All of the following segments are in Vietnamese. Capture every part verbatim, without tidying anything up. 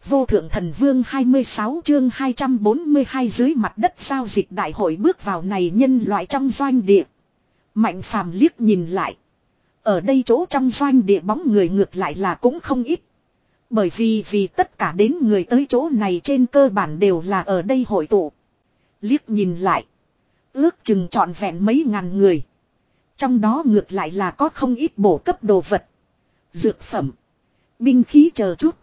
Vô thượng thần vương hai mươi sáu chương hai trăm bốn mươi hai dưới mặt đất giao dịch đại hội bước vào này nhân loại trong doanh địa. Mạnh phàm liếc nhìn lại. Ở đây chỗ trong doanh địa bóng người ngược lại là cũng không ít. Bởi vì vì tất cả đến người tới chỗ này trên cơ bản đều là ở đây hội tụ. Liếc nhìn lại. Ước chừng trọn vẹn mấy ngàn người. Trong đó ngược lại là có không ít bổ cấp đồ vật. Dược phẩm. Binh khí chờ chút.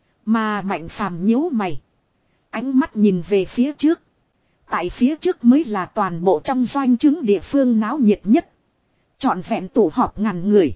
Mà Mạnh phàm nhíu mày. Ánh mắt nhìn về phía trước. Tại phía trước mới là toàn bộ trong doanh trướng địa phương náo nhiệt nhất. Trọn vẹn tụ họp ngàn người.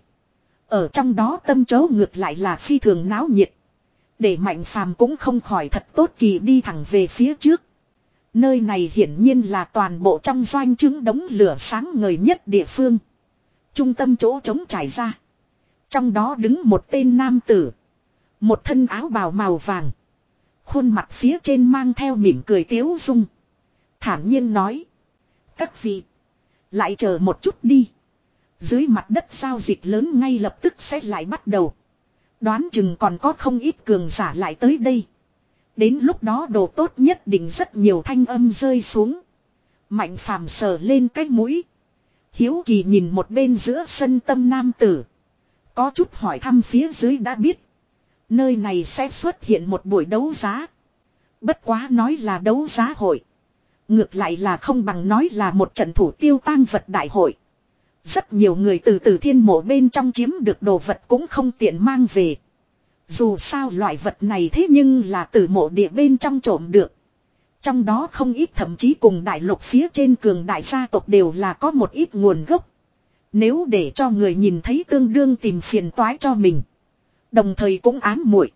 Ở trong đó tâm chấu ngược lại là phi thường náo nhiệt. Để Mạnh phàm cũng không khỏi thật tốt kỳ đi thẳng về phía trước. Nơi này hiển nhiên là toàn bộ trong doanh trướng đống lửa sáng ngời nhất địa phương. Trung tâm chỗ trống trải ra. Trong đó đứng một tên nam tử. Một thân áo bào màu vàng. Khuôn mặt phía trên mang theo mỉm cười tiếu dung. Thản nhiên nói. Các vị. Lại chờ một chút đi. Dưới mặt đất giao dịch lớn ngay lập tức sẽ lại bắt đầu. Đoán chừng còn có không ít cường giả lại tới đây. Đến lúc đó đồ tốt nhất định rất nhiều thanh âm rơi xuống. Mạnh phàm sờ lên cái mũi. Hiếu kỳ nhìn một bên giữa sân tâm nam tử. Có chút hỏi thăm phía dưới đã biết. Nơi này sẽ xuất hiện một buổi đấu giá. Bất quá nói là đấu giá hội. Ngược lại là không bằng nói là một trận thủ tiêu tang vật đại hội. Rất nhiều người từ từ thiên mộ bên trong chiếm được đồ vật cũng không tiện mang về. Dù sao loại vật này thế nhưng là từ mộ địa bên trong trộm được. Trong đó không ít thậm chí cùng đại lục phía trên cường đại gia tộc đều là có một ít nguồn gốc. Nếu để cho người nhìn thấy tương đương tìm phiền toái cho mình. Đồng thời cũng ám muội.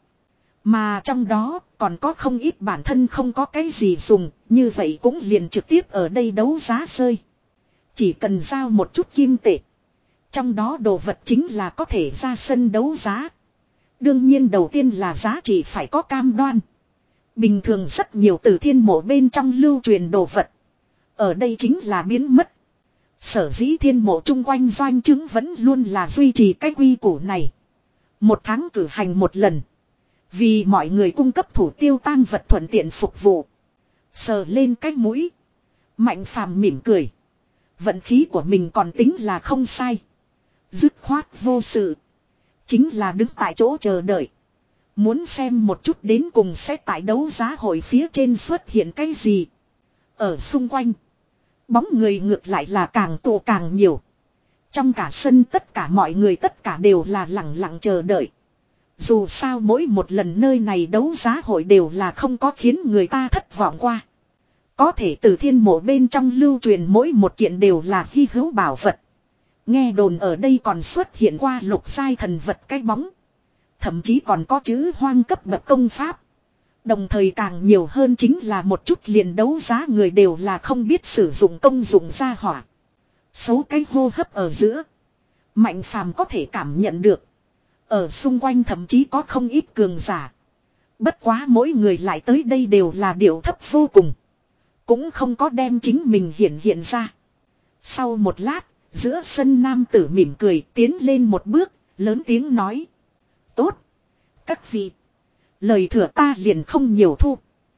Mà trong đó còn có không ít bản thân không có cái gì dùng. Như vậy cũng liền trực tiếp ở đây đấu giá rơi. Chỉ cần giao một chút kim tệ. Trong đó đồ vật chính là có thể ra sân đấu giá. Đương nhiên đầu tiên là giá trị phải có cam đoan. Bình thường rất nhiều từ thiên mộ bên trong lưu truyền đồ vật. Ở đây chính là biến mất. Sở dĩ thiên mộ chung quanh doanh chứng vẫn luôn là duy trì cái quy củ này. Một tháng cử hành một lần. Vì mọi người cung cấp thủ tiêu tang vật thuận tiện phục vụ. Sờ lên cái mũi. Mạnh phàm mỉm cười. Vận khí của mình còn tính là không sai. Dứt khoát vô sự. Chính là đứng tại chỗ chờ đợi. Muốn xem một chút đến cùng sẽ tại đấu giá hội phía trên xuất hiện cái gì. Ở xung quanh. Bóng người ngược lại là càng tụ càng nhiều. Trong cả sân tất cả mọi người tất cả đều là lặng lặng chờ đợi. Dù sao mỗi một lần nơi này đấu giá hội đều là không có khiến người ta thất vọng qua. Có thể từ thiên mộ bên trong lưu truyền mỗi một kiện đều là hy hữu bảo vật. Nghe đồn ở đây còn xuất hiện qua lục giai thần vật cái bóng. Thậm chí còn có chữ hoang cấp bậc công pháp. Đồng thời càng nhiều hơn chính là một chút liền đấu giá người đều là không biết sử dụng công dụng gia hỏa. Số cái hô hấp ở giữa. Mạnh phàm có thể cảm nhận được. Ở xung quanh thậm chí có không ít cường giả. Bất quá mỗi người lại tới đây đều là điệu thấp vô cùng. Cũng không có đem chính mình hiện hiện ra. Sau một lát, giữa sân nam tử mỉm cười tiến lên một bước, lớn tiếng nói. Tốt. Các vị. Lời thừa ta liền không nhiều thu.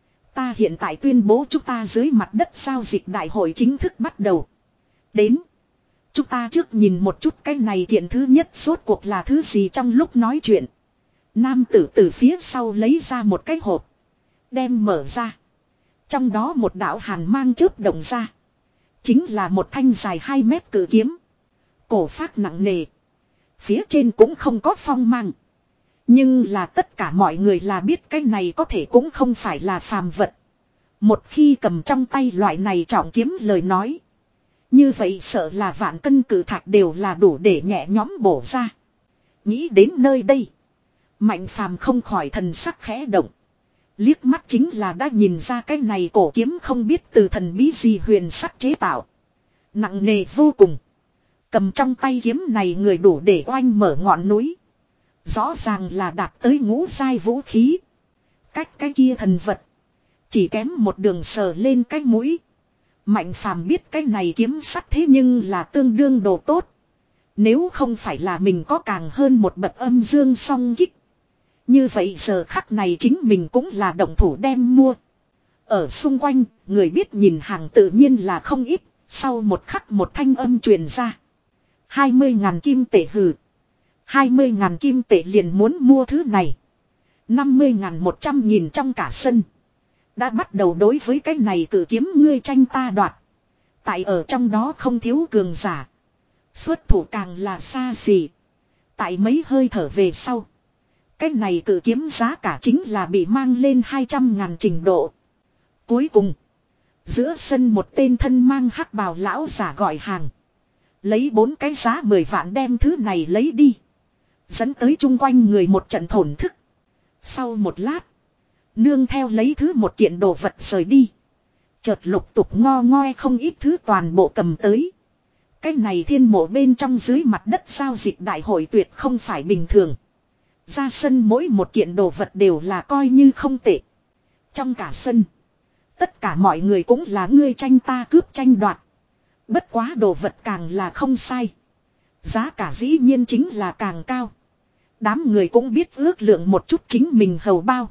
Ta hiện tại tuyên bố chúng ta dưới mặt đất giao dịch đại hội chính thức bắt đầu. Đến. Chúng ta trước nhìn một chút cái này kiện thứ nhất rốt cuộc là thứ gì trong lúc nói chuyện. Nam tử từ phía sau lấy ra một cái hộp. Đem mở ra. Trong đó một đạo hàn mang chớp động ra. Chính là một thanh dài hai mét cự kiếm. Cổ phát nặng nề. Phía trên cũng không có phong mang. Nhưng là tất cả mọi người là biết cái này có thể cũng không phải là phàm vật. Một khi cầm trong tay loại này trọng kiếm lời nói. Như vậy sợ là vạn cân cự thạch đều là đủ để nhẹ nhõm bổ ra. Nghĩ đến nơi đây. Mạnh phàm không khỏi thần sắc khẽ động. Liếc mắt chính là đã nhìn ra cái này cổ kiếm không biết từ thần bí gì huyền sắc chế tạo. Nặng nề vô cùng. Cầm trong tay kiếm này người đủ để oanh mở ngọn núi. Rõ ràng là đạt tới ngũ giai vũ khí. Cách cái kia thần vật. Chỉ kém một đường sờ lên cái mũi. Mạnh phàm biết cái này kiếm sắt thế nhưng là tương đương đồ tốt. Nếu không phải là mình có càng hơn một bậc âm dương song kích. Như vậy giờ khắc này chính mình cũng là động thủ đem mua. Ở xung quanh, người biết nhìn hàng tự nhiên là không ít, sau một khắc một thanh âm truyền ra. Hai mươi ngàn kim tệ hừ. Hai mươi ngàn kim tệ liền muốn mua thứ này. Năm mươi ngàn một trăm nghìn trong cả sân. Đã bắt đầu đối với cái này cử kiếm ngươi tranh ta đoạt. Tại ở trong đó không thiếu cường giả. Xuất thủ càng là xa xỉ. Tại mấy hơi thở về sau. Cái này cử kiếm giá cả chính là bị mang lên hai trăm ngàn trình độ. Cuối cùng. Giữa sân một tên thân mang hắc bào lão giả gọi hàng. Lấy bốn cái giá mười vạn đem thứ này lấy đi. Dẫn tới chung quanh người một trận thổn thức. Sau một lát. Nương theo lấy thứ một kiện đồ vật rời đi. Chợt lục tục ngo ngoe không ít thứ toàn bộ cầm tới. Cái này thiên mộ bên trong dưới mặt đất giao dịch đại hội tuyệt không phải bình thường. Ra sân mỗi một kiện đồ vật đều là coi như không tệ. Trong cả sân. Tất cả mọi người cũng là ngươi tranh ta cướp tranh đoạt. Bất quá đồ vật càng là không sai. Giá cả dĩ nhiên chính là càng cao. Đám người cũng biết ước lượng một chút chính mình hầu bao.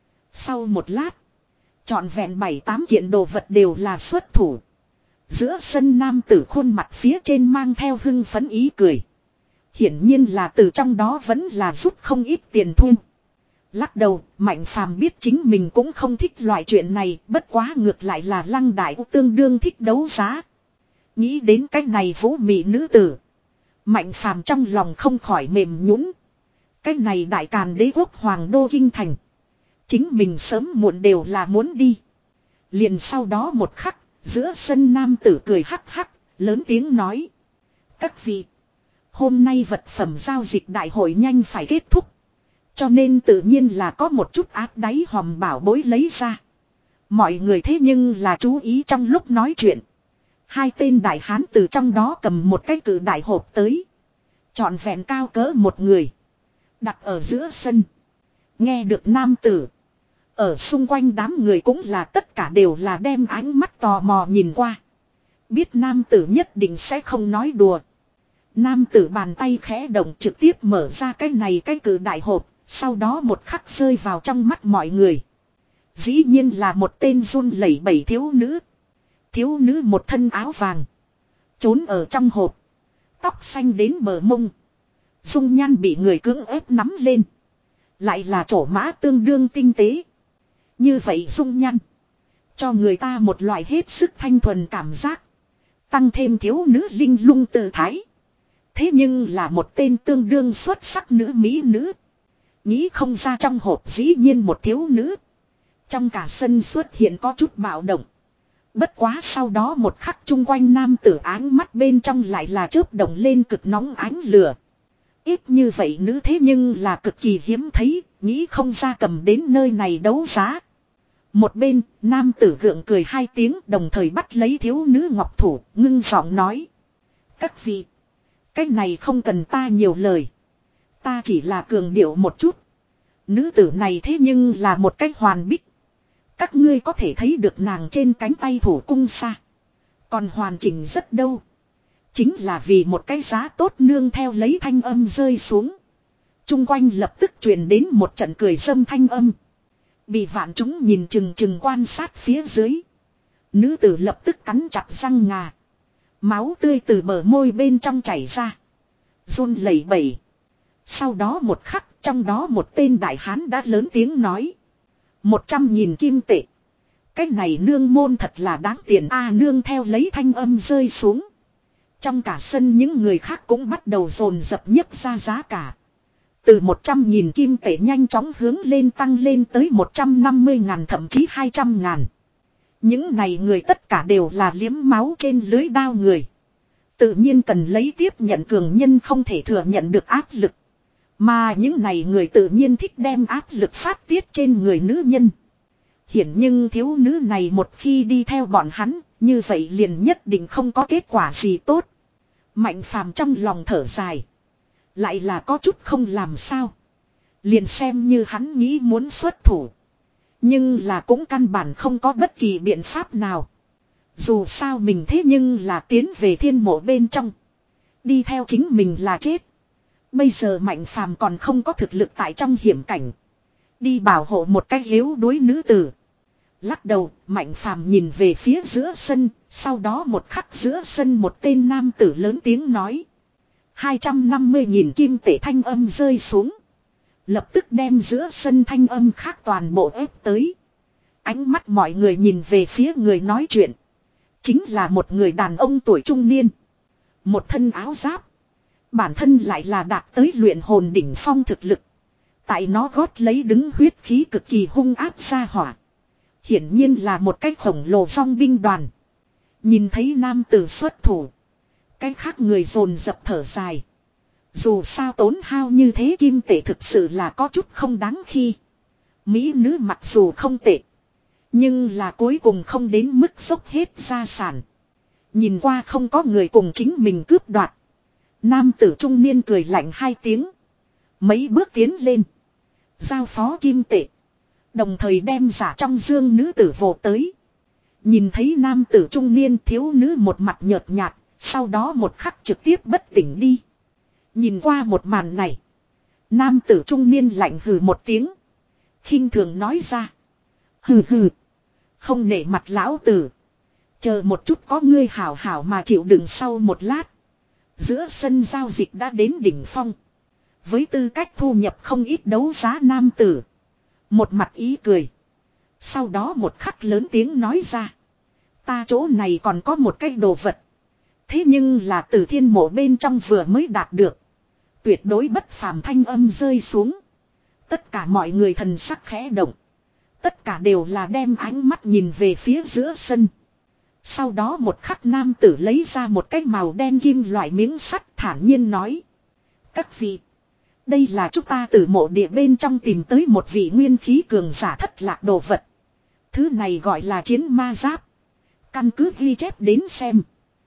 Sau một lát. Trọn vẹn bảy tám kiện đồ vật đều là xuất thủ. Giữa sân nam tử khuôn mặt phía trên mang theo hưng phấn ý cười. Hiển nhiên là từ trong đó vẫn là rút không ít tiền thu. Lắc đầu, Mạnh Phàm biết chính mình cũng không thích loại chuyện này, bất quá ngược lại là Lăng Đại tương đương thích đấu giá. Nghĩ đến cái này vũ mị nữ tử. Mạnh Phàm trong lòng không khỏi mềm nhũn. Cái này đại càn đế quốc hoàng đô kinh thành. Chính mình sớm muộn đều là muốn đi. Liền sau đó một khắc, giữa sân nam tử cười hắc hắc, lớn tiếng nói. Các vị, hôm nay vật phẩm giao dịch đại hội nhanh phải kết thúc. Cho nên tự nhiên là có một chút áp đáy hòm bảo bối lấy ra. Mọi người thế nhưng là chú ý trong lúc nói chuyện. Hai tên đại hán từ trong đó cầm một cái cử đại hộp tới. Trọn vẹn cao cỡ một người. Đặt ở giữa sân. Nghe được nam tử. Ở xung quanh đám người cũng là tất cả đều là đem ánh mắt tò mò nhìn qua. Biết nam tử nhất định sẽ không nói đùa. Nam tử bàn tay khẽ động trực tiếp mở ra cái này cái cử đại hộp. Sau đó một khắc rơi vào trong mắt mọi người. Dĩ nhiên là một tên run lẩy bẩy thiếu nữ. Thiếu nữ một thân áo vàng. Trốn ở trong hộp. Tóc xanh đến bờ mông. Dung nhan bị người cưỡng ép nắm lên. Lại là trổ mã tương đương tinh tế. Như vậy dung nhan. Cho người ta một loại hết sức thanh thuần cảm giác. Tăng thêm thiếu nữ linh lung tự thái. Thế nhưng là một tên tương đương xuất sắc nữ mỹ nữ. Nghĩ không ra trong hộp dĩ nhiên một thiếu nữ. Trong cả sân xuất hiện có chút bạo động. Bất quá sau đó một khắc chung quanh nam tử áng mắt bên trong lại là chớp động lên cực nóng ánh lửa. Ít như vậy nữ thế nhưng là cực kỳ hiếm thấy, nghĩ không ra cầm đến nơi này đấu giá. Một bên, nam tử gượng cười hai tiếng đồng thời bắt lấy thiếu nữ ngọc thủ, ngưng giọng nói. Các vị, cái này không cần ta nhiều lời. Ta chỉ là cường điệu một chút. Nữ tử này thế nhưng là một cách hoàn bích. Các ngươi có thể thấy được nàng trên cánh tay thủ cung xa. Còn hoàn chỉnh rất đâu. Chính là vì một cái giá tốt nương theo lấy thanh âm rơi xuống. Trung quanh lập tức truyền đến một trận cười sâm thanh âm. Bị vạn chúng nhìn chừng chừng quan sát phía dưới. Nữ tử lập tức cắn chặt răng ngà. Máu tươi từ bờ môi bên trong chảy ra. Run lẩy bẩy. Sau đó một khắc trong đó một tên đại hán đã lớn tiếng nói. Một trăm nghìn kim tệ. Cái này nương môn thật là đáng tiền a nương theo lấy thanh âm rơi xuống. Trong cả sân những người khác cũng bắt đầu dồn dập nhấc ra giá cả. Từ một trăm nghìn kim tệ nhanh chóng hướng lên tăng lên tới một trăm năm mươi ngàn thậm chí hai trăm ngàn. Những này người tất cả đều là liếm máu trên lưới đao người. Tự nhiên cần lấy tiếp nhận cường nhân không thể thừa nhận được áp lực. Mà những này người tự nhiên thích đem áp lực phát tiết trên người nữ nhân. Hiển nhưng thiếu nữ này một khi đi theo bọn hắn, như vậy liền nhất định không có kết quả gì tốt. Mạnh Phàm trong lòng thở dài. Lại là có chút không làm sao. Liền xem như hắn nghĩ muốn xuất thủ. Nhưng là cũng căn bản không có bất kỳ biện pháp nào. Dù sao mình thế nhưng là tiến về thiên mộ bên trong. Đi theo chính mình là chết. Bây giờ Mạnh Phàm còn không có thực lực tại trong hiểm cảnh. Đi bảo hộ một cái yếu đuối nữ tử. Lắc đầu, Mạnh Phàm nhìn về phía giữa sân, sau đó một khắc giữa sân một tên nam tử lớn tiếng nói. hai trăm năm mươi nghìn kim tệ thanh âm rơi xuống. Lập tức đem giữa sân thanh âm khác toàn bộ ép tới. Ánh mắt mọi người nhìn về phía người nói chuyện. Chính là một người đàn ông tuổi trung niên. Một thân áo giáp. Bản thân lại là đạt tới luyện hồn đỉnh phong thực lực. Tại nó gót lấy đứng huyết khí cực kỳ hung áp ra hỏa. Hiển nhiên là một cái khổng lồ song binh đoàn. Nhìn thấy nam tử xuất thủ. Cái khác người dồn dập thở dài. Dù sao tốn hao như thế kim tệ thực sự là có chút không đáng khi. Mỹ nữ mặc dù không tệ. Nhưng là cuối cùng không đến mức dốc hết gia sản. Nhìn qua không có người cùng chính mình cướp đoạt. Nam tử trung niên cười lạnh hai tiếng. Mấy bước tiến lên. Giao phó kim tệ. Đồng thời đem giả trong dương nữ tử vồ tới. Nhìn thấy nam tử trung niên thiếu nữ một mặt nhợt nhạt. Sau đó một khắc trực tiếp bất tỉnh đi. Nhìn qua một màn này. Nam tử trung niên lạnh hừ một tiếng. Khinh thường nói ra. Hừ hừ. Không nể mặt lão tử. Chờ một chút có ngươi hảo hảo mà chịu đựng sau một lát. Giữa sân giao dịch đã đến đỉnh phong. Với tư cách thu nhập không ít đấu giá nam tử. Một mặt ý cười. Sau đó một khắc lớn tiếng nói ra. Ta chỗ này còn có một cái đồ vật. Thế nhưng là từ thiên mộ bên trong vừa mới đạt được. Tuyệt đối bất phàm thanh âm rơi xuống. Tất cả mọi người thần sắc khẽ động. Tất cả đều là đem ánh mắt nhìn về phía giữa sân. Sau đó một khắc nam tử lấy ra một cái màu đen kim loại miếng sắt thản nhiên nói. Các vị. Đây là chúng ta từ mộ địa bên trong tìm tới một vị nguyên khí cường giả thất lạc đồ vật. Thứ này gọi là chiến ma giáp. Căn cứ ghi chép đến xem.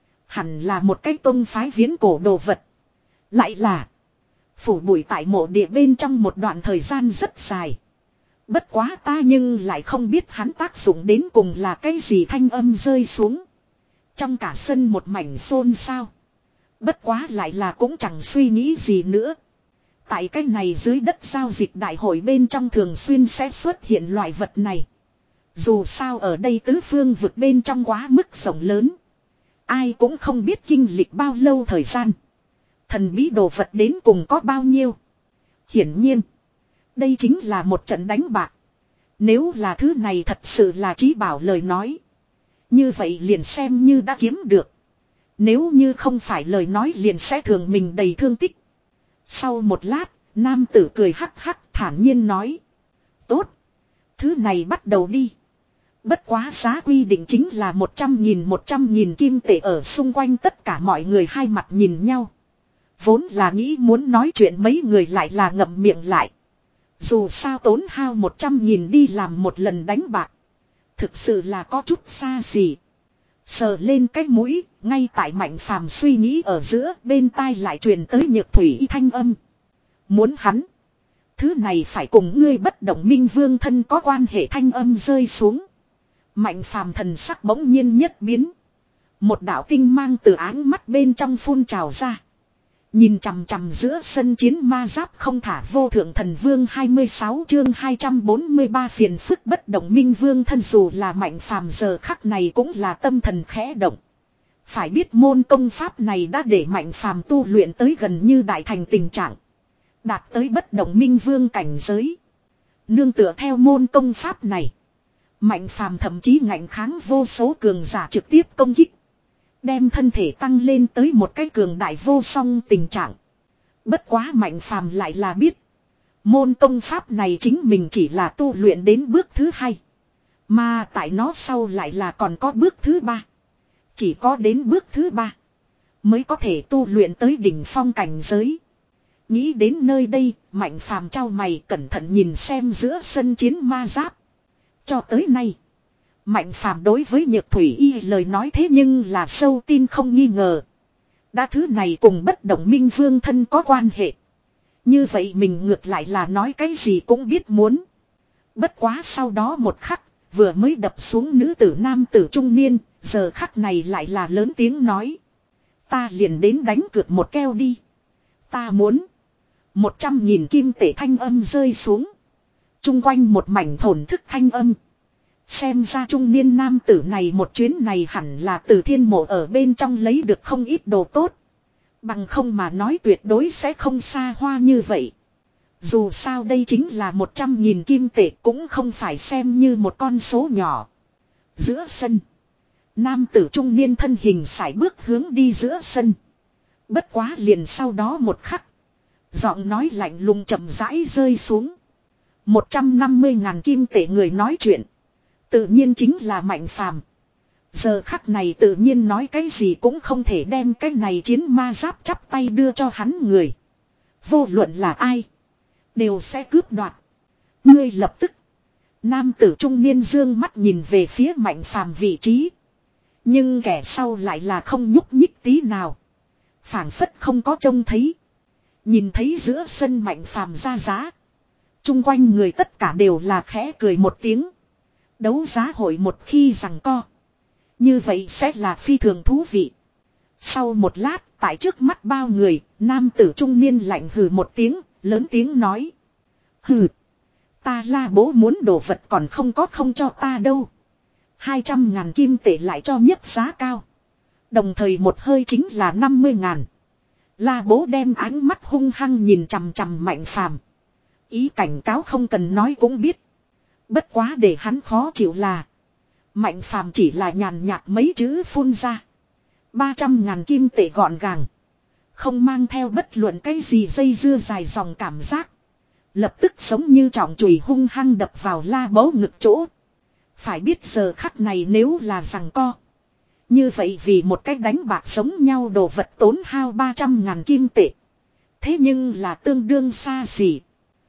Hẳn là một cái tông phái viễn cổ đồ vật. Lại là. Phủ bụi tại mộ địa bên trong một đoạn thời gian rất dài. Bất quá ta nhưng lại không biết hắn tác dụng đến cùng là cái gì thanh âm rơi xuống. Trong cả sân một mảnh xôn xao. Bất quá lại là cũng chẳng suy nghĩ gì nữa. Tại cái này dưới đất giao dịch đại hội bên trong thường xuyên sẽ xuất hiện loại vật này. Dù sao ở đây tứ phương vực bên trong quá mức rộng lớn. Ai cũng không biết kinh lịch bao lâu thời gian. Thần bí đồ vật đến cùng có bao nhiêu. Hiển nhiên. Đây chính là một trận đánh bạc. Nếu là thứ này thật sự là trí bảo lời nói. Như vậy liền xem như đã kiếm được. Nếu như không phải lời nói liền sẽ thường mình đầy thương tích. Sau một lát, nam tử cười hắc hắc thản nhiên nói. Tốt. Thứ này bắt đầu đi. Bất quá giá quy định chính là một trăm nghìn một trăm nghìn kim tệ ở xung quanh tất cả mọi người hai mặt nhìn nhau. Vốn là nghĩ muốn nói chuyện mấy người lại là ngậm miệng lại. Dù sao tốn hao một trăm nghìn đi làm một lần đánh bạc. Thực sự là có chút xa xỉ. Sờ lên cái mũi, ngay tại Mạnh Phàm suy nghĩ ở giữa bên tai lại truyền tới Nhược Thủy thanh âm. Muốn hắn. Thứ này phải cùng ngươi bất động minh vương thân có quan hệ thanh âm rơi xuống. Mạnh Phàm thần sắc bỗng nhiên nhất biến. Một đạo tinh mang từ áng mắt bên trong phun trào ra. Nhìn chằm chằm giữa sân chiến ma giáp không thả vô thượng thần vương hai mươi sáu chương hai trăm bốn mươi ba phiền phức bất động minh vương thân dù là Mạnh Phàm giờ khắc này cũng là tâm thần khẽ động. Phải biết môn công pháp này đã để Mạnh Phàm tu luyện tới gần như đại thành tình trạng. Đạt tới bất động minh vương cảnh giới. Nương tựa theo môn công pháp này. Mạnh Phàm thậm chí ngạnh kháng vô số cường giả trực tiếp công kích. Đem thân thể tăng lên tới một cái cường đại vô song tình trạng. Bất quá Mạnh Phàm lại là biết. Môn công pháp này chính mình chỉ là tu luyện đến bước thứ hai. Mà tại nó sau lại là còn có bước thứ ba. Chỉ có đến bước thứ ba. Mới có thể tu luyện tới đỉnh phong cảnh giới. Nghĩ đến nơi đây, Mạnh Phàm trao mày cẩn thận nhìn xem giữa sân chiến ma giáp. Cho tới nay. Mạnh Phàm đối với Nhược Thủy Y lời nói thế nhưng là sâu tin không nghi ngờ. Đã thứ này cùng bất động minh vương thân có quan hệ. Như vậy mình ngược lại là nói cái gì cũng biết muốn. Bất quá sau đó một khắc, vừa mới đập xuống nữ tử nam tử trung niên, giờ khắc này lại là lớn tiếng nói. Ta liền đến đánh cược một keo đi. Ta muốn. Một trăm nghìn kim tể thanh âm rơi xuống. Chung quanh một mảnh thổn thức thanh âm. Xem ra trung niên nam tử này một chuyến này hẳn là từ thiên mộ ở bên trong lấy được không ít đồ tốt. Bằng không mà nói tuyệt đối sẽ không xa hoa như vậy. Dù sao đây chính là một trăm nghìn kim tệ cũng không phải xem như một con số nhỏ. Giữa sân. Nam tử trung niên thân hình sải bước hướng đi giữa sân. Bất quá liền sau đó một khắc. Giọng nói lạnh lùng chậm rãi rơi xuống. một trăm năm mươi ngàn kim tệ người nói chuyện. Tự nhiên chính là Mạnh Phàm. Giờ khắc này tự nhiên nói cái gì cũng không thể đem cái này chiến ma giáp chắp tay đưa cho hắn người. Vô luận là ai. Đều sẽ cướp đoạt. Ngươi lập tức. Nam tử trung niên dương mắt nhìn về phía Mạnh Phàm vị trí. Nhưng kẻ sau lại là không nhúc nhích tí nào. Phảng phất không có trông thấy. Nhìn thấy giữa sân Mạnh Phàm ra giá. Chung quanh người tất cả đều là khẽ cười một tiếng. Đấu giá hội một khi rằng co. Như vậy sẽ là phi thường thú vị. Sau một lát, tại trước mắt bao người, nam tử trung niên lạnh hừ một tiếng, lớn tiếng nói. Hừ, ta La Bố muốn đồ vật còn không có không cho ta đâu. Hai trăm ngàn kim tệ lại cho nhất giá cao. Đồng thời một hơi chính là năm mươi ngàn. La Bố đem ánh mắt hung hăng nhìn chằm chằm Mạnh Phàm. Ý cảnh cáo không cần nói cũng biết. Bất quá để hắn khó chịu là. Mạnh Phàm chỉ là nhàn nhạt mấy chữ phun ra. Ba trăm ngàn kim tệ gọn gàng. Không mang theo bất luận cái gì dây dưa dài dòng cảm giác. Lập tức giống như trọng chùy hung hăng đập vào La Bố ngực chỗ. Phải biết giờ khắc này nếu là rằng co. Như vậy vì một cách đánh bạc giống nhau đồ vật tốn hao ba trăm ngàn kim tệ. Thế nhưng là tương đương xa xỉ.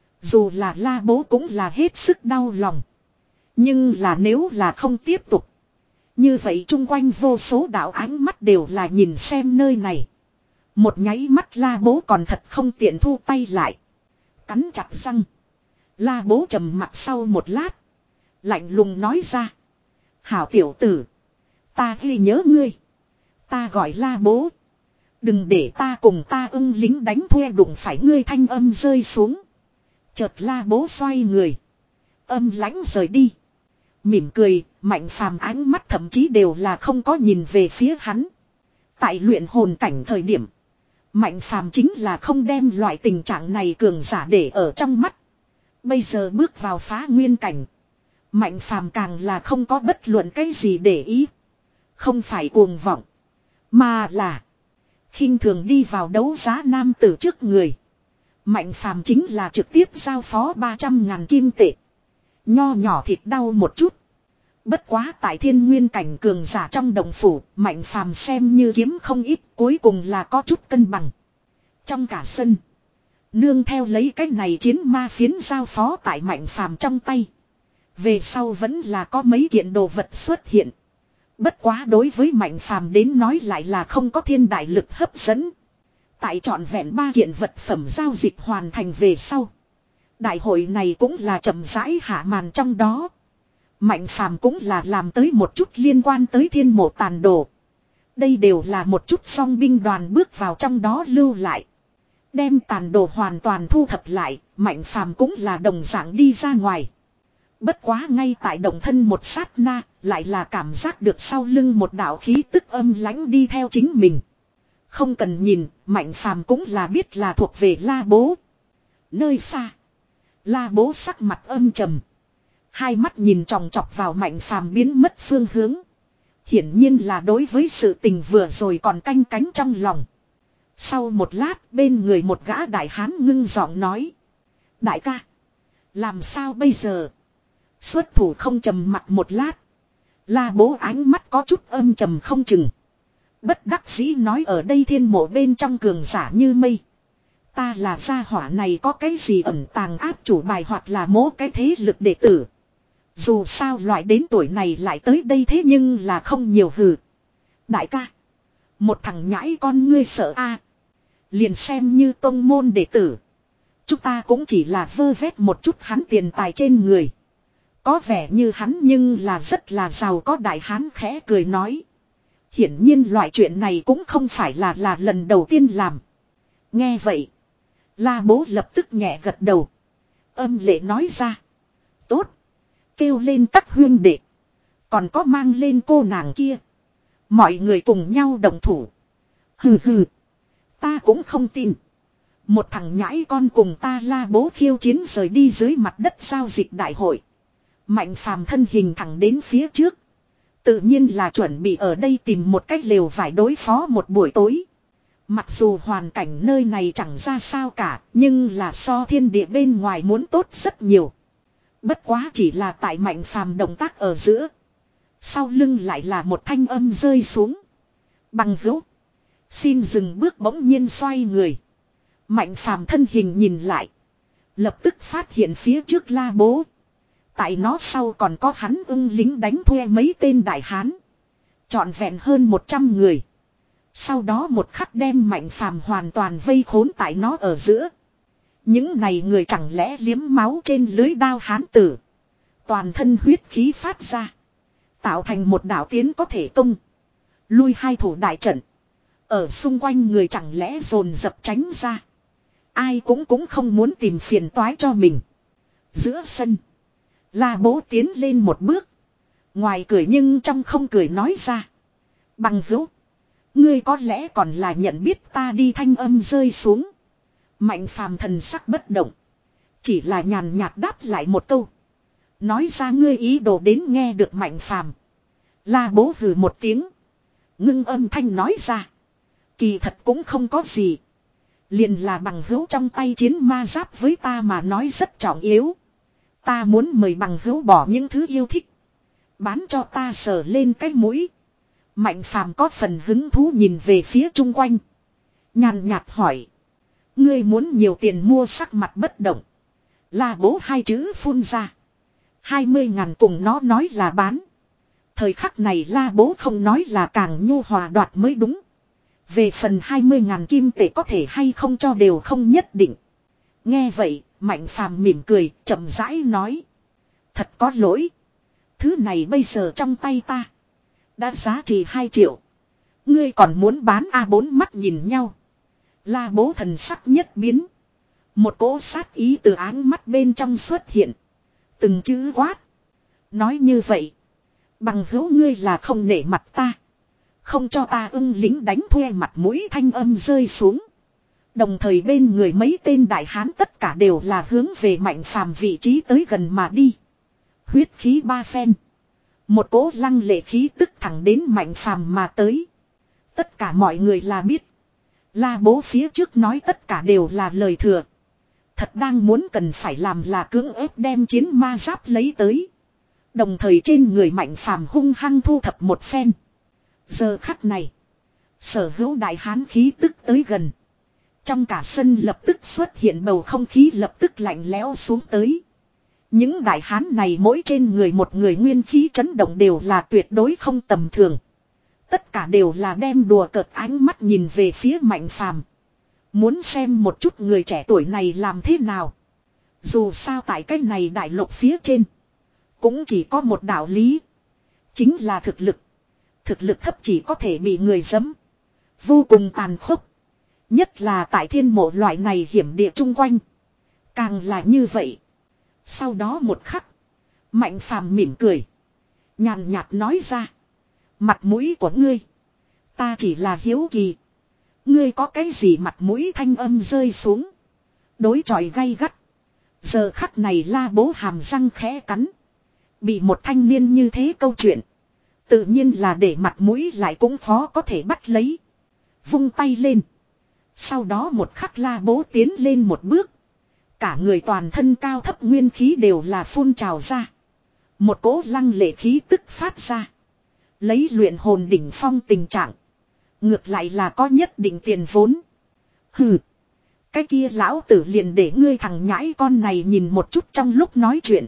Dù là La Bố cũng là hết sức đau lòng. Nhưng là nếu là không tiếp tục. Như vậy chung quanh vô số đạo ánh mắt đều là nhìn xem nơi này. Một nháy mắt La Bố còn thật không tiện thu tay lại. Cắn chặt răng. La Bố trầm mặt sau một lát. Lạnh lùng nói ra. Hảo tiểu tử. Ta ghi nhớ ngươi. Ta gọi La Bố. Đừng để ta cùng ta ưng lính đánh thuê đụng phải ngươi thanh âm rơi xuống. Chợt La Bố xoay người. Âm lãnh rời đi. Mỉm cười, Mạnh Phàm ánh mắt thậm chí đều là không có nhìn về phía hắn. Tại luyện hồn cảnh thời điểm. Mạnh Phàm chính là không đem loại tình trạng này cường giả để ở trong mắt. Bây giờ bước vào phá nguyên cảnh. Mạnh Phàm càng là không có bất luận cái gì để ý. Không phải cuồng vọng. Mà là. Khinh thường đi vào đấu giá nam tử trước người. Mạnh Phàm chính là trực tiếp giao phó ba trăm ngàn kim tệ. Nho nhỏ thịt đau một chút. Bất quá tại thiên nguyên cảnh cường giả trong đồng phủ. Mạnh Phàm xem như kiếm không ít. Cuối cùng là có chút cân bằng. Trong cả sân. Nương theo lấy cái này chiến ma phiến giao phó tại Mạnh Phàm trong tay. Về sau vẫn là có mấy kiện đồ vật xuất hiện. Bất quá đối với Mạnh Phàm đến nói lại là không có thiên đại lực hấp dẫn. Tại trọn vẹn ba kiện vật phẩm giao dịch hoàn thành về sau. Đại hội này cũng là chậm rãi hạ màn trong đó. Mạnh Phàm cũng là làm tới một chút liên quan tới thiên mộ tàn đồ. Đây đều là một chút song binh đoàn bước vào trong đó lưu lại. Đem tàn đồ hoàn toàn thu thập lại, Mạnh Phàm cũng là đồng dạng đi ra ngoài. Bất quá ngay tại động thân một sát na, lại là cảm giác được sau lưng một đạo khí tức âm lãnh đi theo chính mình. Không cần nhìn, Mạnh Phàm cũng là biết là thuộc về La Bố. Nơi xa, La Bố sắc mặt âm trầm. Hai mắt nhìn chòng chọc vào Mạnh Phàm biến mất phương hướng. Hiển nhiên là đối với sự tình vừa rồi còn canh cánh trong lòng. Sau một lát, bên người một gã đại hán ngưng giọng nói. Đại ca, làm sao bây giờ? Xuất thủ không trầm mặt một lát. La Bố ánh mắt có chút âm trầm không chừng. Bất đắc dĩ nói ở đây thiên mộ bên trong cường giả như mây. Ta là gia hỏa này có cái gì ẩn tàng áp chủ bài hoặc là mố cái thế lực đệ tử. Dù sao loại đến tuổi này lại tới đây thế nhưng là không nhiều hừ. Đại ca. Một thằng nhãi con ngươi sợ a liền xem như tông môn đệ tử. Chúng ta cũng chỉ là vơ vét một chút hắn tiền tài trên người. Có vẻ như hắn nhưng là rất là giàu có đại hán khẽ cười nói. Hiển nhiên loại chuyện này cũng không phải là là lần đầu tiên làm. Nghe vậy. La Bố lập tức nhẹ gật đầu. Âm lệ nói ra. Tốt. Kêu lên các huyên đệ. Còn có mang lên cô nàng kia. Mọi người cùng nhau đồng thủ. Hừ hừ. Ta cũng không tin. Một thằng nhãi con cùng ta La Bố khiêu chiến rời đi dưới mặt đất giao dịch đại hội. Mạnh phàm thân hình thẳng đến phía trước. Tự nhiên là chuẩn bị ở đây tìm một cách lều vải đối phó một buổi tối. Mặc dù hoàn cảnh nơi này chẳng ra sao cả, nhưng là so thiên địa bên ngoài muốn tốt rất nhiều. Bất quá chỉ là tại mạnh phàm động tác ở giữa. Sau lưng lại là một thanh âm rơi xuống. Bằng hữu. Xin dừng bước, bỗng nhiên xoay người. Mạnh phàm thân hình nhìn lại. Lập tức phát hiện phía trước La Bố. Tại nó sau còn có hắn ưng lính đánh thuê mấy tên đại hán. Trọn vẹn hơn một trăm người. Sau đó một khắc đem mạnh phàm hoàn toàn vây khốn tại nó ở giữa. Những này người chẳng lẽ liếm máu trên lưới đao hán tử. Toàn thân huyết khí phát ra. Tạo thành một đảo tiến có thể công. Lui hai thủ đại trận. Ở xung quanh người chẳng lẽ dồn dập tránh ra. Ai cũng cũng không muốn tìm phiền toái cho mình. Giữa sân. La Bố tiến lên một bước. Ngoài cười nhưng trong không cười nói ra. Bằng hữu. Ngươi có lẽ còn là nhận biết ta đi, thanh âm rơi xuống. Mạnh phàm thần sắc bất động. Chỉ là nhàn nhạt đáp lại một câu. Nói ra ngươi ý đồ đến nghe được mạnh phàm. La Bố hừ một tiếng. Ngưng âm thanh nói ra. Kỳ thật cũng không có gì. Liền là bằng hữu trong tay chiến ma giáp với ta mà nói rất trọng yếu. Ta muốn mời bằng hữu bỏ những thứ yêu thích. Bán cho ta sờ lên cái mũi. Mạnh phàm có phần hứng thú nhìn về phía chung quanh. Nhàn nhạt hỏi. Ngươi muốn nhiều tiền mua, sắc mặt bất động. La Bố hai chữ phun ra. Hai mươi ngàn cùng nó nói là bán. Thời khắc này La Bố không nói là càng nhu hòa đoạt mới đúng. Về phần hai mươi ngàn kim tệ có thể hay không cho đều không nhất định. Nghe vậy, Mạnh phàm mỉm cười, chậm rãi nói. Thật có lỗi. Thứ này bây giờ trong tay ta. Đã giá trị hai triệu. Ngươi còn muốn bán a bốn mắt nhìn nhau. La Bố thần sắc nhất biến. Một cỗ sát ý từ áng mắt bên trong xuất hiện. Từng chữ quát. Nói như vậy. Bằng hữu ngươi là không nể mặt ta. Không cho ta ưng lính đánh thuê mặt mũi, thanh âm rơi xuống. Đồng thời bên người mấy tên đại hán tất cả đều là hướng về mạnh phàm vị trí tới gần mà đi. Huyết khí ba phen. Một cỗ lăng lệ khí tức thẳng đến mạnh phàm mà tới. Tất cả mọi người là biết. La Bố phía trước nói tất cả đều là lời thừa. Thật đang muốn cần phải làm là cưỡng ép đem chiến ma giáp lấy tới. Đồng thời trên người mạnh phàm hung hăng thu thập một phen. Giờ khắc này. Sở hữu đại hán khí tức tới gần. Trong cả sân lập tức xuất hiện bầu không khí lập tức lạnh lẽo xuống tới. Những đại hán này mỗi trên người một người nguyên khí chấn động đều là tuyệt đối không tầm thường. Tất cả đều là đem đùa cợt ánh mắt nhìn về phía mạnh phàm. Muốn xem một chút người trẻ tuổi này làm thế nào. Dù sao tại cái này đại lục phía trên. Cũng chỉ có một đạo lý. Chính là thực lực. Thực lực thấp chỉ có thể bị người giẫm. Vô cùng tàn khốc. Nhất là tại thiên mộ loại này hiểm địa chung quanh. Càng là như vậy. Sau đó một khắc. Mạnh phàm mỉm cười. Nhàn nhạt nói ra. Mặt mũi của ngươi. Ta chỉ là hiếu kỳ. Ngươi có cái gì mặt mũi, thanh âm rơi xuống. Đối chọi gay gắt. Giờ khắc này La Bố hàm răng khẽ cắn. Bị một thanh niên như thế câu chuyện. Tự nhiên là để mặt mũi lại cũng khó có thể bắt lấy. Vung tay lên. Sau đó một khắc La Bố tiến lên một bước. Cả người toàn thân cao thấp nguyên khí đều là phun trào ra. Một cỗ lăng lệ khí tức phát ra. Lấy luyện hồn đỉnh phong tình trạng. Ngược lại là có nhất định tiền vốn. Hừ. Cái kia lão tử liền để ngươi thằng nhãi con này nhìn một chút. Trong lúc nói chuyện.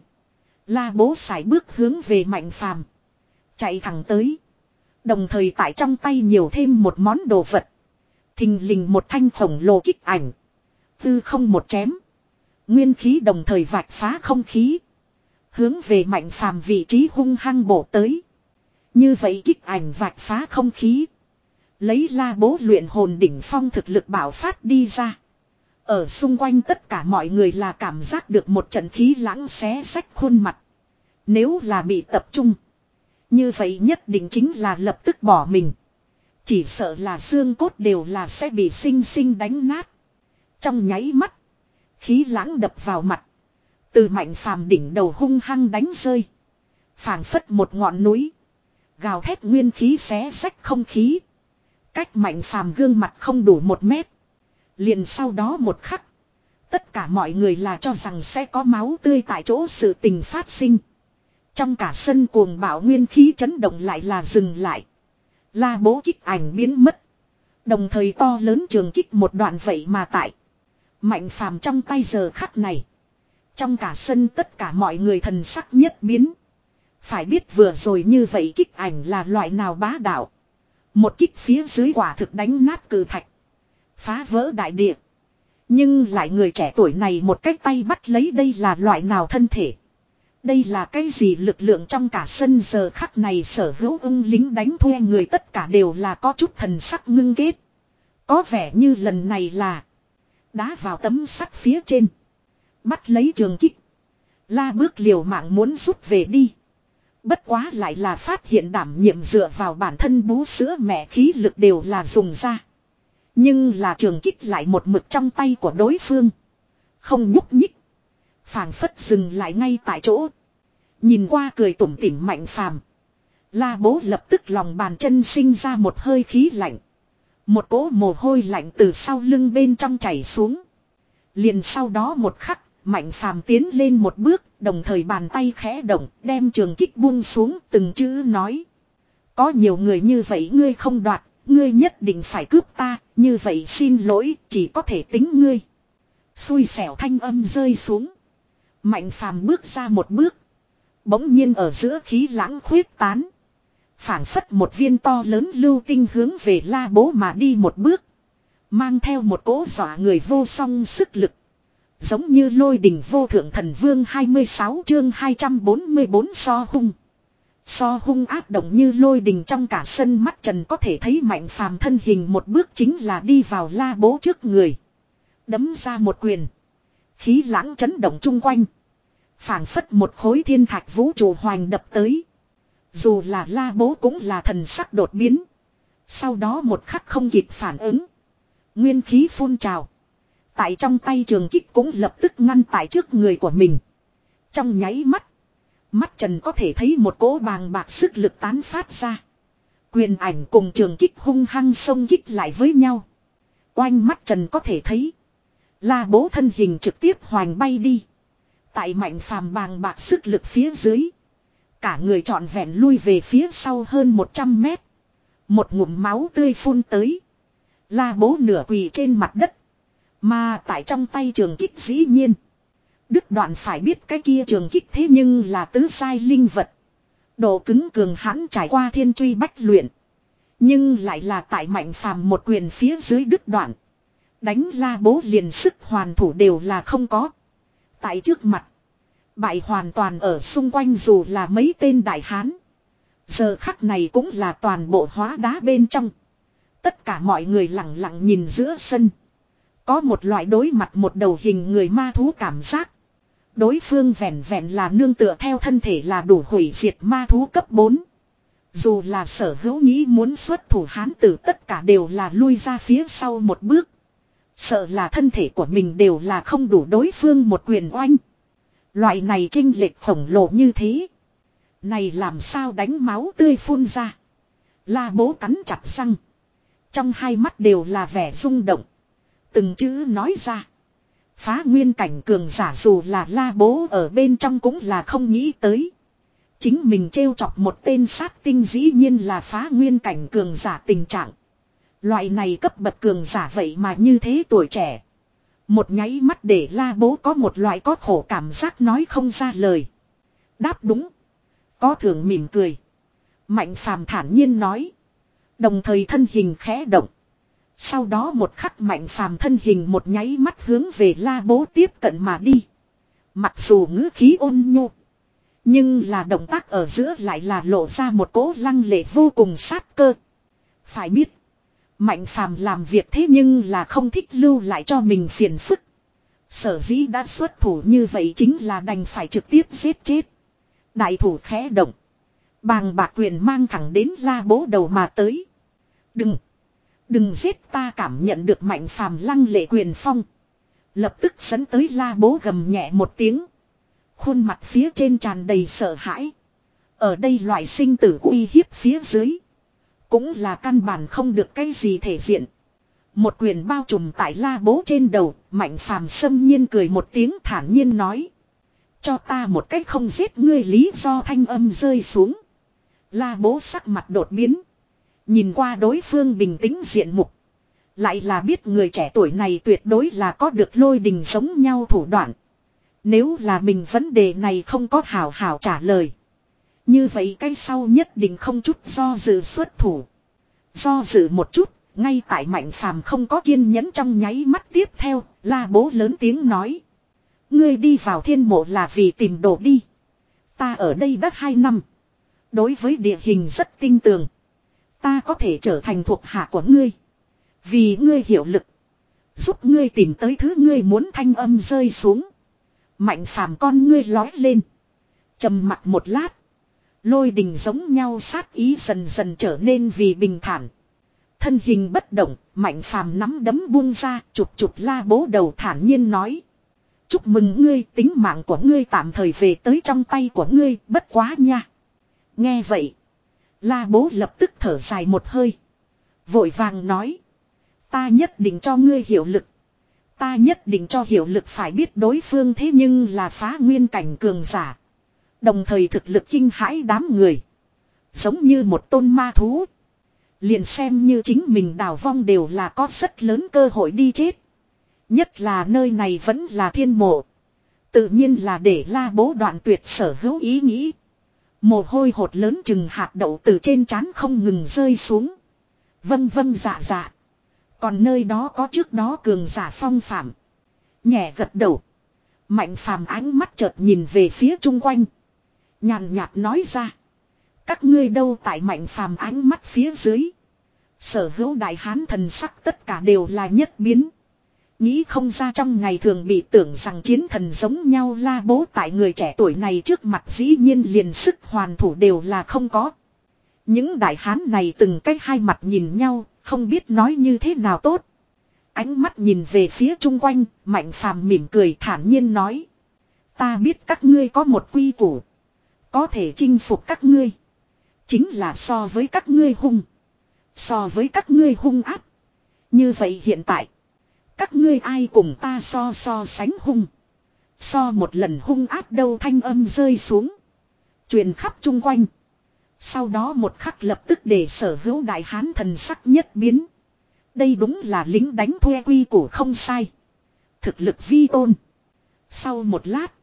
La Bố sải bước hướng về mạnh phàm. Chạy thẳng tới. Đồng thời tại trong tay nhiều thêm một món đồ vật. Thình lình một thanh khổng lồ kích ảnh. Tư không một chém. Nguyên khí đồng thời vạch phá không khí. Hướng về mạnh phàm vị trí hung hăng bổ tới. Như vậy kích ảnh vạch phá không khí. Lấy La Bố luyện hồn đỉnh phong thực lực bảo phát đi ra. Ở xung quanh tất cả mọi người là cảm giác được một trận khí lãng xé xách khuôn mặt. Nếu là bị tập trung. Như vậy nhất định chính là lập tức bỏ mình. Chỉ sợ là xương cốt đều là sẽ bị sinh sinh đánh nát. Trong nháy mắt. Khí lãng đập vào mặt. Từ Mạnh Phàm đỉnh đầu hung hăng đánh rơi. Phảng phất một ngọn núi. Gào thét nguyên khí xé xách không khí. Cách Mạnh Phàm gương mặt không đủ một mét. Liền sau đó một khắc. Tất cả mọi người là cho rằng sẽ có máu tươi tại chỗ sự tình phát sinh. Trong cả sân cuồng bạo nguyên khí chấn động lại là dừng lại. La bố kích ảnh biến mất. Đồng thời to lớn trường kích một đoạn vậy mà tại. Mạnh Phàm trong tay giờ khắc này. Trong cả sân tất cả mọi người thần sắc nhất biến. Phải biết vừa rồi như vậy kích ảnh là loại nào bá đạo. Một kích phía dưới quả thực đánh nát cử thạch. Phá vỡ đại địa. Nhưng lại người trẻ tuổi này một cái tay bắt lấy đây là loại nào thân thể. Đây là cái gì lực lượng trong cả sân giờ khắc này sở hữu ưng lính đánh thuê người tất cả đều là có chút thần sắc ngưng kết. Có vẻ như lần này là đá vào tấm sắt phía trên. Bắt lấy trường kích. La bước liều mạng muốn rút về đi. Bất quá lại là phát hiện đảm nhiệm dựa vào bản thân bú sữa mẹ khí lực đều là dùng ra. Nhưng là trường kích lại một mực trong tay của đối phương. Không nhúc nhích. Phảng phất dừng lại ngay tại chỗ. Nhìn qua cười tủm tỉm Mạnh Phàm. La bố lập tức lòng bàn chân sinh ra một hơi khí lạnh. Một cỗ mồ hôi lạnh từ sau lưng bên trong chảy xuống. Liền sau đó một khắc. Mạnh Phàm tiến lên một bước, đồng thời bàn tay khẽ động, đem trường kích buông xuống từng chữ nói. Có nhiều người như vậy ngươi không đoạt, ngươi nhất định phải cướp ta, như vậy xin lỗi, chỉ có thể tính ngươi. Xui xẻo thanh âm rơi xuống. Mạnh Phàm bước ra một bước. Bỗng nhiên ở giữa khí lãng khuyết tán. Phảng phất một viên to lớn lưu tinh hướng về La bố mà đi một bước. Mang theo một cỗ dọa người vô song sức lực. Giống như lôi đình vô thượng thần vương hai mươi sáu chương hai trăm bốn mươi bốn so hung. So hung ác động như lôi đình trong cả sân mắt trần có thể thấy Mạnh Phàm thân hình một bước chính là đi vào La bố trước người. Đấm ra một quyền. Khí lãng chấn động chung quanh. Phảng phất một khối thiên thạch vũ trụ hoành đập tới. Dù là La bố cũng là thần sắc đột biến. Sau đó một khắc không kịp phản ứng. Nguyên khí phun trào. Tại trong tay trường kích cũng lập tức ngăn tại trước người của mình. Trong nháy mắt. Mắt trần có thể thấy một cỗ bàng bạc sức lực tán phát ra. Quyền ảnh cùng trường kích hung hăng xông kích lại với nhau. Oanh mắt trần có thể thấy. La bố thân hình trực tiếp hoành bay đi. Tại Mạnh Phàm bàng bạc sức lực phía dưới. Cả người trọn vẹn lui về phía sau hơn một trăm mét. Một ngụm máu tươi phun tới. La bố nửa quỳ trên mặt đất. Mà tại trong tay trường kích dĩ nhiên. Đức đoạn phải biết cái kia trường kích thế nhưng là tứ sai linh vật. Độ cứng cường hãn trải qua thiên truy bách luyện. Nhưng lại là tại Mạnh Phàm một quyền phía dưới đức đoạn. Đánh La bố liền sức hoàn thủ đều là không có. Tại trước mặt. Bại hoàn toàn ở xung quanh dù là mấy tên đại hán. Giờ khắc này cũng là toàn bộ hóa đá bên trong. Tất cả mọi người lặng lặng nhìn giữa sân. Có một loại đối mặt một đầu hình người ma thú cảm giác. Đối phương vẹn vẹn là nương tựa theo thân thể là đủ hủy diệt ma thú cấp bốn. Dù là sở hữu nghĩ muốn xuất thủ hán tử tất cả đều là lui ra phía sau một bước. Sợ là thân thể của mình đều là không đủ đối phương một quyền oanh. Loại này chênh lệch khổng lồ như thế. Này làm sao đánh máu tươi phun ra. La bố cắn chặt răng. Trong hai mắt đều là vẻ rung động. Từng chữ nói ra. Phá nguyên cảnh cường giả dù là La bố ở bên trong cũng là không nghĩ tới. Chính mình trêu chọc một tên sát tinh dĩ nhiên là phá nguyên cảnh cường giả tình trạng. Loại này cấp bậc cường giả vậy mà như thế tuổi trẻ. Một nháy mắt để La bố có một loại có khổ cảm giác nói không ra lời. Đáp đúng. Có thưởng mỉm cười. Mạnh Phàm thản nhiên nói. Đồng thời thân hình khẽ động. Sau đó một khắc Mạnh Phàm thân hình một nháy mắt hướng về La bố tiếp cận mà đi. Mặc dù ngữ khí ôn nhu. Nhưng là động tác ở giữa lại là lộ ra một cỗ lăng lệ vô cùng sát cơ. Phải biết. Mạnh phàm làm việc thế nhưng là không thích lưu lại cho mình phiền phức. Sở dĩ đã xuất thủ như vậy chính là đành phải trực tiếp giết chết. Đại thủ khẽ động. Bàng bạc quyền mang thẳng đến La Bố đầu mà tới. Đừng. Đừng giết ta, cảm nhận được Mạnh phàm lăng lệ quyền phong. Lập tức dẫn tới La Bố gầm nhẹ một tiếng. Khuôn mặt phía trên tràn đầy sợ hãi. Ở đây loại sinh tử uy hiếp phía dưới. Cũng là căn bản không được cái gì thể diện. Một quyền bao trùm tại La Bố trên đầu. Mạnh phàm xâm nhiên cười một tiếng thản nhiên nói. Cho ta một cách không giết ngươi lý do, thanh âm rơi xuống. La Bố sắc mặt đột biến. Nhìn qua đối phương bình tĩnh diện mục. Lại là biết người trẻ tuổi này tuyệt đối là có được lôi đình giống nhau thủ đoạn. Nếu là mình vấn đề này không có hào hào trả lời. Như vậy cái sau nhất định không chút do dự xuất thủ. Do dự một chút, ngay tại Mạnh phàm không có kiên nhẫn trong nháy mắt tiếp theo, La Bố lớn tiếng nói. Ngươi đi vào thiên mộ là vì tìm đồ đi. Ta ở đây đã hai năm. Đối với địa hình rất tinh tường. Ta có thể trở thành thuộc hạ của ngươi. Vì ngươi hiệu lực. Giúp ngươi tìm tới thứ ngươi muốn, thanh âm rơi xuống. Mạnh phàm con ngươi lói lên. Trầm mặc một lát. Lôi đình giống nhau sát ý dần dần trở nên vì bình thản. Thân hình bất động, Mạnh phàm nắm đấm buông ra, chụp chụp La Bố đầu thản nhiên nói. Chúc mừng ngươi, tính mạng của ngươi tạm thời về tới trong tay của ngươi, bất quá nha. Nghe vậy. La Bố lập tức thở dài một hơi. Vội vàng nói. Ta nhất định cho ngươi hiệu lực. Ta nhất định cho hiệu lực, phải biết đối phương thế nhưng là phá nguyên cảnh cường giả. Đồng thời thực lực kinh hãi đám người. Giống như một tôn ma thú. Liền xem như chính mình đào vong đều là có rất lớn cơ hội đi chết. Nhất là nơi này vẫn là thiên mộ. Tự nhiên là để La Bố đoạn tuyệt sở hữu ý nghĩ. Mồ hôi hột lớn chừng hạt đậu từ trên trán không ngừng rơi xuống. Vâng vâng dạ dạ. Còn nơi đó có trước đó cường giả phong phạm. Nhẹ gật đầu. Mạnh phàm ánh mắt chợt nhìn về phía chung quanh. Nhàn nhạt nói ra. Các ngươi đâu, tại Mạnh phàm ánh mắt phía dưới. Sở hữu đại hán thần sắc tất cả đều là nhất biến. Nghĩ không ra trong ngày thường bị tưởng rằng chiến thần giống nhau La Bố tại người trẻ tuổi này trước mặt dĩ nhiên liền sức hoàn thủ đều là không có. Những đại hán này từng cách hai mặt nhìn nhau, không biết nói như thế nào tốt. Ánh mắt nhìn về phía chung quanh, Mạnh phàm mỉm cười thản nhiên nói. Ta biết các ngươi có một quy củ. Có thể chinh phục các ngươi. Chính là so với các ngươi hung. So với các ngươi hung áp. Như vậy hiện tại. Các ngươi ai cùng ta so so sánh hung. So một lần hung áp đâu, thanh âm rơi xuống. Truyền khắp chung quanh. Sau đó một khắc lập tức để sở hữu đại hán thần sắc nhất biến. Đây đúng là lính đánh thuê quy củ không sai. Thực lực vi tôn. Sau một lát.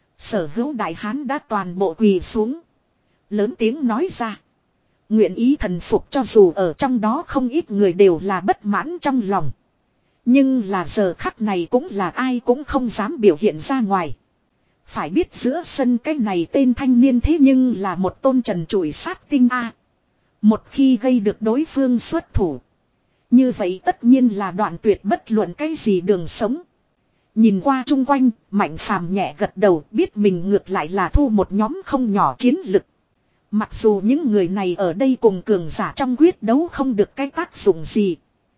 Sở hữu đại hán đã toàn bộ quỳ xuống. Lớn tiếng nói ra. Nguyện ý thần phục, cho dù ở trong đó không ít người đều là bất mãn trong lòng. Nhưng là giờ khắc này cũng là ai cũng không dám biểu hiện ra ngoài. Phải biết giữa sân cái này tên thanh niên thế nhưng là một tôn trần trụi sát tinh A. Một khi gây được đối phương xuất thủ. Như vậy tất nhiên là đoạn tuyệt bất luận cái gì đường sống. Nhìn qua chung quanh, Mạnh phàm nhẹ gật đầu, biết mình ngược lại là thu một nhóm không nhỏ chiến lực. Mặc dù những người này ở đây cùng cường giả trong quyết đấu không được cái tác dụng gì.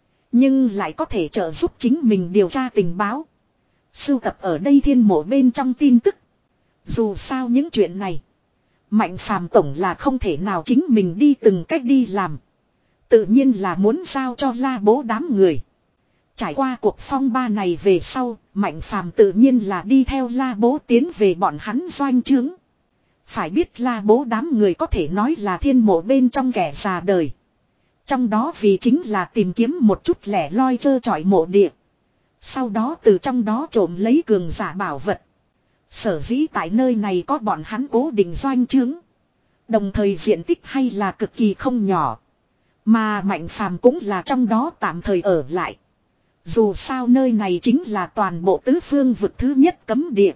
Nhưng lại có thể trợ giúp chính mình điều tra tình báo. Sưu tập ở đây thiên mộ bên trong tin tức. Dù sao những chuyện này. Mạnh phàm tổng là không thể nào chính mình đi từng cách đi làm. Tự nhiên là muốn giao cho La Bố đám người. Trải qua cuộc phong ba này về sau. Mạnh phàm tự nhiên là đi theo La Bố tiến về bọn hắn doanh trướng. Phải biết La Bố đám người có thể nói là thiên mộ bên trong kẻ già đời. Trong đó vì chính là tìm kiếm một chút lẻ loi trơ trọi mộ địa. Sau đó từ trong đó trộm lấy cường giả bảo vật. Sở dĩ tại nơi này có bọn hắn cố định doanh trướng. Đồng thời diện tích hay là cực kỳ không nhỏ. Mà Mạnh phàm cũng là trong đó tạm thời ở lại. Dù sao nơi này chính là toàn bộ tứ phương vực thứ nhất cấm địa.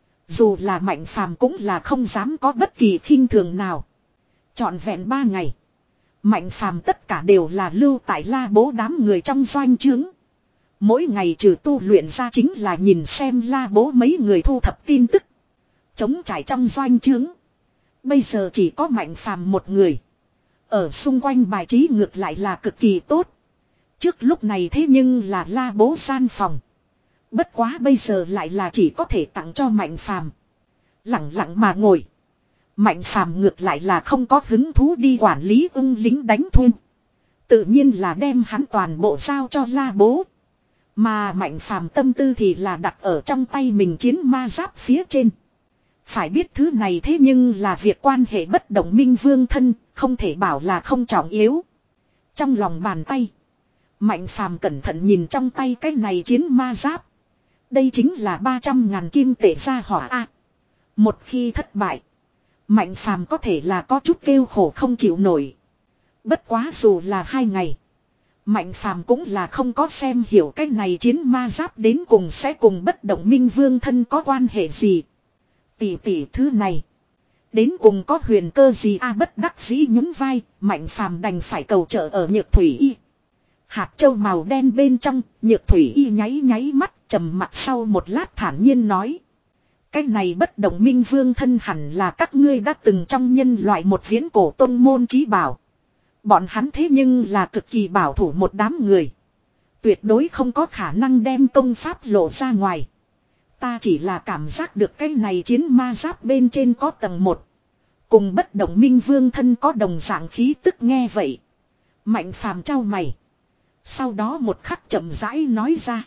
Dù là Mạnh phàm cũng là không dám có bất kỳ khinh thường nào. Trọn vẹn ba ngày. Mạnh phàm tất cả đều là lưu tại La Bố đám người trong doanh trướng. Mỗi ngày trừ tu luyện ra chính là nhìn xem La Bố mấy người thu thập tin tức. Chống trải trong doanh trướng. Bây giờ chỉ có Mạnh phàm một người. Ở xung quanh bài trí ngược lại là cực kỳ tốt. Trước lúc này thế nhưng là La Bố gian phòng. Bất quá bây giờ lại là chỉ có thể tặng cho Mạnh phàm. Lặng lặng mà ngồi. Mạnh phàm ngược lại là không có hứng thú đi quản lý ung lính đánh thun. Tự nhiên là đem hắn toàn bộ giao cho La Bố. Mà Mạnh phàm tâm tư thì là đặt ở trong tay mình chiến ma giáp phía trên. Phải biết thứ này thế nhưng là việc quan hệ bất động minh vương thân, không thể bảo là không trọng yếu. Trong lòng bàn tay, Mạnh phàm cẩn thận nhìn trong tay cái này chiến ma giáp. Đây chính là ba trăm ngàn kim tệ ra hỏa A. Một khi thất bại, Mạnh phàm có thể là có chút kêu khổ không chịu nổi. Bất quá dù là hai ngày, Mạnh phàm cũng là không có xem hiểu cái này chiến ma giáp đến cùng sẽ cùng bất động minh vương thân có quan hệ gì. Tỷ tỷ thứ này, đến cùng có huyền cơ gì a? Bất đắc dĩ nhún vai, Mạnh phàm đành phải cầu trợ ở Nhược Thủy Y. Hạt châu màu đen bên trong, Nhược Thủy Y nháy nháy mắt, trầm mặt sau một lát thản nhiên nói. Cái này bất động minh vương thân hẳn là các ngươi đã từng trong nhân loại một viễn cổ tôn môn chí bảo. Bọn hắn thế nhưng là cực kỳ bảo thủ một đám người. Tuyệt đối không có khả năng đem công pháp lộ ra ngoài. Ta chỉ là cảm giác được cái này chiến ma giáp bên trên có tầng một. Cùng bất động minh vương thân có đồng dạng khí tức nghe vậy. Mạnh phàm trao mày. Sau đó một khắc chậm rãi nói ra.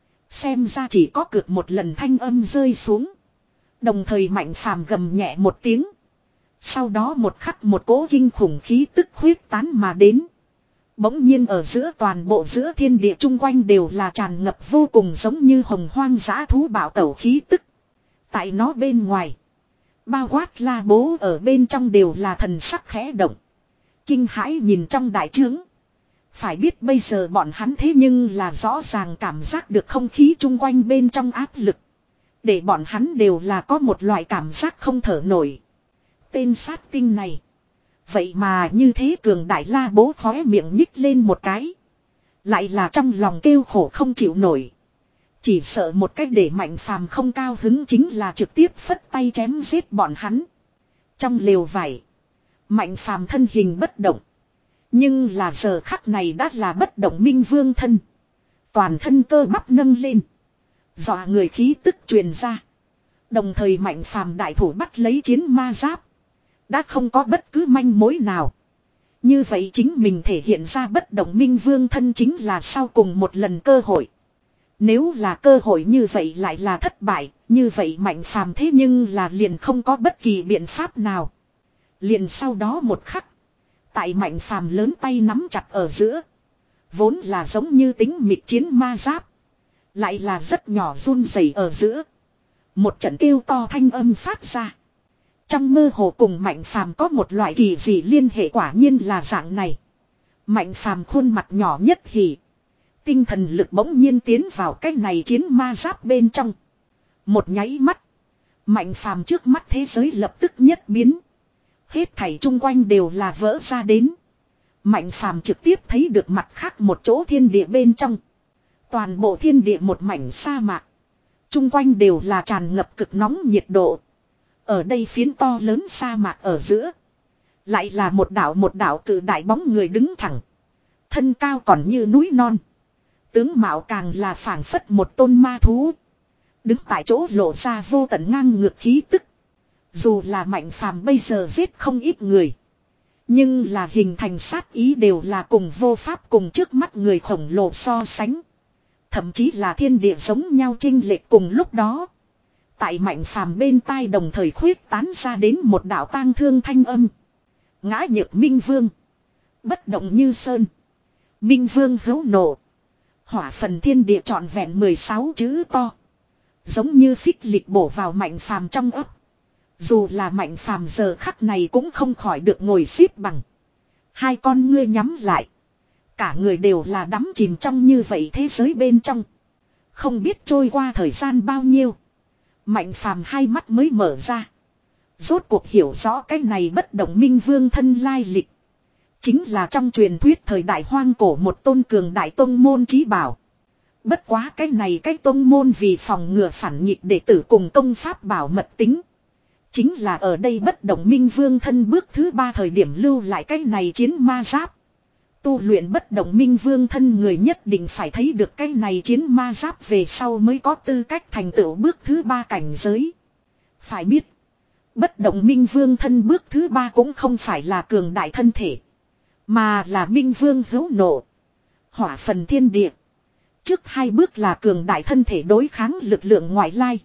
Xem ra chỉ có cược một lần thanh âm rơi xuống. Đồng thời Mạnh phàm gầm nhẹ một tiếng. Sau đó một khắc một cỗ kinh khủng khí tức huyết tán mà đến. Bỗng nhiên ở giữa toàn bộ giữa thiên địa chung quanh đều là tràn ngập vô cùng giống như hồng hoang dã thú bạo tẩu khí tức. Tại nó bên ngoài, bao quát La Bố ở bên trong đều là thần sắc khẽ động. Kinh hãi nhìn trong đại trướng. Phải biết bây giờ bọn hắn thế nhưng là rõ ràng cảm giác được không khí chung quanh bên trong áp lực. Để bọn hắn đều là có một loại cảm giác không thở nổi. Tên sát tinh này, vậy mà như thế cường đại, La Bố khóe miệng nhích lên một cái. Lại là trong lòng kêu khổ không chịu nổi. Chỉ sợ một cách để Mạnh phàm không cao hứng chính là trực tiếp phất tay chém giết bọn hắn. Trong lều vải, Mạnh phàm thân hình bất động. Nhưng là giờ khắc này đã là bất động minh vương thân. Toàn thân cơ bắp nâng lên. Dọa người khí tức truyền ra. Đồng thời Mạnh phàm đại thủ bắt lấy chiến ma giáp. Đã không có bất cứ manh mối nào. Như vậy chính mình thể hiện ra bất động minh vương thân chính là sau cùng một lần cơ hội. Nếu là cơ hội như vậy lại là thất bại, như vậy Mạnh phàm thế nhưng là liền không có bất kỳ biện pháp nào. Liền sau đó một khắc, tại Mạnh phàm lớn tay nắm chặt ở giữa, vốn là giống như tính mịt chiến ma giáp, lại là rất nhỏ run rẩy ở giữa. Một trận kêu to thanh âm phát ra. Trong mơ hồ cùng Mạnh phàm có một loại kỳ dị liên hệ, quả nhiên là dạng này. Mạnh phàm khuôn mặt nhỏ nhất hỉ. Tinh thần lực bỗng nhiên tiến vào cái này chiến ma giáp bên trong. Một nháy mắt, Mạnh phàm trước mắt thế giới lập tức nhất biến. Hết thảy chung quanh đều là vỡ ra đến. Mạnh phàm trực tiếp thấy được mặt khác một chỗ thiên địa bên trong. Toàn bộ thiên địa một mảnh sa mạc. Chung quanh đều là tràn ngập cực nóng nhiệt độ. Ở đây phiến to lớn sa mạc ở giữa, lại là một đảo một đảo cự đại bóng người đứng thẳng. Thân cao còn như núi non. Tướng mạo càng là phảng phất một tôn ma thú. Đứng tại chỗ lộ ra vô tận ngang ngược khí tức. Dù là Mạnh phàm bây giờ giết không ít người, nhưng là hình thành sát ý đều là cùng vô pháp cùng trước mắt người khổng lồ so sánh. Thậm chí là thiên địa giống nhau chênh lệch. Cùng lúc đó, tại Mạnh phàm bên tai đồng thời khuyết tán ra đến một đạo tang thương thanh âm. Ngã nhược minh vương, bất động như sơn. Minh vương hữu nộ. Hỏa phần thiên địa trọn vẹn mười sáu chữ to, giống như phích lịch bổ vào Mạnh phàm trong ấp. Dù là Mạnh phàm giờ khắc này cũng không khỏi được ngồi xếp bằng. Hai con ngươi nhắm lại. Cả người đều là đắm chìm trong như vậy thế giới bên trong. Không biết trôi qua thời gian bao nhiêu, Mạnh phàm hai mắt mới mở ra. Rốt cuộc hiểu rõ cái này bất động minh vương thân lai lịch. Chính là trong truyền thuyết thời đại hoang cổ một tôn cường đại tông môn chí bảo. Bất quá cái này cái tông môn vì phòng ngừa phản nghịch đệ tử cùng công pháp bảo mật tính. Chính là ở đây bất động minh vương thân bước thứ ba thời điểm lưu lại cái này chiến ma giáp. Tu luyện bất động minh vương thân người nhất định phải thấy được cái này chiến ma giáp về sau mới có tư cách thành tựu bước thứ ba cảnh giới. Phải biết, bất động minh vương thân bước thứ ba cũng không phải là cường đại thân thể, mà là minh vương hữu nộ, hỏa phần thiên địa. Trước hai bước là cường đại thân thể đối kháng lực lượng ngoại lai.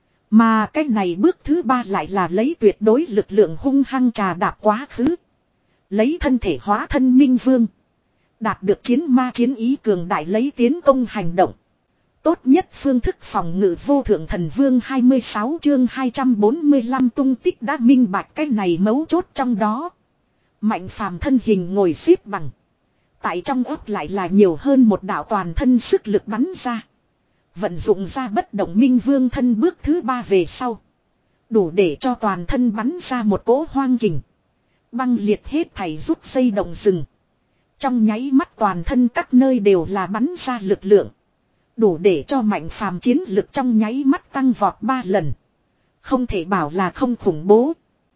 Mà cái này bước thứ ba lại là lấy tuyệt đối lực lượng hung hăng trà đạp quá khứ. Lấy thân thể hóa thân minh vương. Đạt được chiến ma chiến ý cường đại lấy tiến công hành động. Tốt nhất phương thức phòng ngự vô thượng thần vương hai mươi sáu chương hai trăm bốn mươi lăm tung tích đã minh bạch cái này mấu chốt trong đó. Mạnh phàm thân hình ngồi xếp bằng. Tại trong ấp lại là nhiều hơn một đạo toàn thân sức lực bắn ra. Vận dụng ra bất động minh vương thân bước thứ ba về sau. Đủ để cho toàn thân bắn ra một cỗ hoang kình. Băng liệt hết thảy rút dây động rừng. Trong nháy mắt toàn thân các nơi đều là bắn ra lực lượng. Đủ để cho mạnh phàm chiến lực trong nháy mắt tăng vọt ba lần. Không thể bảo là không khủng bố.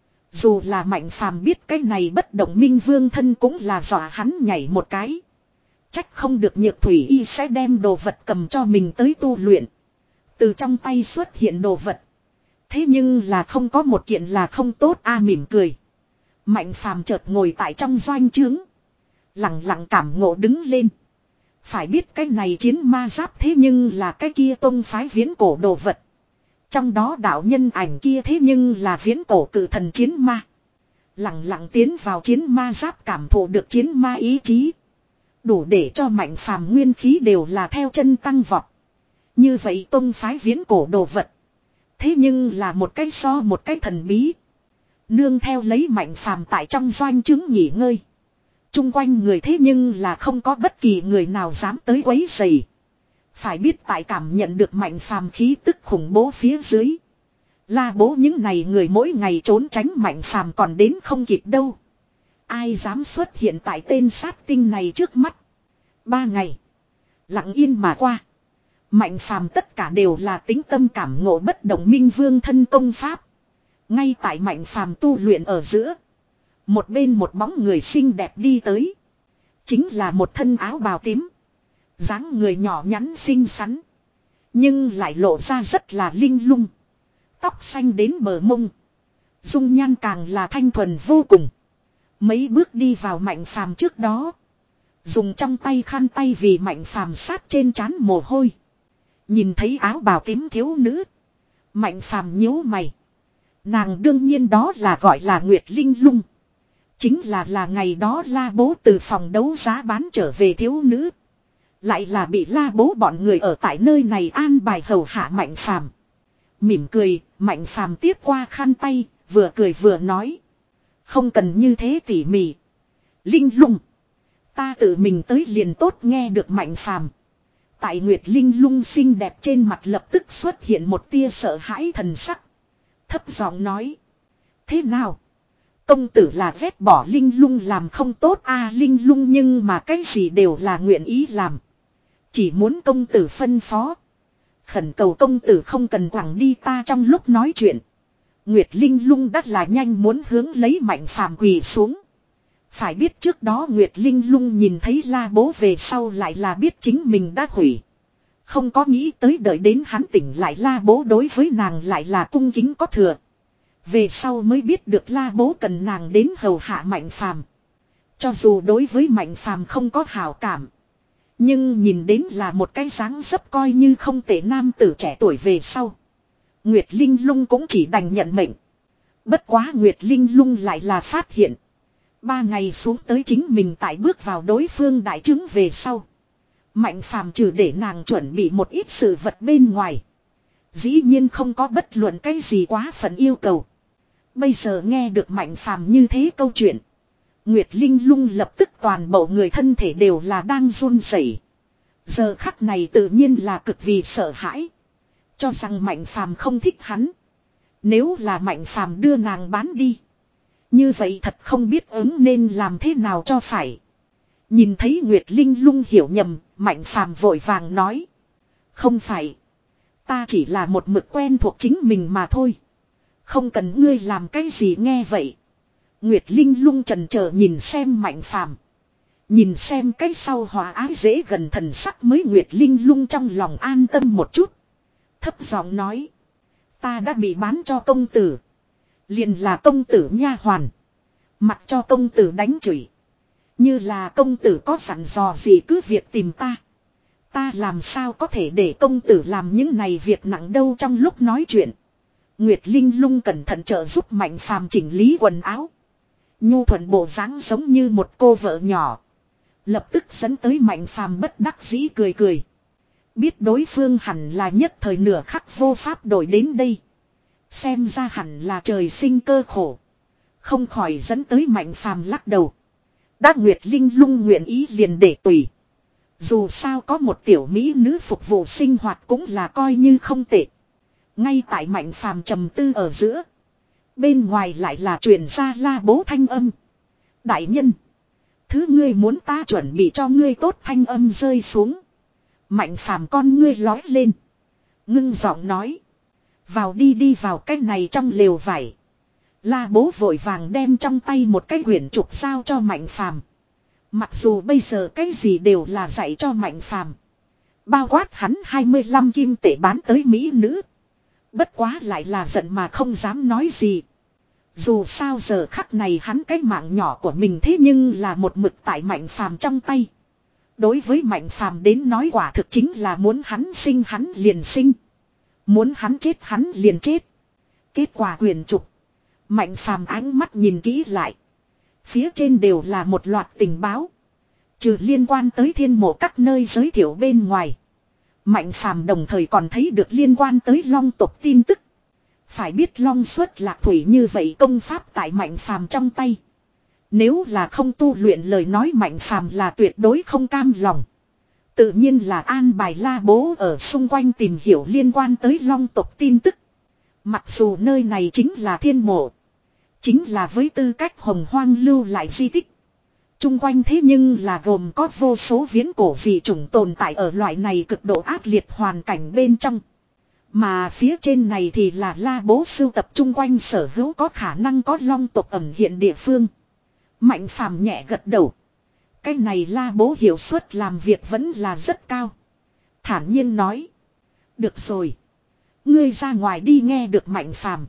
Dù là mạnh phàm biết cái này bất động minh vương thân cũng là dọa hắn nhảy một cái. Trách không được Nhược Thủy Y sẽ đem đồ vật cầm cho mình tới tu luyện. Từ trong tay xuất hiện đồ vật. Thế nhưng là không có một kiện là không tốt a mỉm cười. Mạnh phàm chợt ngồi tại trong doanh trướng. Lặng lặng cảm ngộ đứng lên. Phải biết cái này chiến ma giáp thế nhưng là cái kia tông phái viễn cổ đồ vật. Trong đó đạo nhân ảnh kia thế nhưng là viễn cổ cử thần chiến ma. Lặng lặng tiến vào chiến ma giáp cảm thụ được chiến ma ý chí. Đủ để cho mạnh phàm nguyên khí đều là theo chân tăng vọt. Như vậy tông phái viễn cổ đồ vật. Thế nhưng là một cái so một cái thần bí. Nương theo lấy mạnh phàm tại trong doanh trướng nghỉ ngơi. Trung quanh người thế nhưng là không có bất kỳ người nào dám tới quấy rầy. Phải biết tại cảm nhận được mạnh phàm khí tức khủng bố phía dưới. La bố những này người mỗi ngày trốn tránh mạnh phàm còn đến không kịp đâu. Ai dám xuất hiện tại tên sát tinh này trước mắt. Ba ngày. Lặng yên mà qua. Mạnh phàm tất cả đều là tính tâm cảm ngộ bất động minh vương thân công pháp. Ngay tại mạnh phàm tu luyện ở giữa. Một bên một bóng người xinh đẹp đi tới. Chính là một thân áo bào tím. Dáng người nhỏ nhắn xinh xắn. Nhưng lại lộ ra rất là linh lung. Tóc xanh đến bờ mông. Dung nhan càng là thanh thuần vô cùng. Mấy bước đi vào mạnh phàm trước đó. Dùng trong tay khăn tay vì mạnh phàm sát trên trán mồ hôi. Nhìn thấy áo bào tím thiếu nữ. Mạnh phàm nhíu mày. Nàng đương nhiên đó là gọi là Nguyệt Linh Lung. Chính là là ngày đó La Bố từ phòng đấu giá bán trở về thiếu nữ. Lại là bị La Bố bọn người ở tại nơi này an bài hầu hạ mạnh phàm. Mỉm cười, mạnh phàm tiếp qua khăn tay, vừa cười vừa nói. Không cần như thế tỉ mỉ. Linh Lung. Ta tự mình tới liền tốt nghe được mạnh phàm. Tại Nguyệt Linh Lung xinh đẹp trên mặt lập tức xuất hiện một tia sợ hãi thần sắc. Thấp giọng nói. Thế nào? Công tử là vét bỏ Linh Lung làm không tốt a à, Linh Lung nhưng mà cái gì đều là nguyện ý làm. Chỉ muốn công tử phân phó. Khẩn cầu công tử không cần quẳng đi ta trong lúc nói chuyện. Nguyệt Linh Lung đắt là nhanh muốn hướng lấy mạnh phàm quỳ xuống. Phải biết trước đó Nguyệt Linh Lung nhìn thấy La Bố về sau lại là biết chính mình đã hủy. Không có nghĩ tới đợi đến hắn tỉnh lại La Bố đối với nàng lại là cung kính có thừa. Về sau mới biết được La Bố cần nàng đến hầu hạ mạnh phàm. Cho dù đối với mạnh phàm không có hảo cảm. Nhưng nhìn đến là một cái dáng dấp coi như không tệ nam tử trẻ tuổi về sau. Nguyệt Linh Lung cũng chỉ đành nhận mệnh. Bất quá Nguyệt Linh Lung lại là phát hiện. Ba ngày xuống tới chính mình tại bước vào đối phương đại trướng về sau. Mạnh phàm trừ để nàng chuẩn bị một ít sự vật bên ngoài. Dĩ nhiên không có bất luận cái gì quá phận yêu cầu. Bây giờ nghe được mạnh phàm như thế câu chuyện. Nguyệt Linh Lung lập tức toàn bộ người thân thể đều là đang run rẩy. Giờ khắc này tự nhiên là cực vì sợ hãi. Cho rằng mạnh phàm không thích hắn. Nếu là mạnh phàm đưa nàng bán đi. Như vậy thật không biết ứng nên làm thế nào cho phải. Nhìn thấy Nguyệt Linh Lung hiểu nhầm, Mạnh Phàm vội vàng nói. Không phải. Ta chỉ là một mực quen thuộc chính mình mà thôi. Không cần ngươi làm cái gì nghe vậy. Nguyệt Linh Lung chần chờ nhìn xem Mạnh Phàm. Nhìn xem cái sau hòa ái dễ gần thần sắc mới Nguyệt Linh Lung trong lòng an tâm một chút. Thấp giọng nói. Ta đã bị bán cho công tử. Liền là công tử nha hoàn. Mặc cho công tử đánh chửi. Như là công tử có sẵn dò gì cứ việc tìm ta. Ta làm sao có thể để công tử làm những này việc nặng đâu. Trong lúc nói chuyện, Nguyệt Linh Lung cẩn thận trợ giúp Mạnh Phàm chỉnh lý quần áo. Nhu thuận bộ dáng giống như một cô vợ nhỏ. Lập tức dẫn tới Mạnh Phàm bất đắc dĩ cười cười. Biết đối phương hẳn là nhất thời nửa khắc vô pháp đổi đến đây. Xem ra hẳn là trời sinh cơ khổ. Không khỏi dẫn tới Mạnh Phàm lắc đầu. Đã Nguyệt Linh Lung nguyện ý liền để tùy. Dù sao có một tiểu mỹ nữ phục vụ sinh hoạt cũng là coi như không tệ. Ngay tại Mạnh Phàm trầm tư ở giữa. Bên ngoài lại là truyền ra la bố thanh âm. Đại nhân. Thứ ngươi muốn ta chuẩn bị cho ngươi tốt thanh âm rơi xuống. Mạnh Phàm con ngươi lói lên. Ngưng giọng nói. Vào đi đi vào cái này trong lều vải. La bố vội vàng đem trong tay một cái quyển trục giao cho Mạnh Phàm. Mặc dù bây giờ cái gì đều là dạy cho Mạnh Phàm. Bao quát hắn hai mươi lăm kim tệ bán tới mỹ nữ. Bất quá lại là giận mà không dám nói gì. Dù sao giờ khắc này hắn cái mạng nhỏ của mình thế nhưng là một mực tại Mạnh Phàm trong tay. Đối với Mạnh Phàm đến nói quả thực chính là muốn hắn sinh hắn liền sinh. Muốn hắn chết hắn liền chết. Kết quả quyền trục. Mạnh Phàm ánh mắt nhìn kỹ lại. Phía trên đều là một loạt tình báo. Trừ liên quan tới thiên mộ các nơi giới thiệu bên ngoài. Mạnh Phàm đồng thời còn thấy được liên quan tới long tộc tin tức. Phải biết long xuất lạc thủy như vậy công pháp tại Mạnh Phàm trong tay. Nếu là không tu luyện lời nói Mạnh Phàm là tuyệt đối không cam lòng. Tự nhiên là an bài la bố ở xung quanh tìm hiểu liên quan tới long tộc tin tức. Mặc dù nơi này chính là thiên mộ. Chính là với tư cách hồng hoang lưu lại di tích. Trung quanh thế nhưng là gồm có vô số viễn cổ dị chủng tồn tại ở loại này cực độ ác liệt hoàn cảnh bên trong. Mà phía trên này thì là la bố sưu tập trung quanh sở hữu có khả năng có long tộc ẩn hiện địa phương. Mạnh Phàm nhẹ gật đầu. Cái này la bố hiệu suất làm việc vẫn là rất cao. Thản nhiên nói. Được rồi. Ngươi ra ngoài đi nghe được Mạnh Phàm.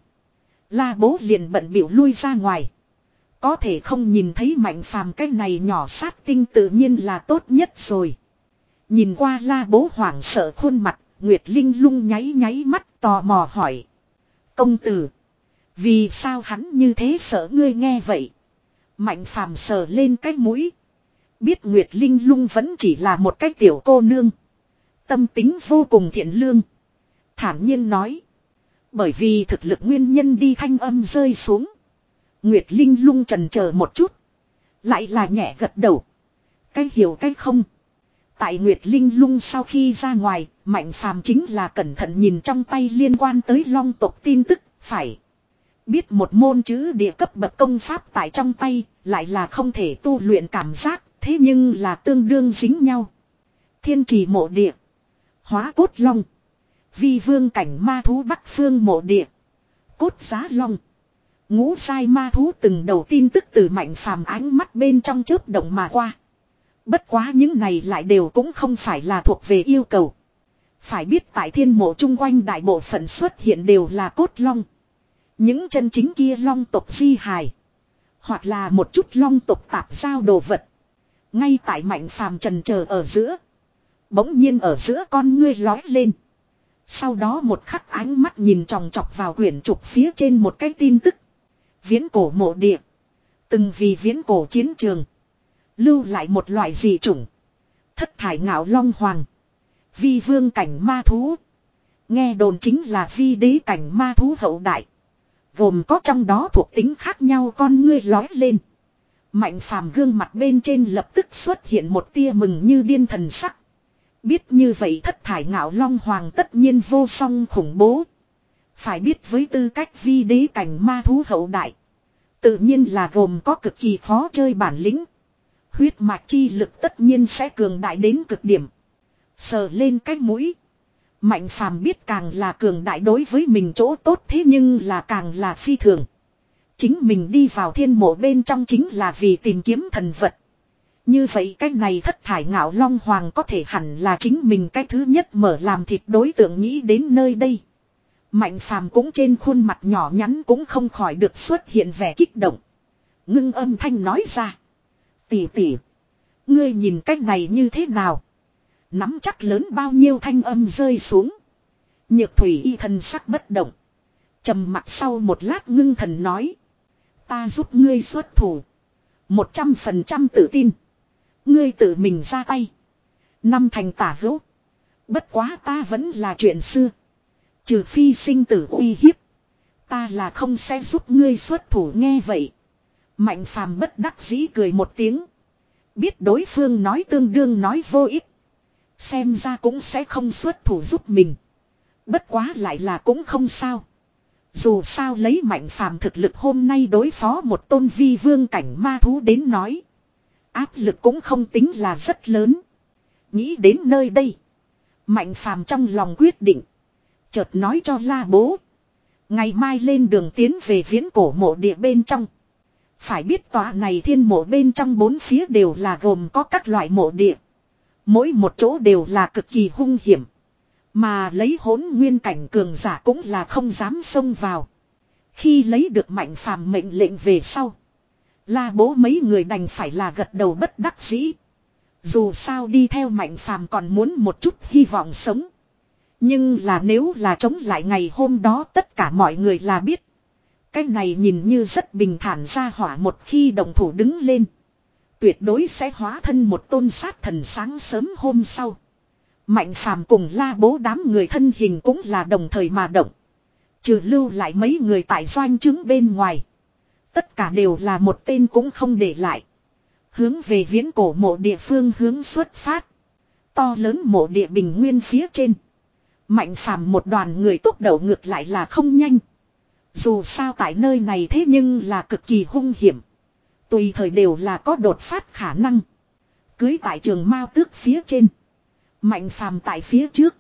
La bố liền bận bịu lui ra ngoài. Có thể không nhìn thấy Mạnh Phàm cái này nhỏ sát tinh tự nhiên là tốt nhất rồi. Nhìn qua la bố hoảng sợ khuôn mặt, Nguyệt Linh Lung nháy nháy mắt tò mò hỏi. Công tử. Vì sao hắn như thế sợ ngươi nghe vậy? Mạnh Phàm sờ lên cái mũi. Biết Nguyệt Linh Lung vẫn chỉ là một cái tiểu cô nương. Tâm tính vô cùng thiện lương. Thản nhiên nói. Bởi vì thực lực nguyên nhân đi thanh âm rơi xuống. Nguyệt Linh Lung chần chờ một chút. Lại là nhẹ gật đầu. Cái hiểu cái không. Tại Nguyệt Linh Lung sau khi ra ngoài, Mạnh Phàm chính là cẩn thận nhìn trong tay liên quan tới long tộc tin tức, phải. Biết một môn chữ địa cấp bậc công pháp tại trong tay, lại là không thể tu luyện cảm giác, thế nhưng là tương đương dính nhau. Thiên trì mộ địa. Hóa cốt long. Vi vương cảnh ma thú bắc phương mộ địa. Cốt giá long. Ngũ sai ma thú từng đầu tin tức từ Mạnh Phàm ánh mắt bên trong chớp động mà qua. Bất quá những này lại đều cũng không phải là thuộc về yêu cầu. Phải biết tại thiên mộ chung quanh đại bộ phận xuất hiện đều là cốt long. Những chân chính kia long tộc di hài. Hoặc là một chút long tộc tạp giao đồ vật. Ngay tại Mạnh Phàm trần chờ ở giữa. Bỗng nhiên ở giữa con ngươi lói lên. Sau đó một khắc ánh mắt nhìn tròng trọc vào quyển trục phía trên một cái tin tức. Viễn cổ mộ địa. Từng vì viễn cổ chiến trường. Lưu lại một loại dị chủng. Thất thải ngạo long hoàng. Vi vương cảnh ma thú. Nghe đồn chính là vi đế cảnh ma thú hậu đại. Gồm có trong đó thuộc tính khác nhau con ngươi lói lên. Mạnh Phàm gương mặt bên trên lập tức xuất hiện một tia mừng như điên thần sắc. Biết như vậy thất thải ngạo long hoàng tất nhiên vô song khủng bố. Phải biết với tư cách vi đế cảnh ma thú hậu đại. Tự nhiên là gồm có cực kỳ khó chơi bản lĩnh. Huyết mạch chi lực tất nhiên sẽ cường đại đến cực điểm. Sờ lên cái mũi. Mạnh phàm biết càng là cường đại đối với mình chỗ tốt thế nhưng là càng là phi thường. Chính mình đi vào thiên mộ bên trong chính là vì tìm kiếm thần vật. Như vậy cái này thất thải ngạo long hoàng có thể hẳn là chính mình cái thứ nhất mở làm thịt đối tượng nghĩ đến nơi đây. Mạnh phàm cũng trên khuôn mặt nhỏ nhắn cũng không khỏi được xuất hiện vẻ kích động. Ngưng âm thanh nói ra. Tỷ tỷ. Ngươi nhìn cách này như thế nào? Nắm chắc lớn bao nhiêu thanh âm rơi xuống. Nhược thủy y thần sắc bất động. Trầm mặc sau một lát ngưng thần nói. Ta giúp ngươi xuất thủ. Một trăm phần trăm tự tin. Ngươi tự mình ra tay. Năm thành tả hữu. Bất quá ta vẫn là chuyện xưa. Trừ phi sinh tử uy hiếp. Ta là không sẽ giúp ngươi xuất thủ nghe vậy. Mạnh phàm bất đắc dĩ cười một tiếng. Biết đối phương nói tương đương nói vô ích. Xem ra cũng sẽ không xuất thủ giúp mình. Bất quá lại là cũng không sao. Dù sao lấy mạnh phàm thực lực hôm nay đối phó một tôn vi vương cảnh ma thú đến nói. Áp lực cũng không tính là rất lớn. Nghĩ đến nơi đây. Mạnh phàm trong lòng quyết định. Chợt nói cho La Bố. Ngày mai lên đường tiến về viễn cổ mộ địa bên trong. Phải biết tòa này thiên mộ bên trong bốn phía đều là gồm có các loại mộ địa. Mỗi một chỗ đều là cực kỳ hung hiểm. Mà lấy hỗn nguyên cảnh cường giả cũng là không dám xông vào. Khi lấy được mạnh phàm mệnh lệnh về sau. La Bố mấy người đành phải là gật đầu bất đắc dĩ. Dù sao đi theo mạnh phàm còn muốn một chút hy vọng sống. Nhưng là nếu là chống lại ngày hôm đó tất cả mọi người là biết. Cái này nhìn như rất bình thản ra hỏa một khi đồng thủ đứng lên. Tuyệt đối sẽ hóa thân một tôn sát thần sáng sớm hôm sau. Mạnh phàm cùng La Bố đám người thân hình cũng là đồng thời mà động. Trừ lưu lại mấy người tại doanh trướng bên ngoài. Tất cả đều là một tên cũng không để lại. Hướng về viễn cổ mộ địa phương hướng xuất phát. To lớn mộ địa bình nguyên phía trên. Mạnh phàm một đoàn người tốc độ ngược lại là không nhanh. Dù sao tại nơi này thế nhưng là cực kỳ hung hiểm. Tùy thời đều là có đột phát khả năng. Cưới tại trường mao tước phía trên. Mạnh phàm tại phía trước.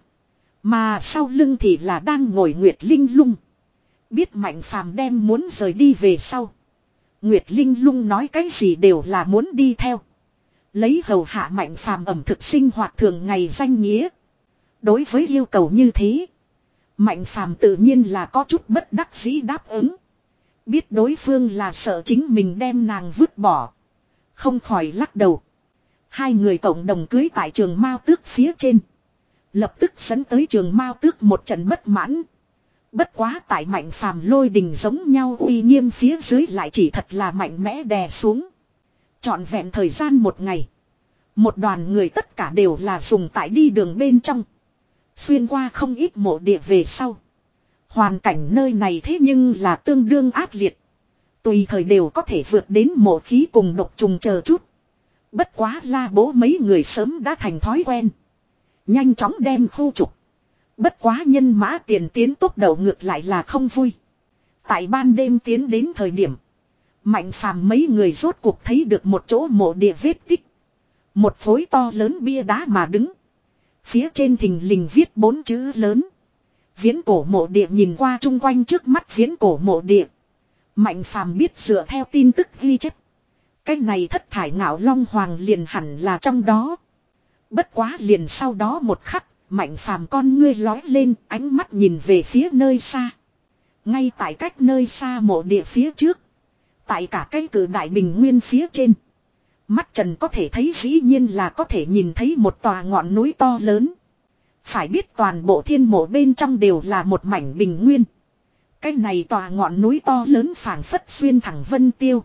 Mà sau lưng thì là đang ngồi Nguyệt Linh Lung. Biết mạnh phàm đem muốn rời đi về sau. Nguyệt Linh Lung nói cái gì đều là muốn đi theo. Lấy hầu hạ mạnh phàm ẩm thực sinh hoạt thường ngày danh nghĩa. Đối với yêu cầu như thế. Mạnh phàm tự nhiên là có chút bất đắc dĩ đáp ứng. Biết đối phương là sợ chính mình đem nàng vứt bỏ. Không khỏi lắc đầu. Hai người cộng đồng cưới tại trường mao tước phía trên. Lập tức dẫn tới trường mao tước một trận bất mãn. Bất quá tại mạnh phàm lôi đình giống nhau uy nghiêm phía dưới lại chỉ thật là mạnh mẽ đè xuống. Trọn vẹn thời gian một ngày. Một đoàn người tất cả đều là dùng tại đi đường bên trong. Xuyên qua không ít mộ địa về sau. Hoàn cảnh nơi này thế nhưng là tương đương ác liệt. Tùy thời đều có thể vượt đến mộ khí cùng độc trùng chờ chút. Bất quá La Bố mấy người sớm đã thành thói quen. Nhanh chóng đem khu trục. Bất quá nhân mã tiền tiến tốc độ ngược lại là không vui. Tại ban đêm tiến đến thời điểm. Mạnh phàm mấy người rốt cuộc thấy được một chỗ mộ địa vết tích. Một khối to lớn bia đá mà đứng. Phía trên thình lình viết bốn chữ lớn. Viễn cổ mộ địa nhìn qua chung quanh trước mắt viễn cổ mộ địa. Mạnh phàm biết dựa theo tin tức ghi chép. Cái này thất thải ngạo long hoàng liền hẳn là trong đó. Bất quá liền sau đó một khắc. Mạnh phàm con ngươi lói lên ánh mắt nhìn về phía nơi xa. Ngay tại cách nơi xa mộ địa phía trước. Tại cả cái cử đại bình nguyên phía trên. Mắt trần có thể thấy dĩ nhiên là có thể nhìn thấy một tòa ngọn núi to lớn. Phải biết toàn bộ thiên mộ bên trong đều là một mảnh bình nguyên. Cái này tòa ngọn núi to lớn phảng phất xuyên thẳng vân tiêu.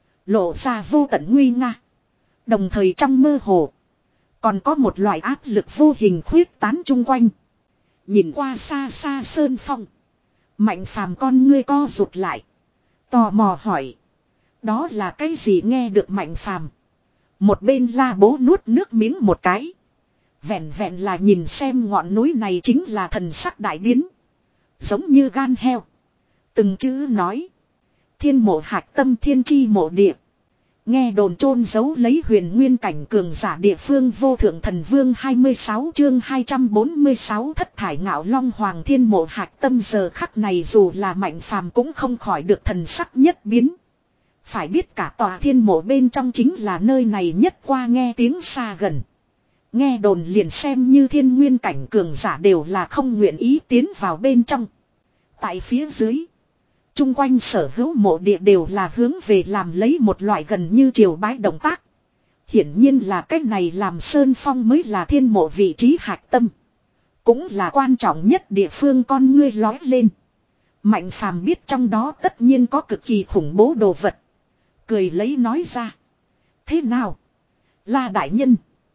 Lộ ra vô tận nguy nga. Đồng thời trong mơ hồ. Còn có một loại áp lực vô hình khuyết tán chung quanh. Nhìn qua xa xa sơn phong. Mạnh phàm con ngươi co rụt lại. Tò mò hỏi. Đó là cái gì nghe được mạnh phàm. Một bên La Bố nuốt nước miếng một cái. Vẹn vẹn là nhìn xem ngọn núi này chính là thần sắc đại biến. Giống như gan heo. Từng chữ nói. Thiên mộ hạch tâm thiên chi mộ địa. Nghe đồn chôn giấu lấy huyền nguyên cảnh cường giả địa phương vô thượng thần vương hai mươi sáu chương hai trăm bốn mươi sáu thất thải ngạo long hoàng thiên mộ hạch tâm giờ khắc này dù là Mạnh Phàm cũng không khỏi được thần sắc nhất biến. Phải biết cả tòa thiên mộ bên trong chính là nơi này nhất qua nghe tiếng xa gần. Nghe đồn liền xem như thiên nguyên cảnh cường giả đều là không nguyện ý tiến vào bên trong. Tại phía dưới. Trung quanh sở hữu mộ địa đều là hướng về làm lấy một loại gần như triều bái động tác. Hiển nhiên là cách này làm Sơn Phong mới là thiên mộ vị trí hạch tâm. Cũng là quan trọng nhất địa phương con ngươi lói lên. Mạnh Phàm biết trong đó tất nhiên có cực kỳ khủng bố đồ vật. Cười lấy nói ra. Thế nào? La đại nhân.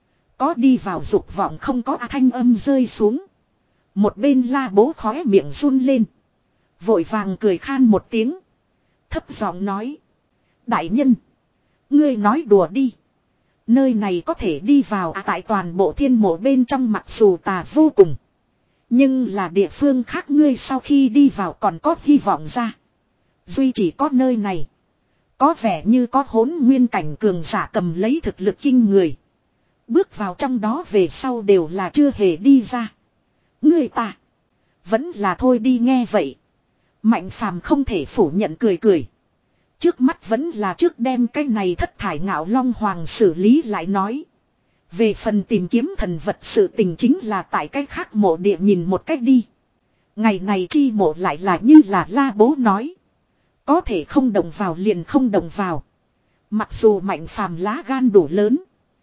Có đi vào dục vọng không có thanh âm rơi xuống. Một bên La Bố khóe miệng run lên. Vội vàng cười khan một tiếng. Thấp giọng nói. Đại nhân. Ngươi nói đùa đi. Nơi này có thể đi vào à, tại toàn bộ thiên mộ bên trong mặc dù tà vô cùng. Nhưng là địa phương khác ngươi sau khi đi vào còn có hy vọng ra. Duy chỉ có nơi này. Có vẻ như có hỗn nguyên cảnh cường giả cầm lấy thực lực kinh người. Bước vào trong đó về sau đều là chưa hề đi ra. Ngươi ta. Vẫn là thôi đi nghe vậy. Mạnh Phàm không thể phủ nhận cười cười. Trước mắt vẫn là trước đem cái này thất thải ngạo long hoàng xử lý lại nói. Về phần tìm kiếm thần vật sự tình chính là tại cách khác mộ địa nhìn một cách đi. Ngày này chi mộ lại là như là La Bố nói. Có thể không động vào liền không động vào. Mặc dù Mạnh Phàm lá gan đủ lớn.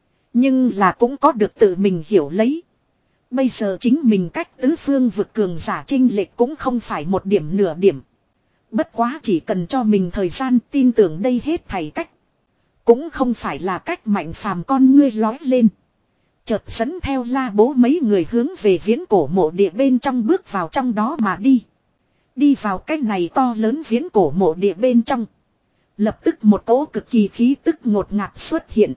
Nhưng là cũng có được tự mình hiểu lấy. Bây giờ chính mình cách tứ phương vực cường giả chênh lệch cũng không phải một điểm nửa điểm. Bất quá chỉ cần cho mình thời gian tin tưởng đây hết thảy cách. Cũng không phải là cách Mạnh Phàm con ngươi lói lên. Chợt dẫn theo La Bố mấy người hướng về viễn cổ mộ địa bên trong bước vào trong đó mà đi. Đi vào cái này to lớn viễn cổ mộ địa bên trong. Lập tức một cỗ cực kỳ khí tức ngột ngạt xuất hiện.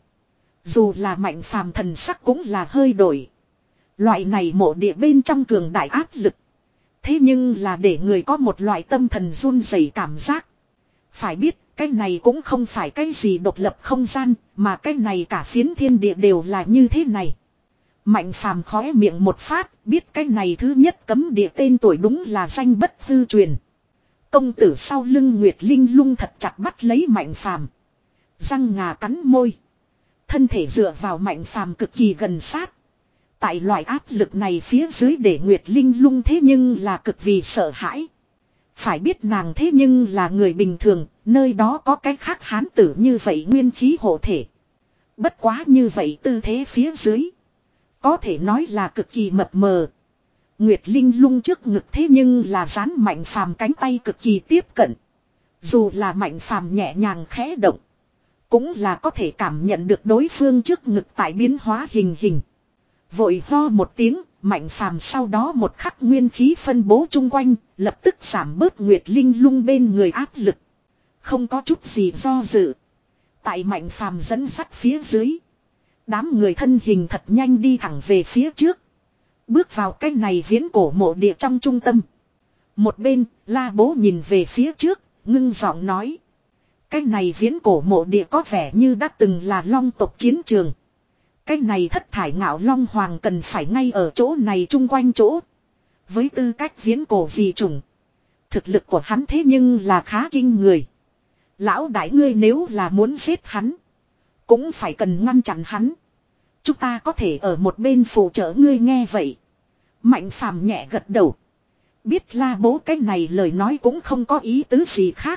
Dù là Mạnh Phàm thần sắc cũng là hơi đổi. Loại này mộ địa bên trong cường đại áp lực. Thế nhưng là để người có một loại tâm thần run rẩy cảm giác. Phải biết cái này cũng không phải cái gì độc lập không gian. Mà cái này cả phiến thiên địa đều là như thế này. Mạnh Phàm khóe miệng một phát. Biết cái này thứ nhất cấm địa tên tuổi đúng là danh bất hư truyền. Công tử sau lưng Nguyệt Linh lung thật chặt bắt lấy Mạnh Phàm, răng ngà cắn môi. Thân thể dựa vào Mạnh Phàm cực kỳ gần sát. Tại loại áp lực này phía dưới để Nguyệt Linh lung thế nhưng là cực vì sợ hãi. Phải biết nàng thế nhưng là người bình thường, nơi đó có cái khác hán tử như vậy nguyên khí hộ thể. Bất quá như vậy tư thế phía dưới. Có thể nói là cực kỳ mập mờ. Nguyệt Linh lung trước ngực thế nhưng là dán Mạnh Phàm cánh tay cực kỳ tiếp cận. Dù là Mạnh Phàm nhẹ nhàng khẽ động. Cũng là có thể cảm nhận được đối phương trước ngực tại biến hóa hình hình. Vội ho một tiếng, Mạnh Phàm sau đó một khắc nguyên khí phân bố chung quanh, lập tức giảm bớt Nguyệt Linh lung bên người áp lực. Không có chút gì do dự. Tại Mạnh Phàm dẫn sắt phía dưới. Đám người thân hình thật nhanh đi thẳng về phía trước. Bước vào cái này viễn cổ mộ địa trong trung tâm. Một bên, La Bố nhìn về phía trước, ngưng giọng nói. Cái này viễn cổ mộ địa có vẻ như đã từng là long tộc chiến trường. Cái này thất thải ngạo long hoàng cần phải ngay ở chỗ này chung quanh chỗ. Với tư cách viễn cổ dị chủng. Thực lực của hắn thế nhưng là khá kinh người. Lão đại ngươi nếu là muốn giết hắn. Cũng phải cần ngăn chặn hắn. Chúng ta có thể ở một bên phụ trợ ngươi nghe vậy. Mạnh Phàm nhẹ gật đầu. Biết La Bố cái này lời nói cũng không có ý tứ gì khác.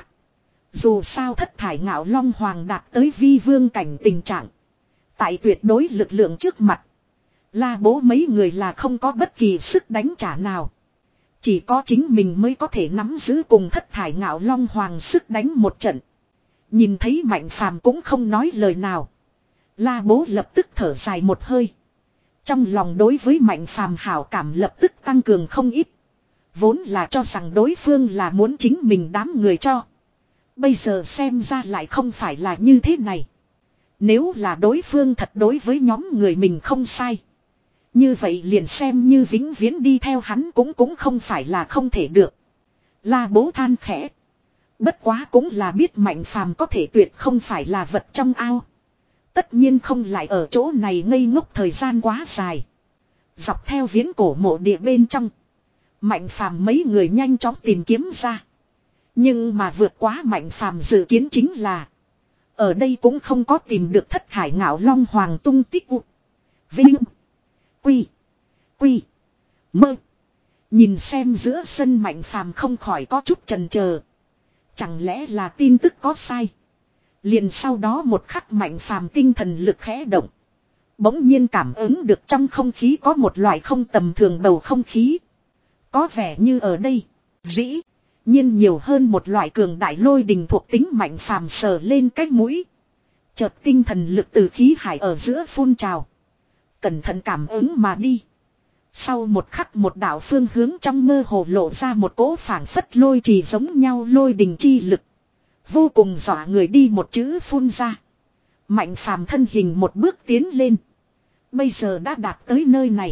Dù sao thất thải ngạo long hoàng đạt tới vi vương cảnh tình trạng. Tại tuyệt đối lực lượng trước mặt. La Bố mấy người là không có bất kỳ sức đánh trả nào. Chỉ có chính mình mới có thể nắm giữ cùng thất thải ngạo long hoàng sức đánh một trận. Nhìn thấy Mạnh Phàm cũng không nói lời nào. La Bố lập tức thở dài một hơi. Trong lòng đối với Mạnh Phàm hảo cảm lập tức tăng cường không ít. Vốn là cho rằng đối phương là muốn chính mình đám người cho. Bây giờ xem ra lại không phải là như thế này. Nếu là đối phương thật đối với nhóm người mình không sai. Như vậy liền xem như vĩnh viễn đi theo hắn cũng cũng không phải là không thể được. La Bố than khẽ. Bất quá cũng là biết Mạnh Phàm có thể tuyệt không phải là vật trong ao. Tất nhiên không lại ở chỗ này ngây ngốc thời gian quá dài. Dọc theo viễn cổ mộ địa bên trong. Mạnh Phàm mấy người nhanh chóng tìm kiếm ra. Nhưng mà vượt quá Mạnh Phàm dự kiến chính là. Ở đây cũng không có tìm được thất thải ngạo long hoàng tung tích u. Vinh. Quy. Quy. Mơ. Nhìn xem giữa sân Mạnh Phàm không khỏi có chút chần chờ. Chẳng lẽ là tin tức có sai. Liền sau đó một khắc Mạnh Phàm tinh thần lực khẽ động. Bỗng nhiên cảm ứng được trong không khí có một loại không tầm thường bầu không khí. Có vẻ như ở đây. Dĩ nhiên nhiều hơn một loại cường đại lôi đình thuộc tính. Mạnh Phàm sờ lên cái mũi. Chợt tinh thần lực từ khí hải ở giữa phun trào. Cẩn thận cảm ứng mà đi. Sau một khắc một đạo phương hướng trong mơ hồ lộ ra một cỗ phảng phất lôi trì giống nhau lôi đình chi lực. Vô cùng dọa người đi một chữ phun ra. Mạnh Phàm thân hình một bước tiến lên. Bây giờ đã đạt tới nơi này.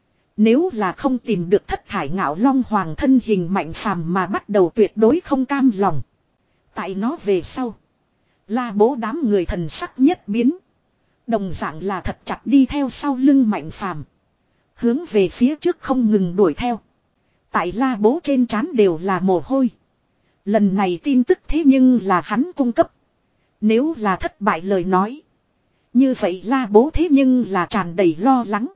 Nếu là không tìm được thất thải ngạo long hoàng thân hình Mạnh Phàm mà bắt đầu tuyệt đối không cam lòng. Tại nó về sau. La Bố đám người thần sắc nhất biến. Đồng dạng là thật chặt đi theo sau lưng Mạnh Phàm, hướng về phía trước không ngừng đuổi theo. Tại La Bố trên trán đều là mồ hôi. Lần này tin tức thế nhưng là hắn cung cấp. Nếu là thất bại lời nói. Như vậy La Bố thế nhưng là tràn đầy lo lắng.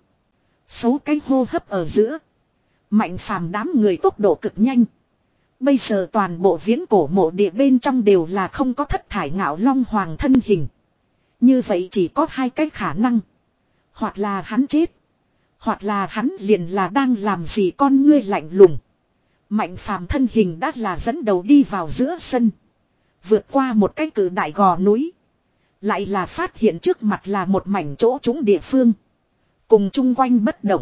Số cái hô hấp ở giữa. Mạnh Phàm đám người tốc độ cực nhanh. Bây giờ toàn bộ viễn cổ mộ địa bên trong đều là không có thất thải ngạo long hoàng thân hình. Như vậy chỉ có hai cái khả năng. Hoặc là hắn chết. Hoặc là hắn liền là đang làm gì con ngươi lạnh lùng. Mạnh Phàm thân hình đã là dẫn đầu đi vào giữa sân. Vượt qua một cái cự đại gò núi. Lại là phát hiện trước mặt là một mảnh chỗ trũng địa phương. Cùng chung quanh bất động.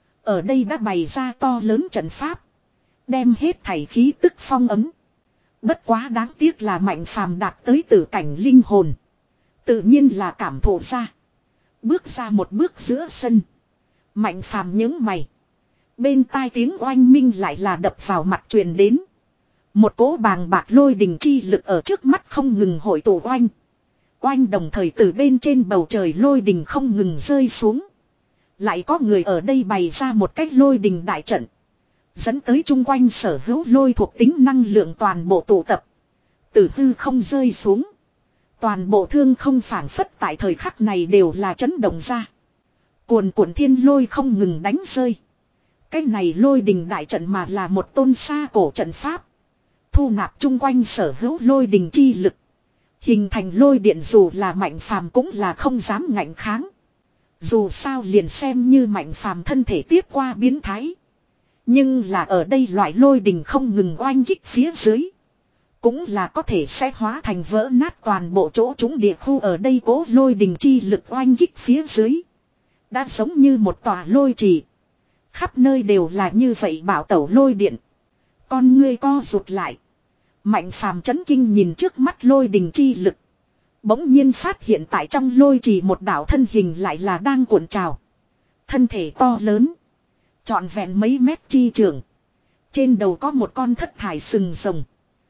Ở đây đã bày ra to lớn trận pháp. Đem hết thảy khí tức phong ấm. Bất quá đáng tiếc là Mạnh Phàm đạt tới tử cảnh linh hồn. Tự nhiên là cảm thụ ra. Bước ra một bước giữa sân. Mạnh Phàm nhướng mày. Bên tai tiếng oanh minh lại là đập vào mặt truyền đến. Một cỗ bàng bạc lôi đình chi lực ở trước mắt không ngừng hội tụ oanh. Oanh đồng thời từ bên trên bầu trời lôi đình không ngừng rơi xuống. Lại có người ở đây bày ra một cách lôi đình đại trận. Dẫn tới chung quanh sở hữu lôi thuộc tính năng lượng toàn bộ tụ tập. Từ hư không rơi xuống. Toàn bộ thương không phản phất tại thời khắc này đều là chấn động ra. Cuồn cuộn thiên lôi không ngừng đánh rơi. Cái này lôi đình đại trận mà là một tôn xa cổ trận pháp. Thu nạp chung quanh sở hữu lôi đình chi lực. Hình thành lôi điện dù là Mạnh Phàm cũng là không dám ngạnh kháng. Dù sao liền xem như Mạnh Phàm thân thể tiếp qua biến thái. Nhưng là ở đây loại lôi đình không ngừng oanh kích phía dưới. Cũng là có thể sẽ hóa thành vỡ nát toàn bộ chỗ chúng địa khu ở đây cố lôi đình chi lực oanh kích phía dưới. Đã giống như một tòa lôi trì. Khắp nơi đều là như vậy bảo tẩu lôi điện. Con ngươi co rụt lại. Mạnh Phàm chấn kinh nhìn trước mắt lôi đình chi lực. Bỗng nhiên phát hiện tại trong lôi trì một đạo thân hình lại là đang cuộn trào. Thân thể to lớn. Trọn vẹn mấy mét chi trường. Trên đầu có một con thất thải sừng rồng.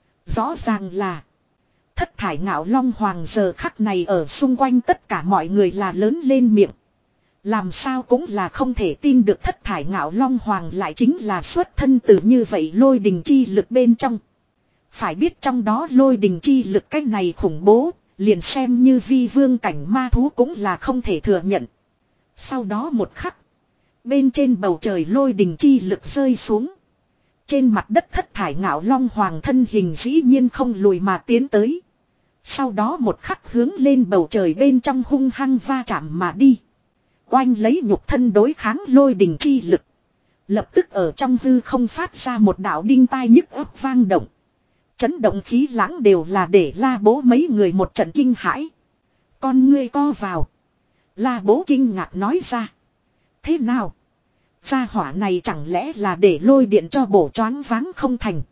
Rõ ràng là thất thải ngạo long hoàng giờ khắc này ở xung quanh tất cả mọi người là lớn lên miệng. Làm sao cũng là không thể tin được thất thải ngạo long hoàng lại chính là xuất thân từ như vậy lôi đình chi lực bên trong. Phải biết trong đó lôi đình chi lực cách này khủng bố, liền xem như vi vương cảnh ma thú cũng là không thể thừa nhận. Sau đó một khắc, bên trên bầu trời lôi đình chi lực rơi xuống. Trên mặt đất thất thải ngạo long hoàng thân hình dĩ nhiên không lùi mà tiến tới. Sau đó một khắc hướng lên bầu trời bên trong hung hăng va chạm mà đi. Oanh lấy nhục thân đối kháng lôi đình chi lực. Lập tức ở trong hư không phát ra một đạo đinh tai nhức ấp vang động. Chấn động khí lãng đều là để La Bố mấy người một trận kinh hãi. Con ngươi co vào. La Bố kinh ngạc nói ra. Thế nào? Gia hỏa này chẳng lẽ là để lôi điện cho bổ choáng váng không thành.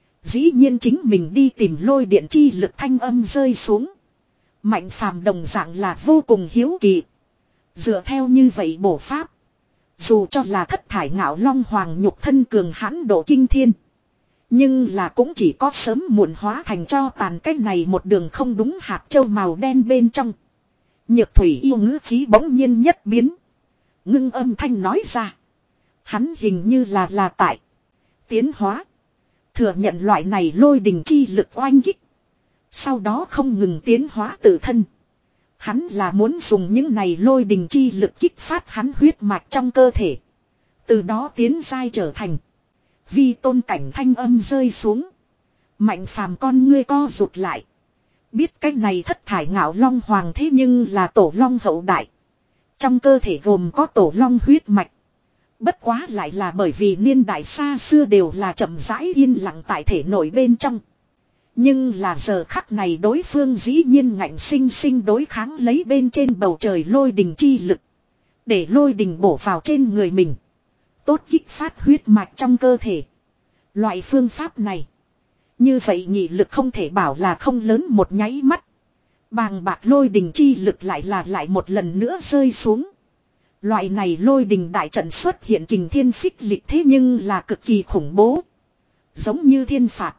Dĩ nhiên chính mình đi tìm lôi điện chi lực thanh âm rơi xuống. Mạnh Phàm đồng dạng là vô cùng hiếu kỳ. Dựa theo như vậy bổ pháp. Dù cho là thất thải ngạo long hoàng nhục thân cường hãn độ kinh thiên. Nhưng là cũng chỉ có sớm muộn hóa thành cho tàn cái này một đường không đúng hạt châu màu đen bên trong. Nhược thủy yêu ngữ khí bỗng nhiên nhất biến. Ngưng âm thanh nói ra. Hắn hình như là là tại. Tiến hóa. Thừa nhận loại này lôi đình chi lực oanh kích. Sau đó không ngừng tiến hóa tự thân. Hắn là muốn dùng những này lôi đình chi lực kích phát hắn huyết mạch trong cơ thể. Từ đó tiến giai trở thành. Vi tôn cảnh thanh âm rơi xuống. Mạnh phàm con ngươi co rụt lại. Biết cách này thất thải ngạo long hoàng thế nhưng là tổ long hậu đại. Trong cơ thể gồm có tổ long huyết mạch. Bất quá lại là bởi vì niên đại xa xưa đều là chậm rãi yên lặng tại thể nội bên trong. Nhưng là giờ khắc này đối phương dĩ nhiên ngạnh sinh sinh đối kháng lấy bên trên bầu trời lôi đình chi lực. Để lôi đình bổ vào trên người mình. Tốt kích phát huyết mạch trong cơ thể. Loại phương pháp này. Như vậy nhị lực không thể bảo là không lớn một nháy mắt. Bàng bạc lôi đình chi lực lại là lại một lần nữa rơi xuống. Loại này lôi đình đại trận xuất hiện kình thiên phích lịch thế nhưng là cực kỳ khủng bố. Giống như thiên phạt.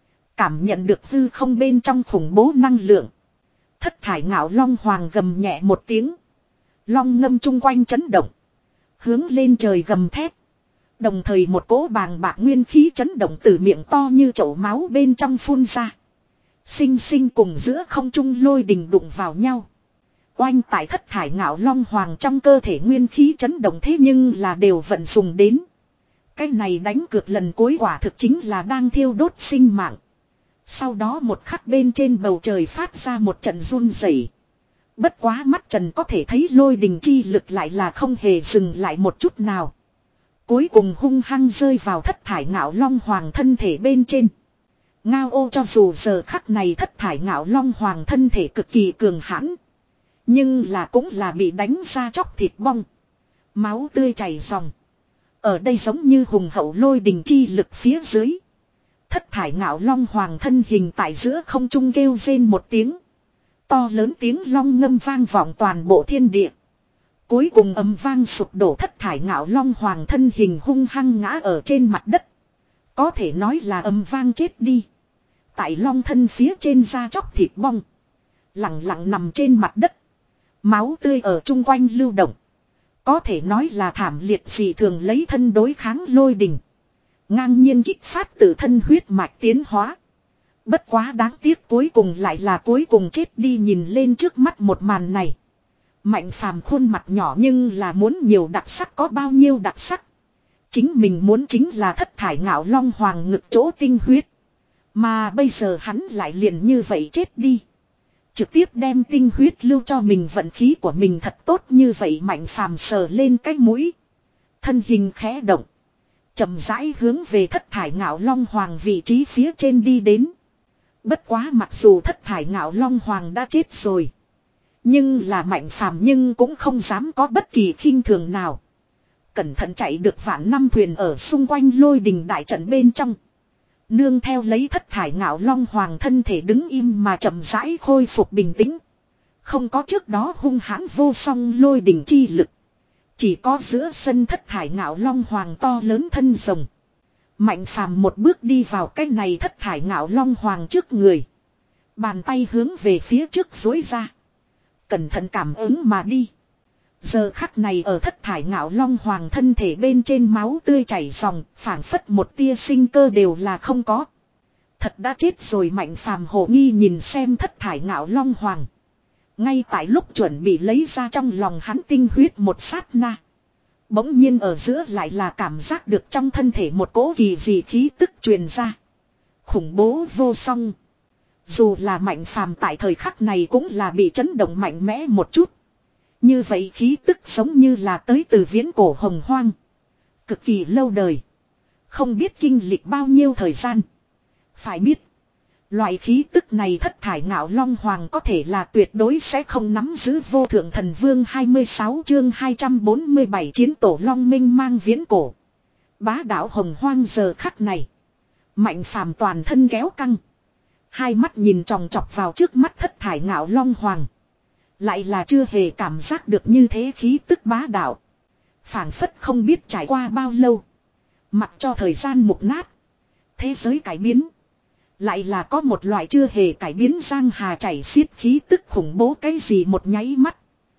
Cảm nhận được hư không bên trong khủng bố năng lượng. Thất thải ngạo long hoàng gầm nhẹ một tiếng. Long ngâm chung quanh chấn động. Hướng lên trời gầm thét. Đồng thời một cỗ bàng bạc nguyên khí chấn động từ miệng to như chậu máu bên trong phun ra. Sinh sinh cùng giữa không trung lôi đình đụng vào nhau. Oanh tại thất thải ngạo long hoàng trong cơ thể nguyên khí chấn động thế nhưng là đều vận dùng đến. Cái này đánh cược lần cuối quả thực chính là đang thiêu đốt sinh mạng. Sau đó một khắc bên trên bầu trời phát ra một trận run rẩy. Bất quá mắt trần có thể thấy lôi đình chi lực lại là không hề dừng lại một chút nào. Cuối cùng hung hăng rơi vào thất thải ngạo long hoàng thân thể bên trên. Ngao ô cho dù giờ khắc này thất thải ngạo long hoàng thân thể cực kỳ cường hãn. Nhưng là cũng là bị đánh ra chóc thịt bong. Máu tươi chảy ròng. Ở đây giống như hùng hậu lôi đình chi lực phía dưới. Thất thải ngạo long hoàng thân hình tại giữa không trung kêu rên một tiếng. To lớn tiếng long ngâm vang vọng toàn bộ thiên địa. Cuối cùng ầm vang sụp đổ thất thải ngạo long hoàng thân hình hung hăng ngã ở trên mặt đất. Có thể nói là ầm vang chết đi. Tại long thân phía trên da chóc thịt bong. Lặng lặng nằm trên mặt đất. Máu tươi ở chung quanh lưu động. Có thể nói là thảm liệt dị thường lấy thân đối kháng lôi đình. Ngang nhiên kích phát tự thân huyết mạch tiến hóa. Bất quá đáng tiếc cuối cùng lại là cuối cùng chết đi nhìn lên trước mắt một màn này. Mạnh phàm khuôn mặt nhỏ nhưng là muốn nhiều đặc sắc có bao nhiêu đặc sắc. Chính mình muốn chính là thất thải ngạo long hoàng ngực chỗ tinh huyết. Mà bây giờ hắn lại liền như vậy chết đi. Trực tiếp đem tinh huyết lưu cho mình vận khí của mình thật tốt như vậy mạnh phàm sờ lên cái mũi. Thân hình khẽ động. Chậm rãi hướng về thất thải ngạo long hoàng vị trí phía trên đi đến. Bất quá mặc dù thất thải ngạo long hoàng đã chết rồi. Nhưng là mạnh phàm nhưng cũng không dám có bất kỳ khinh thường nào. Cẩn thận chạy được vạn năm thuyền ở xung quanh lôi đình đại trận bên trong. Nương theo lấy thất thải ngạo long hoàng thân thể đứng im mà chậm rãi khôi phục bình tĩnh. Không có trước đó hung hãn vô song lôi đình chi lực. Chỉ có giữa sân thất thải ngạo long hoàng to lớn thân rồng. Mạnh phàm một bước đi vào cái này thất thải ngạo long hoàng trước người. Bàn tay hướng về phía trước dối ra. Cẩn thận cảm ứng mà đi. Giờ khắc này ở thất thải ngạo long hoàng thân thể bên trên máu tươi chảy ròng, phảng phất một tia sinh cơ đều là không có. Thật đã chết rồi mạnh phàm hồ nghi nhìn xem thất thải ngạo long hoàng. Ngay tại lúc chuẩn bị lấy ra trong lòng hắn tinh huyết một sát na. Bỗng nhiên ở giữa lại là cảm giác được trong thân thể một cỗ kỳ dị khí tức truyền ra. Khủng bố vô song. Dù là mạnh phàm tại thời khắc này cũng là bị chấn động mạnh mẽ một chút. Như vậy khí tức giống như là tới từ viễn cổ hồng hoang. Cực kỳ lâu đời. Không biết kinh lịch bao nhiêu thời gian. Phải biết. Loại khí tức này thất thải ngạo long hoàng có thể là tuyệt đối sẽ không nắm giữ vô thượng thần vương hai mươi sáu chương hai trăm bốn mươi bảy chiến tổ long minh mang viễn cổ. Bá đạo hồng hoang giờ khắc này. Mạnh phàm toàn thân kéo căng. Hai mắt nhìn tròng trọc vào trước mắt thất thải ngạo long hoàng. Lại là chưa hề cảm giác được như thế khí tức bá đạo. Phảng phất không biết trải qua bao lâu. Mặc cho thời gian mục nát. thế giới cải biến. Lại là có một loại chưa hề cải biến giang hà chảy xiết khí tức khủng bố cái gì một nháy mắt.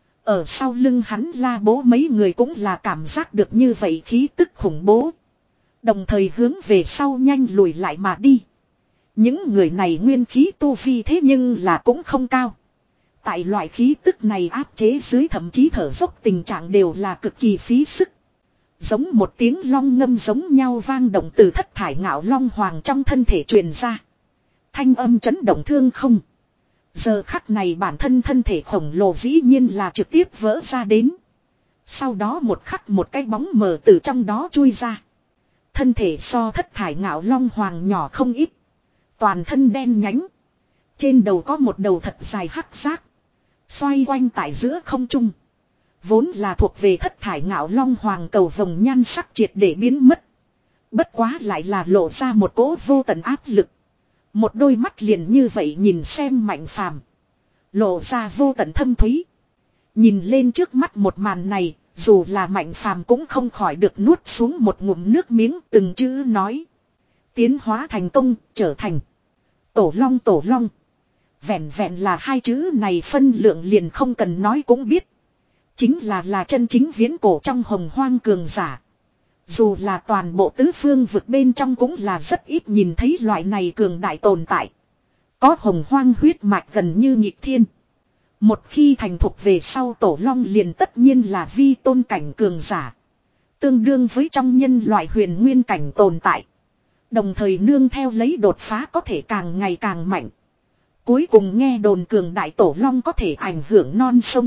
Ở sau lưng hắn La Bố mấy người cũng là cảm giác được như vậy khí tức khủng bố. Đồng thời hướng về sau nhanh lùi lại mà đi. Những người này nguyên khí tu vi thế nhưng là cũng không cao. Tại loại khí tức này áp chế dưới thậm chí thở dốc tình trạng đều là cực kỳ phí sức. Giống một tiếng long ngâm giống nhau vang động từ thất thải ngạo long hoàng trong thân thể truyền ra. Thanh âm chấn động thương không. Giờ khắc này bản thân thân thể khổng lồ dĩ nhiên là trực tiếp vỡ ra đến. Sau đó một khắc một cái bóng mờ từ trong đó chui ra. Thân thể so thất thải ngạo long hoàng nhỏ không ít. Toàn thân đen nhánh. Trên đầu có một đầu thật dài hắc giác. Xoay quanh tại giữa không trung. Vốn là thuộc về thất thải ngạo long hoàng cầu vồng nhan sắc triệt để biến mất. Bất quá lại là lộ ra một cỗ vô tận áp lực. Một đôi mắt liền như vậy nhìn xem Mạnh Phàm, lộ ra vô tận thâm thúy. Nhìn lên trước mắt một màn này, dù là Mạnh Phàm cũng không khỏi được nuốt xuống một ngụm nước miếng từng chữ nói. Tiến hóa thành công, trở thành Tổ Long Tổ Long. Vẹn vẹn là hai chữ này phân lượng liền không cần nói cũng biết. Chính là là chân chính viễn cổ trong hồng hoang cường giả. Dù là toàn bộ tứ phương vực bên trong cũng là rất ít nhìn thấy loại này cường đại tồn tại. Có hồng hoang huyết mạch gần như nhịp thiên. Một khi thành thục về sau Tổ Long liền tất nhiên là vi tôn cảnh cường giả. Tương đương với trong nhân loại huyền nguyên cảnh tồn tại. Đồng thời nương theo lấy đột phá có thể càng ngày càng mạnh. Cuối cùng nghe đồn cường đại Tổ Long có thể ảnh hưởng non sông.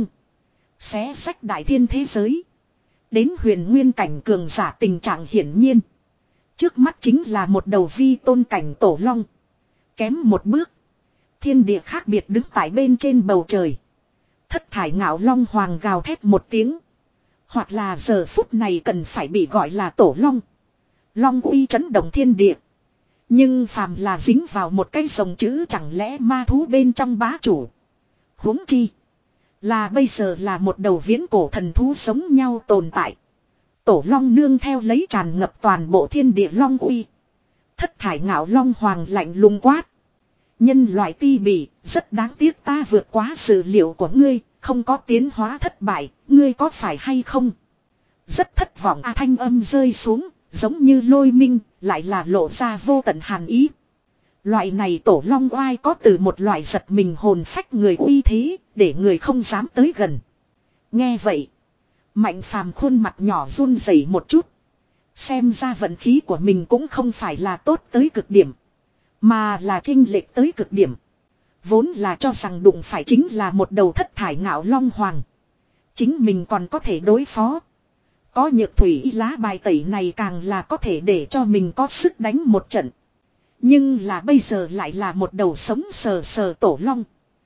Xé sách đại thiên thế giới. Đến huyền nguyên cảnh cường giả tình trạng hiển nhiên. Trước mắt chính là một đầu vi tôn cảnh Tổ Long. Kém một bước. Thiên địa khác biệt đứng tại bên trên bầu trời. Thất thải ngạo long hoàng gào thét một tiếng. Hoặc là giờ phút này cần phải bị gọi là Tổ Long. Long uy chấn động thiên địa. Nhưng phàm là dính vào một cái dòng chữ chẳng lẽ ma thú bên trong bá chủ. Huống chi. Là bây giờ là một đầu viễn cổ thần thú sống nhau tồn tại. Tổ Long nương theo lấy tràn ngập toàn bộ thiên địa long uy. Thất thải ngạo long hoàng lạnh lùng quát. Nhân loại ti bỉ, rất đáng tiếc ta vượt quá sự liệu của ngươi, không có tiến hóa thất bại, ngươi có phải hay không? Rất thất vọng a thanh âm rơi xuống, giống như lôi minh, lại là lộ ra vô tận hàn ý. Loại này Tổ Long oai có từ một loại giật mình hồn phách người uy thế, để người không dám tới gần. Nghe vậy, Mạnh Phàm khuôn mặt nhỏ run rẩy một chút. Xem ra vận khí của mình cũng không phải là tốt tới cực điểm, mà là chênh lệch tới cực điểm. Vốn là cho rằng đụng phải chính là một đầu thất thải ngạo long hoàng. Chính mình còn có thể đối phó. Có nhược thủy lá bài tẩy này càng là có thể để cho mình có sức đánh một trận. Nhưng là bây giờ lại là một đầu sống sờ sờ Tổ Long.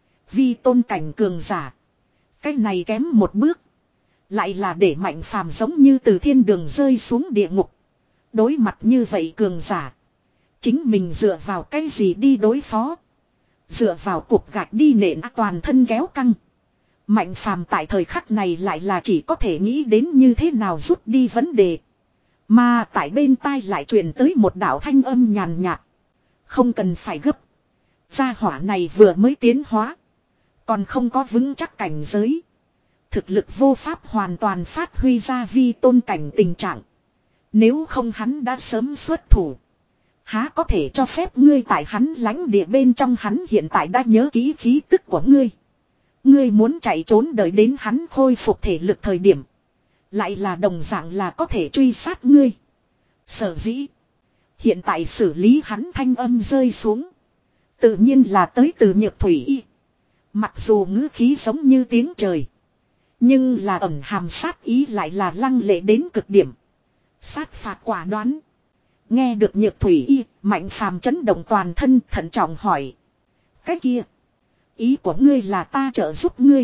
Vi tôn cảnh cường giả. Cái này kém một bước. Lại là để Mạnh Phàm giống như từ thiên đường rơi xuống địa ngục. Đối mặt như vậy cường giả. Chính mình dựa vào cái gì đi đối phó. Dựa vào cục gạch đi nện toàn thân kéo căng. Mạnh Phàm tại thời khắc này lại là chỉ có thể nghĩ đến như thế nào rút đi vấn đề. Mà tại bên tai lại truyền tới một đạo thanh âm nhàn nhạt. Không cần phải gấp. Gia hỏa này vừa mới tiến hóa. Còn không có vững chắc cảnh giới. Thực lực vô pháp hoàn toàn phát huy ra vi tôn cảnh tình trạng. Nếu không hắn đã sớm xuất thủ. Há có thể cho phép ngươi tại hắn lãnh địa bên trong hắn hiện tại đã nhớ ký khí tức của ngươi. Ngươi muốn chạy trốn đợi đến hắn khôi phục thể lực thời điểm. Lại là đồng dạng là có thể truy sát ngươi. Sở dĩ. Hiện tại xử lý hắn thanh âm rơi xuống. Tự nhiên là tới từ nhược thủy y. Mặc dù ngữ khí giống như tiếng trời. Nhưng là ẩn hàm sát ý lại là lăng lệ đến cực điểm. Sát phạt quả đoán. Nghe được nhược thủy y, Mạnh Phàm chấn động toàn thân thận trọng hỏi. Cái kia. Ý của ngươi là ta trợ giúp ngươi.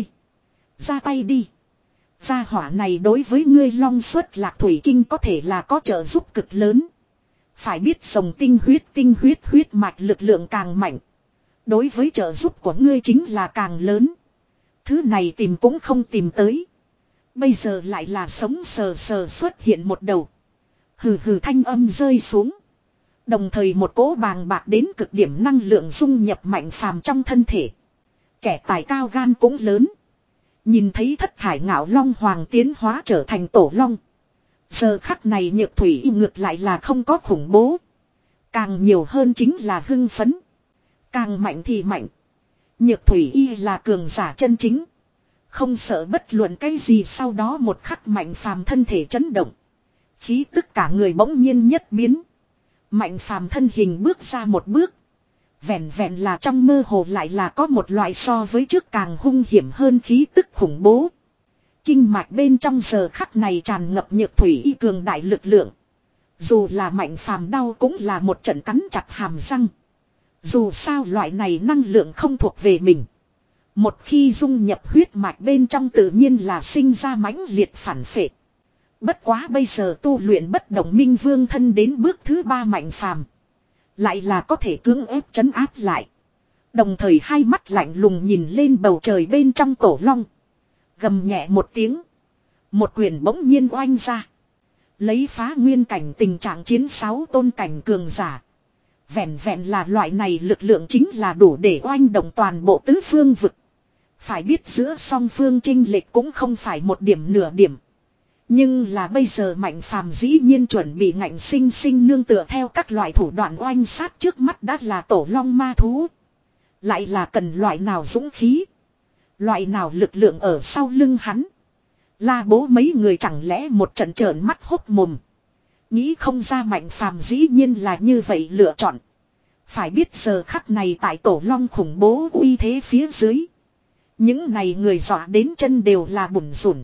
Ra tay đi. Gia hỏa này đối với ngươi long xuất lạc thủy kinh có thể là có trợ giúp cực lớn. Phải biết dòng tinh huyết tinh huyết huyết mạch lực lượng càng mạnh. Đối với trợ giúp của ngươi chính là càng lớn. Thứ này tìm cũng không tìm tới. Bây giờ lại là sống sờ sờ xuất hiện một đầu. Hừ hừ thanh âm rơi xuống. Đồng thời một cỗ bàng bạc đến cực điểm năng lượng dung nhập Mạnh Phàm trong thân thể. Kẻ tài cao gan cũng lớn. Nhìn thấy thất thải ngạo long hoàng tiến hóa trở thành tổ long. Giờ khắc này Nhược Thủy Y ngược lại là không có khủng bố. Càng nhiều hơn chính là hưng phấn. Càng mạnh thì mạnh. Nhược Thủy Y là cường giả chân chính. Không sợ bất luận cái gì, sau đó một khắc Mạnh Phàm thân thể chấn động. Khí tức cả người bỗng nhiên nhất biến. Mạnh Phàm thân hình bước ra một bước. Vẹn vẹn là trong mơ hồ lại là có một loại so với trước càng hung hiểm hơn khí tức khủng bố. Kinh mạch bên trong giờ khắc này tràn ngập Nhược Thủy Y cường đại lực lượng. Dù là Mạnh Phàm đau cũng là một trận cắn chặt hàm răng. Dù sao loại này năng lượng không thuộc về mình. Một khi dung nhập huyết mạch bên trong tự nhiên là sinh ra mãnh liệt phản phệ. Bất quá bây giờ tu luyện bất động minh vương thân đến bước thứ ba Mạnh Phàm lại là có thể cưỡng ép trấn áp lại. Đồng thời hai mắt lạnh lùng nhìn lên bầu trời bên trong tổ long. Gầm nhẹ một tiếng. Một quyền bỗng nhiên oanh ra. Lấy phá nguyên cảnh tình trạng chiến sáu tôn cảnh cường giả. Vẹn vẹn là loại này lực lượng chính là đủ để oanh động toàn bộ tứ phương vực. Phải biết giữa song phương chênh lệch cũng không phải một điểm nửa điểm. Nhưng là bây giờ Mạnh Phàm dĩ nhiên chuẩn bị ngạnh sinh sinh nương tựa theo các loại thủ đoạn oanh sát trước mắt đã là tổ long ma thú. Lại là cần loại nào dũng khí. Loại nào lực lượng ở sau lưng hắn. La Bố mấy người chẳng lẽ một trận trợn mắt hốc mồm. Nghĩ không ra Mạnh Phàm dĩ nhiên là như vậy lựa chọn. Phải biết giờ khắc này tại tổ long khủng bố uy thế phía dưới. Những này người dọa đến chân đều là bủn rủn.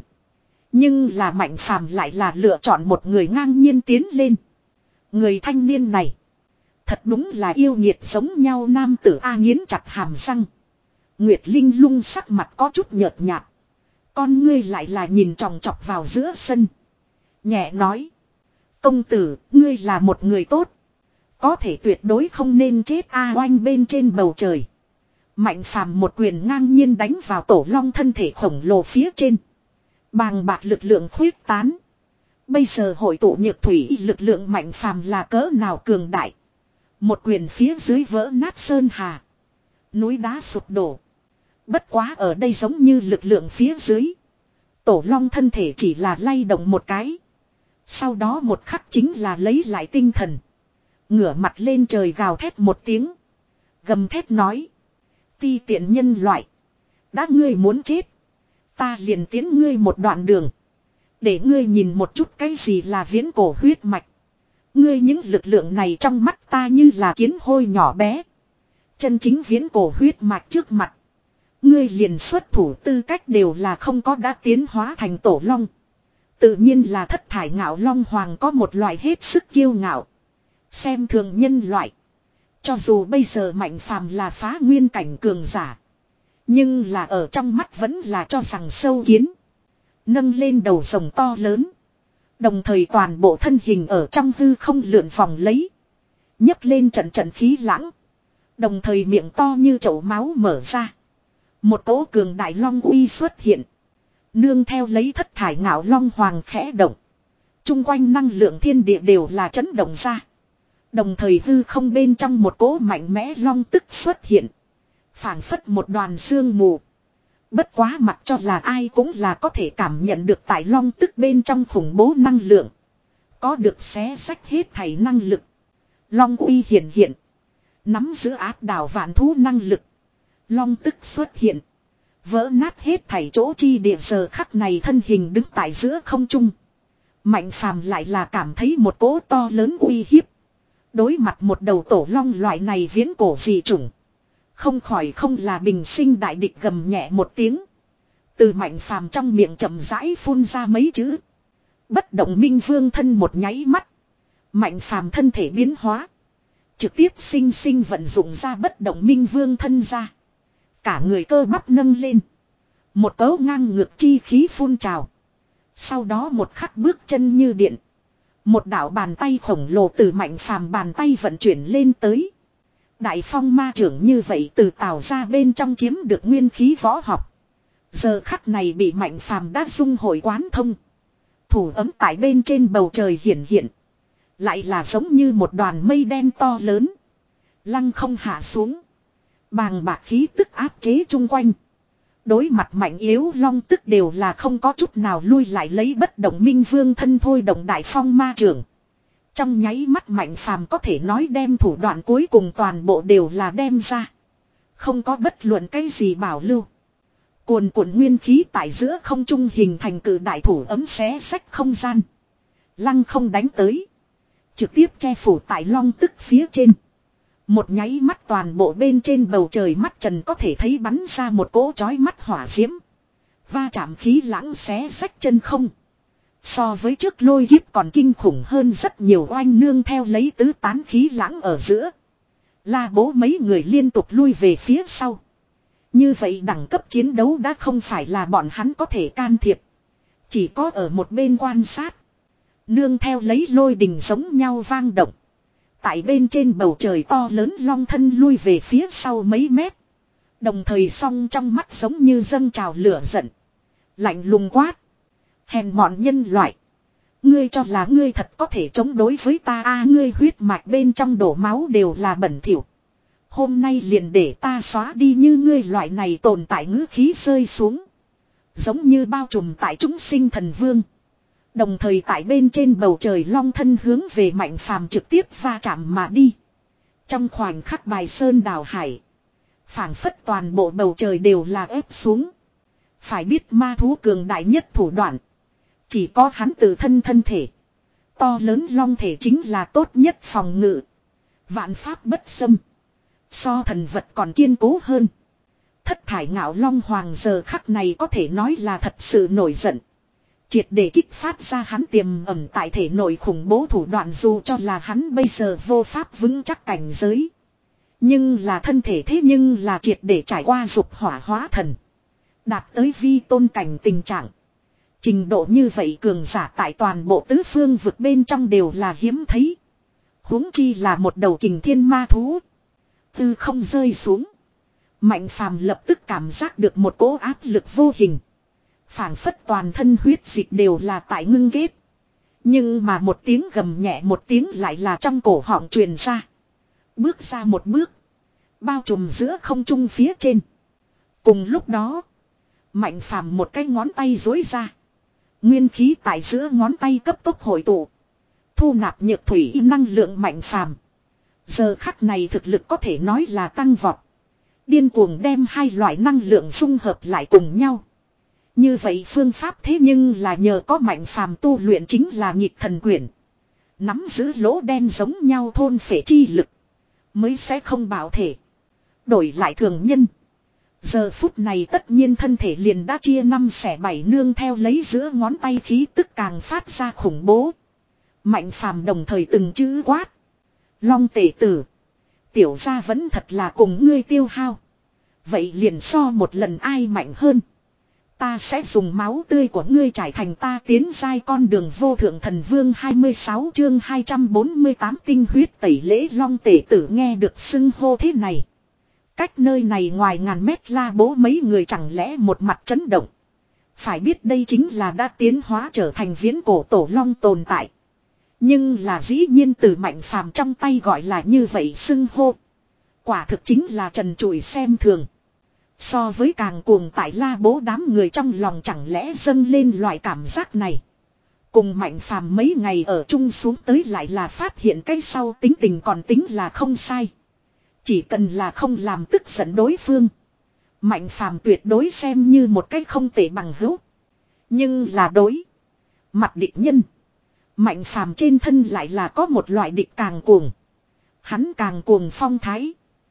Nhưng là Mạnh Phàm lại là lựa chọn một người ngang nhiên tiến lên. Người thanh niên này. Thật đúng là yêu nghiệt giống nhau nam tử A nghiến chặt hàm răng. Nguyệt Linh lung sắc mặt có chút nhợt nhạt. Con ngươi lại là nhìn tròng trọc vào giữa sân. Nhẹ nói. Công tử, ngươi là một người tốt. Có thể tuyệt đối không nên chết A oanh bên trên bầu trời. Mạnh Phàm một quyền ngang nhiên đánh vào tổ long thân thể khổng lồ phía trên. Bàng bạc lực lượng khuyết tán. Bây giờ hội tụ Nhược Thủy Y lực lượng Mạnh Phàm là cỡ nào cường đại. Một quyền phía dưới vỡ nát sơn hà. Núi đá sụp đổ. Bất quá ở đây giống như lực lượng phía dưới. Tổ long thân thể chỉ là lay động một cái. Sau đó một khắc chính là lấy lại tinh thần. Ngửa mặt lên trời gào thét một tiếng. Gầm thét nói. Ti tiện nhân loại. Đã ngươi muốn chết. Ta liền tiến ngươi một đoạn đường. Để ngươi nhìn một chút cái gì là viễn cổ huyết mạch. Ngươi những lực lượng này trong mắt ta như là kiến hôi nhỏ bé. Chân chính viễn cổ huyết mạch trước mặt. Ngươi liền xuất thủ tư cách đều là không có đã tiến hóa thành tổ long. Tự nhiên là thất thải ngạo long hoàng có một loại hết sức kiêu ngạo. Xem thường nhân loại. Cho dù bây giờ Mạnh Phàm là phá nguyên cảnh cường giả. Nhưng là ở trong mắt vẫn là cho rằng sâu kiến. Nâng lên đầu rồng to lớn. Đồng thời toàn bộ thân hình ở trong hư không lượn vòng lấy. nhấc lên trận trận khí lãng. Đồng thời miệng to như chậu máu mở ra. Một cỗ cường đại long uy xuất hiện. Nương theo lấy thất thải ngạo long hoàng khẽ động. Trung quanh năng lượng thiên địa đều là chấn động ra. Đồng thời hư không bên trong một cỗ mạnh mẽ long tức xuất hiện. Phảng phất một đoàn sương mù. Bất quá mặc cho là ai cũng là có thể cảm nhận được tại long tức bên trong khủng bố năng lượng. Có được xé sách hết thảy năng lực. Long uy hiện hiện. Nắm giữ áp đảo vạn thú năng lực. Long tức xuất hiện. Vỡ nát hết thảy chỗ chi địa giờ khắc này thân hình đứng tại giữa không trung. Mạnh Phàm lại là cảm thấy một cỗ to lớn uy hiếp. Đối mặt một đầu tổ long loại này viễn cổ dị chủng. Không khỏi không là bình sinh đại địch gầm nhẹ một tiếng. Từ Mạnh Phàm trong miệng chậm rãi phun ra mấy chữ. Bất động minh vương thân một nháy mắt. Mạnh Phàm thân thể biến hóa. Trực tiếp sinh sinh vận dụng ra bất động minh vương thân ra. Cả người cơ bắp nâng lên. Một cấu ngang ngược chi khí phun trào. Sau đó một khắc bước chân như điện. Một đạo bàn tay khổng lồ từ Mạnh Phàm bàn tay vận chuyển lên tới. Đại phong ma trưởng như vậy từ tạo ra bên trong chiếm được nguyên khí võ học. Giờ khắc này bị Mạnh Phàm đã dung hội quán thông. Thủ ấm tại bên trên bầu trời hiển hiện. Lại là giống như một đoàn mây đen to lớn. Lăng không hạ xuống. Bàng bạc khí tức áp chế chung quanh. Đối mặt mạnh yếu long tức đều là không có chút nào lui lại lấy bất động minh vương thân thôi động đại phong ma trưởng. Trong nháy mắt Mạnh Phàm có thể nói đem thủ đoạn cuối cùng toàn bộ đều là đem ra. Không có bất luận cái gì bảo lưu. Cuồn cuộn nguyên khí tại giữa không trung hình thành cự đại thủ ấm xé sách không gian. Lăng không đánh tới. Trực tiếp che phủ tại long tức phía trên. Một nháy mắt toàn bộ bên trên bầu trời mắt trần có thể thấy bắn ra một cỗ chói mắt hỏa diễm. Va chạm khí lãng xé sách chân không. So với trước lôi kiếp còn kinh khủng hơn rất nhiều. Oanh nương theo lấy tứ tán khí lãng ở giữa. La Bố mấy người liên tục lui về phía sau. Như vậy đẳng cấp chiến đấu đã không phải là bọn hắn có thể can thiệp. Chỉ có ở một bên quan sát. Nương theo lấy lôi đình giống nhau vang động. Tại bên trên bầu trời to lớn long thân lui về phía sau mấy mét. Đồng thời song trong mắt giống như dâng trào lửa giận. Lạnh lùng quát. Hèn mọn nhân loại. Ngươi cho là ngươi thật có thể chống đối với ta a à, ngươi huyết mạch bên trong đổ máu đều là bẩn thỉu. Hôm nay liền để ta xóa đi như ngươi loại này tồn tại ngữ khí rơi xuống. Giống như bao trùm tại chúng sinh thần vương. Đồng thời tại bên trên bầu trời long thân hướng về Mạnh Phàm trực tiếp va chạm mà đi. Trong khoảnh khắc bài sơn đào hải. Phảng phất toàn bộ bầu trời đều là ép xuống. Phải biết ma thú cường đại nhất thủ đoạn. Chỉ có hắn tự thân thân thể. To lớn long thể chính là tốt nhất phòng ngự. Vạn pháp bất xâm. So thần vật còn kiên cố hơn. Thất thải ngạo long hoàng giờ khắc này có thể nói là thật sự nổi giận. Triệt để kích phát ra hắn tiềm ẩn tại thể nội khủng bố thủ đoạn dù cho là hắn bây giờ vô pháp vững chắc cảnh giới. Nhưng là thân thể thế nhưng là triệt để trải qua dục hỏa hóa thần. Đạt tới vi tôn cảnh tình trạng. Trình độ như vậy cường giả tại toàn bộ tứ phương vực bên trong đều là hiếm thấy. Huống chi là một đầu kình thiên ma thú. Từ không rơi xuống. Mạnh Phàm lập tức cảm giác được một cỗ áp lực vô hình. Phảng phất toàn thân huyết dịch đều là tại ngưng kết. Nhưng mà một tiếng gầm nhẹ một tiếng lại là trong cổ họng truyền ra. Bước ra một bước. Bao trùm giữa không trung phía trên. Cùng lúc đó. Mạnh Phàm một cái ngón tay duỗi ra. Nguyên khí tại giữa ngón tay cấp tốc hội tụ. Thu nạp nhược thủy năng lượng Mạnh Phàm. Giờ khắc này thực lực có thể nói là tăng vọt. Điên cuồng đem hai loại năng lượng dung hợp lại cùng nhau. Như vậy phương pháp thế nhưng là nhờ có Mạnh Phàm tu luyện chính là nghịch thần quyển. Nắm giữ lỗ đen giống nhau thôn phệ chi lực. Mới sẽ không bảo thể. Đổi lại thường nhân. Giờ phút này tất nhiên thân thể liền đã chia năm xẻ bảy nương theo lấy giữa ngón tay khí tức càng phát ra khủng bố. Mạnh Phàm đồng thời từng chữ quát. Long tể tử. Tiểu gia vẫn thật là cùng ngươi tiêu hao. Vậy liền so một lần ai mạnh hơn. Ta sẽ dùng máu tươi của ngươi trải thành ta tiến giai con đường vô thượng thần vương hai mươi sáu chương hai trăm bốn mươi tám tinh huyết tẩy lễ long tể tử nghe được xưng hô thế này. Cách nơi này ngoài ngàn mét La Bố mấy người chẳng lẽ một mặt chấn động. Phải biết đây chính là đã tiến hóa trở thành viễn cổ tổ long tồn tại. Nhưng là dĩ nhiên từ Mạnh Phàm trong tay gọi là như vậy xưng hô. Quả thực chính là trần trụi xem thường. So với càng cuồng tại La Bố đám người trong lòng chẳng lẽ dâng lên loại cảm giác này. Cùng Mạnh Phàm mấy ngày ở chung xuống tới lại là phát hiện cái sau tính tình còn tính là không sai. Chỉ cần là không làm tức giận đối phương. Mạnh Phàm tuyệt đối xem như một cái không tệ bằng hữu. Nhưng là đối mặt địch nhân. Mạnh Phàm trên thân lại là có một loại địch càng cuồng. Hắn càng cuồng phong thái.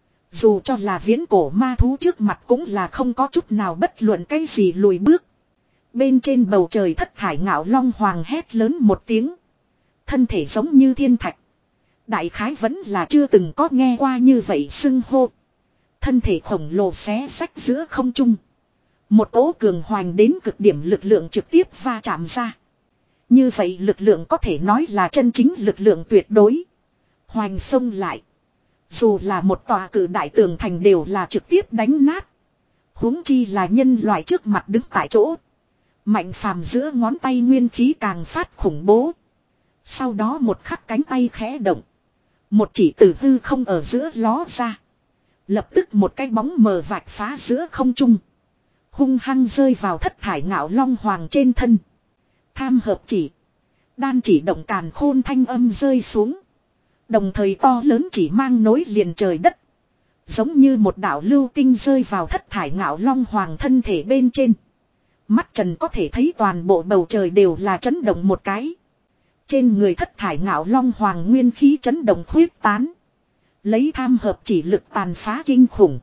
Dù cho là viễn cổ ma thú trước mặt cũng là không có chút nào bất luận cái gì lùi bước. Bên trên bầu trời thất thải ngạo long hoàng hét lớn một tiếng. Thân thể giống như thiên thạch. Đại khái vẫn là chưa từng có nghe qua như vậy xưng hô. Thân thể khổng lồ xé sách giữa không trung. Một cỗ cường hoành đến cực điểm lực lượng trực tiếp va chạm ra. Như vậy lực lượng có thể nói là chân chính lực lượng tuyệt đối. Hoành xông lại. Dù là một tòa cử đại tường thành đều là trực tiếp đánh nát. Huống chi là nhân loại trước mặt đứng tại chỗ. Mạnh Phàm giữa ngón tay nguyên khí càng phát khủng bố. Sau đó một khắc cánh tay khẽ động. Một chỉ từ hư không ở giữa ló ra. Lập tức một cái bóng mờ vạch phá giữa không trung. Hung hăng rơi vào thất thải ngạo long hoàng trên thân. Tham hợp chỉ. Đan chỉ động càn khôn thanh âm rơi xuống. Đồng thời to lớn chỉ mang nối liền trời đất. Giống như một đạo lưu tinh rơi vào thất thải ngạo long hoàng thân thể bên trên. Mắt trần có thể thấy toàn bộ bầu trời đều là chấn động một cái. Trên người thất thải ngạo long hoàng nguyên khí chấn động khuyết tán. Lấy tham hợp chỉ lực tàn phá kinh khủng.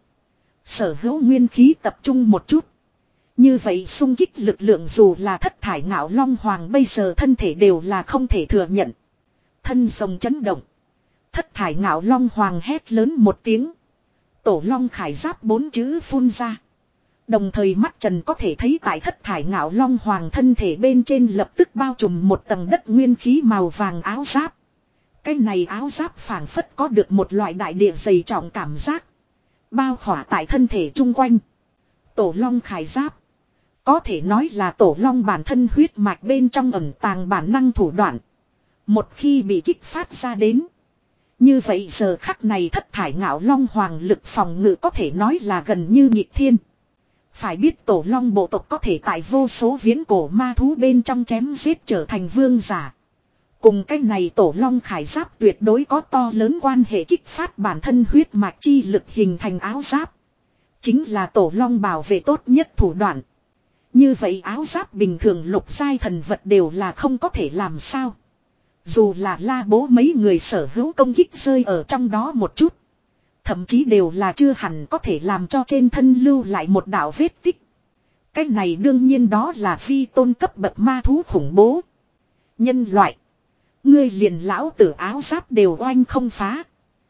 Sở hữu nguyên khí tập trung một chút. Như vậy xung kích lực lượng dù là thất thải ngạo long hoàng bây giờ thân thể đều là không thể thừa nhận. Thân rồng chấn động. Thất thải ngạo long hoàng hét lớn một tiếng. Tổ long khải giáp bốn chữ phun ra. Đồng thời mắt trần có thể thấy tại thất thải ngạo long hoàng thân thể bên trên lập tức bao trùm một tầng đất nguyên khí màu vàng áo giáp. Cái này áo giáp phảng phất có được một loại đại địa dày trọng cảm giác. Bao khỏa tại thân thể chung quanh. Tổ long khải giáp. Có thể nói là tổ long bản thân huyết mạch bên trong ẩn tàng bản năng thủ đoạn. Một khi bị kích phát ra đến. Như vậy giờ khắc này thất thải ngạo long hoàng lực phòng ngự có thể nói là gần như nhịp thiên. Phải biết tổ long bộ tộc có thể tại vô số viễn cổ ma thú bên trong chém giết trở thành vương giả. Cùng cái này tổ long khải giáp tuyệt đối có to lớn quan hệ kích phát bản thân huyết mạch chi lực hình thành áo giáp. Chính là tổ long bảo vệ tốt nhất thủ đoạn. Như vậy áo giáp bình thường lục giai thần vật đều là không có thể làm sao. Dù là la bố mấy người sở hữu công kích rơi ở trong đó một chút. Thậm chí đều là chưa hẳn có thể làm cho trên thân lưu lại một đạo vết tích. Cái này đương nhiên đó là vi tôn cấp bậc ma thú khủng bố. Nhân loại. Ngươi liền lão tử áo giáp đều oanh không phá.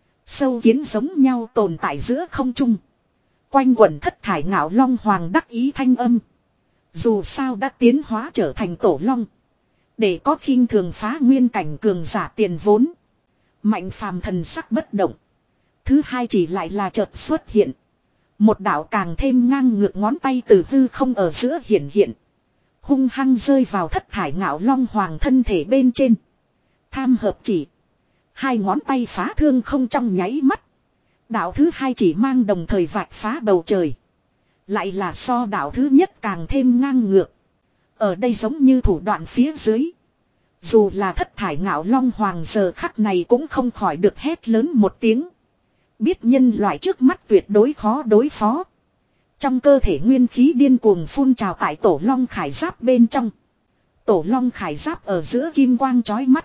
Sâu kiến giống nhau tồn tại giữa không trung. Quanh quẩn thất thải ngạo long hoàng đắc ý thanh âm. Dù sao đã tiến hóa trở thành tổ long. Để có khinh thường phá nguyên cảnh cường giả tiền vốn. Mạnh phàm thần sắc bất động. Thứ hai chỉ lại là chợt xuất hiện. Một đạo càng thêm ngang ngược ngón tay từ hư không ở giữa hiện hiện. Hung hăng rơi vào thất thải ngạo long hoàng thân thể bên trên. Tham hợp chỉ. Hai ngón tay phá thương không trong nháy mắt. Đạo thứ hai chỉ mang đồng thời vạch phá bầu trời. Lại là so đạo thứ nhất càng thêm ngang ngược. Ở đây giống như thủ đoạn phía dưới. Dù là thất thải ngạo long hoàng giờ khắc này cũng không khỏi được hét lớn một tiếng. Biết nhân loại trước mắt tuyệt đối khó đối phó. Trong cơ thể nguyên khí điên cuồng phun trào tại tổ long khải giáp bên trong. Tổ long khải giáp ở giữa kim quang chói mắt.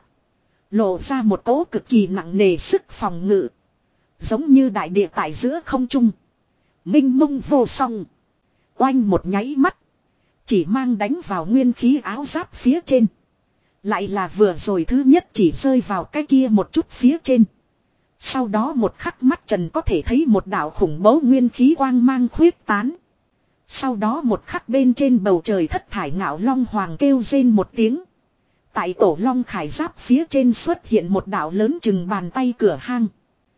Lộ ra một cỗ cực kỳ nặng nề sức phòng ngự. Giống như đại địa tại giữa không trung. Minh mông vô song. Oanh một nháy mắt. Chỉ mang đánh vào nguyên khí áo giáp phía trên. Lại là vừa rồi thứ nhất chỉ rơi vào cái kia một chút phía trên. Sau đó một khắc mắt trần có thể thấy một đạo khủng bố nguyên khí quang mang khuyết tán. Sau đó một khắc bên trên bầu trời thất thải ngạo long hoàng kêu rên một tiếng. Tại tổ long khải giáp phía trên xuất hiện một đạo lớn chừng bàn tay cửa hang.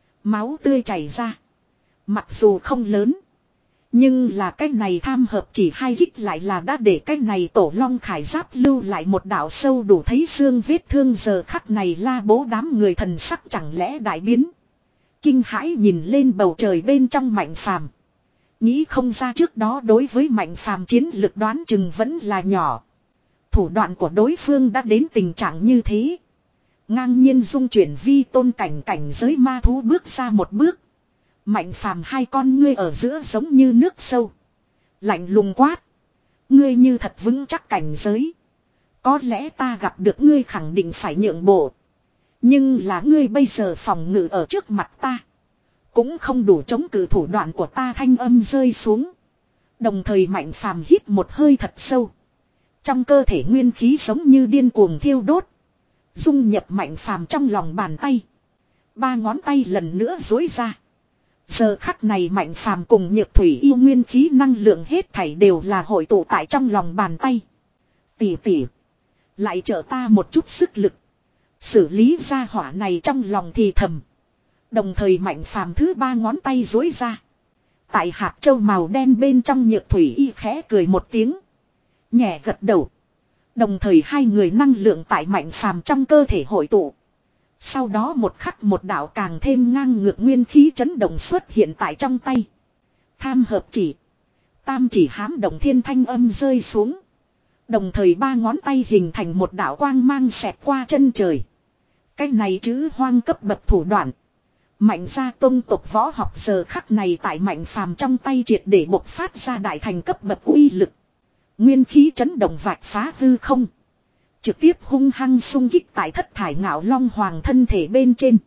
Máu tươi chảy ra. Mặc dù không lớn. Nhưng là cái này tham hợp chỉ hai hích lại là đã để cái này tổ long khải giáp lưu lại một đạo sâu đủ thấy xương vết thương giờ khắc này la bố đám người thần sắc chẳng lẽ đại biến. Kinh hãi nhìn lên bầu trời bên trong Mạnh Phàm. Nghĩ không ra trước đó đối với Mạnh Phàm chiến lực đoán chừng vẫn là nhỏ. Thủ đoạn của đối phương đã đến tình trạng như thế. Ngang nhiên dung chuyển vi tôn cảnh cảnh giới ma thú bước ra một bước. Mạnh Phàm hai con ngươi ở giữa giống như nước sâu. Lạnh lùng quát. Ngươi như thật vững chắc cảnh giới. Có lẽ ta gặp được ngươi khẳng định phải nhượng bộ. Nhưng là ngươi bây giờ phòng ngự ở trước mặt ta. Cũng không đủ chống cự thủ đoạn của ta thanh âm rơi xuống. Đồng thời Mạnh Phàm hít một hơi thật sâu. Trong cơ thể nguyên khí giống như điên cuồng thiêu đốt. Dung nhập Mạnh Phàm trong lòng bàn tay. Ba ngón tay lần nữa dối ra. Giờ khắc này Mạnh Phàm cùng Nhược Thủy yêu nguyên khí năng lượng hết thảy đều là hội tụ tại trong lòng bàn tay. Tỷ tỷ. Lại trợ ta một chút sức lực. Xử lý ra hỏa này trong lòng thì thầm. Đồng thời Mạnh Phàm thứ ba ngón tay dối ra. Tại hạt châu màu đen bên trong Nhược Thủy y khẽ cười một tiếng. Nhẹ gật đầu. Đồng thời hai người năng lượng tại Mạnh Phàm trong cơ thể hội tụ. Sau đó một khắc một đạo càng thêm ngang ngược nguyên khí chấn động xuất hiện tại trong tay. Tham hợp chỉ. Tam chỉ hám động thiên thanh âm rơi xuống. Đồng thời ba ngón tay hình thành một đạo quang mang xẹt qua chân trời. Cái này chữ hoang cấp bậc thủ đoạn. Mạnh gia tông tộc võ học giờ khắc này tại Mạnh Phàm trong tay triệt để bộc phát ra đại thành cấp bậc uy lực. Nguyên khí chấn động vạch phá hư không. Trực tiếp hung hăng xung kích tại thất thải ngạo long hoàng thân thể bên trên.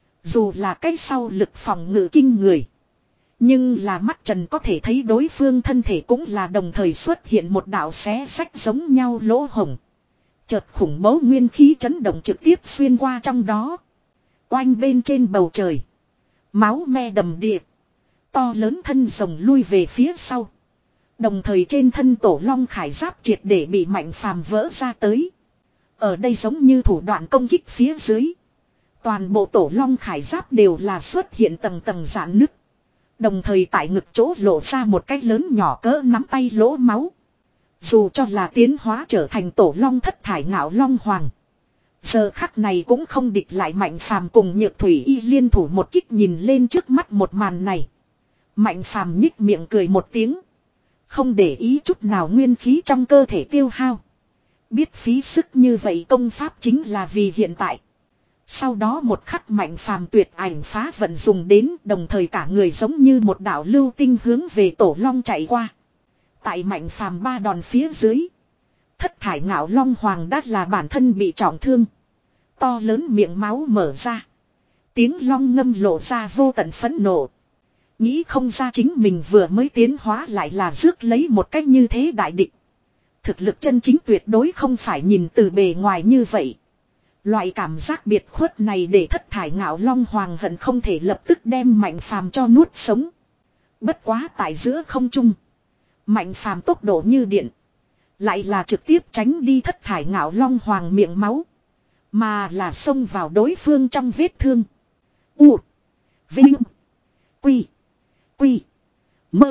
Dù là cái sau lực phòng ngự kinh người. Nhưng là mắt trần có thể thấy đối phương thân thể cũng là đồng thời xuất hiện một đạo xé sách giống nhau lỗ hổng. Chợt khủng bố nguyên khí chấn động trực tiếp xuyên qua trong đó. Oanh bên trên bầu trời. Máu me đầm đìa. To lớn thân rồng lui về phía sau. Đồng thời trên thân tổ long khải giáp triệt để bị Mạnh Phàm vỡ ra tới. Ở đây giống như thủ đoạn công kích phía dưới. Toàn bộ tổ long khải giáp đều là xuất hiện tầng tầng rạn nứt. Đồng thời tại ngực chỗ lộ ra một cái lớn nhỏ cỡ nắm tay lỗ máu. Dù cho là tiến hóa trở thành tổ long thất thải ngạo long hoàng. Giờ khắc này cũng không địch lại Mạnh Phàm cùng Nhược Thủy Y liên thủ một kích nhìn lên trước mắt một màn này. Mạnh Phàm nhích miệng cười một tiếng. Không để ý chút nào nguyên khí trong cơ thể tiêu hao. Biết phí sức như vậy công pháp chính là vì hiện tại. Sau đó một khắc Mạnh Phàm tuyệt ảnh phá vận dùng đến, đồng thời cả người giống như một đạo lưu tinh hướng về tổ long chạy qua. Tại Mạnh Phàm ba đòn phía dưới, thất thải ngạo long hoàng đã là bản thân bị trọng thương. To lớn miệng máu mở ra. Tiếng long ngâm lộ ra vô tận phẫn nộ. Nghĩ không ra chính mình vừa mới tiến hóa lại là rước lấy một cách như thế đại địch. Thực lực chân chính tuyệt đối không phải nhìn từ bề ngoài như vậy. Loại cảm giác biệt khuất này để thất thải ngạo long hoàng hận không thể lập tức đem Mạnh Phàm cho nuốt sống. Bất quá tại giữa không trung. Mạnh Phàm tốc độ như điện. Lại là trực tiếp tránh đi thất thải ngạo long hoàng miệng máu. Mà là xông vào đối phương trong vết thương. U. Vinh. Quy. Quy. Mơ.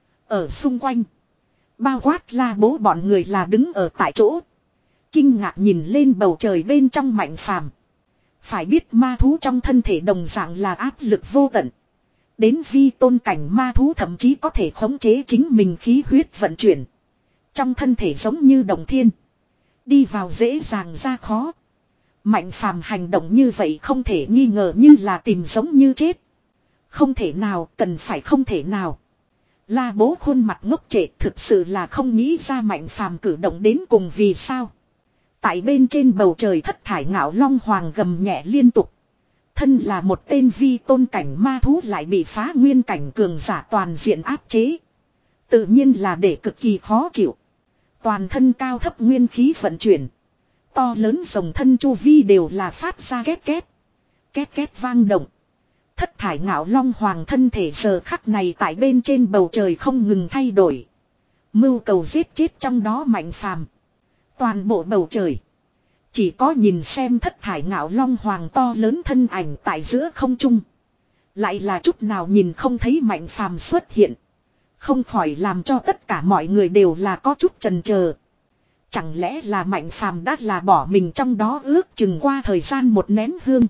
Ở xung quanh. Bao quát La Bố bọn người là đứng ở tại chỗ. Kinh ngạc nhìn lên bầu trời bên trong Mạnh Phàm. Phải biết ma thú trong thân thể đồng dạng là áp lực vô tận. Đến vi tôn cảnh ma thú thậm chí có thể khống chế chính mình khí huyết vận chuyển. Trong thân thể giống như đồng thiên. Đi vào dễ dàng ra khó. Mạnh Phàm hành động như vậy không thể nghi ngờ như là tìm giống như chết. Không thể nào, cần phải không thể nào. La Bố khuôn mặt ngốc trệ thực sự là không nghĩ ra Mạnh Phàm cử động đến cùng vì sao. Tại bên trên bầu trời thất thải ngạo long hoàng gầm nhẹ liên tục. Thân là một tên vi tôn cảnh ma thú lại bị phá nguyên cảnh cường giả toàn diện áp chế. Tự nhiên là để cực kỳ khó chịu. Toàn thân cao thấp nguyên khí vận chuyển. To lớn rồng thân chu vi đều là phát ra két két. Két két vang động. Thất thải ngạo long hoàng thân thể giờ khắc này tại bên trên bầu trời không ngừng thay đổi. Mưu cầu giết chết trong đó Mạnh Phàm. Toàn bộ bầu trời. Chỉ có nhìn xem thất thải ngạo long hoàng to lớn thân ảnh tại giữa không trung. Lại là chút nào nhìn không thấy Mạnh Phàm xuất hiện. Không khỏi làm cho tất cả mọi người đều là có chút chần chờ. Chẳng lẽ là Mạnh Phàm đã là bỏ mình trong đó ước chừng qua thời gian một nén hương.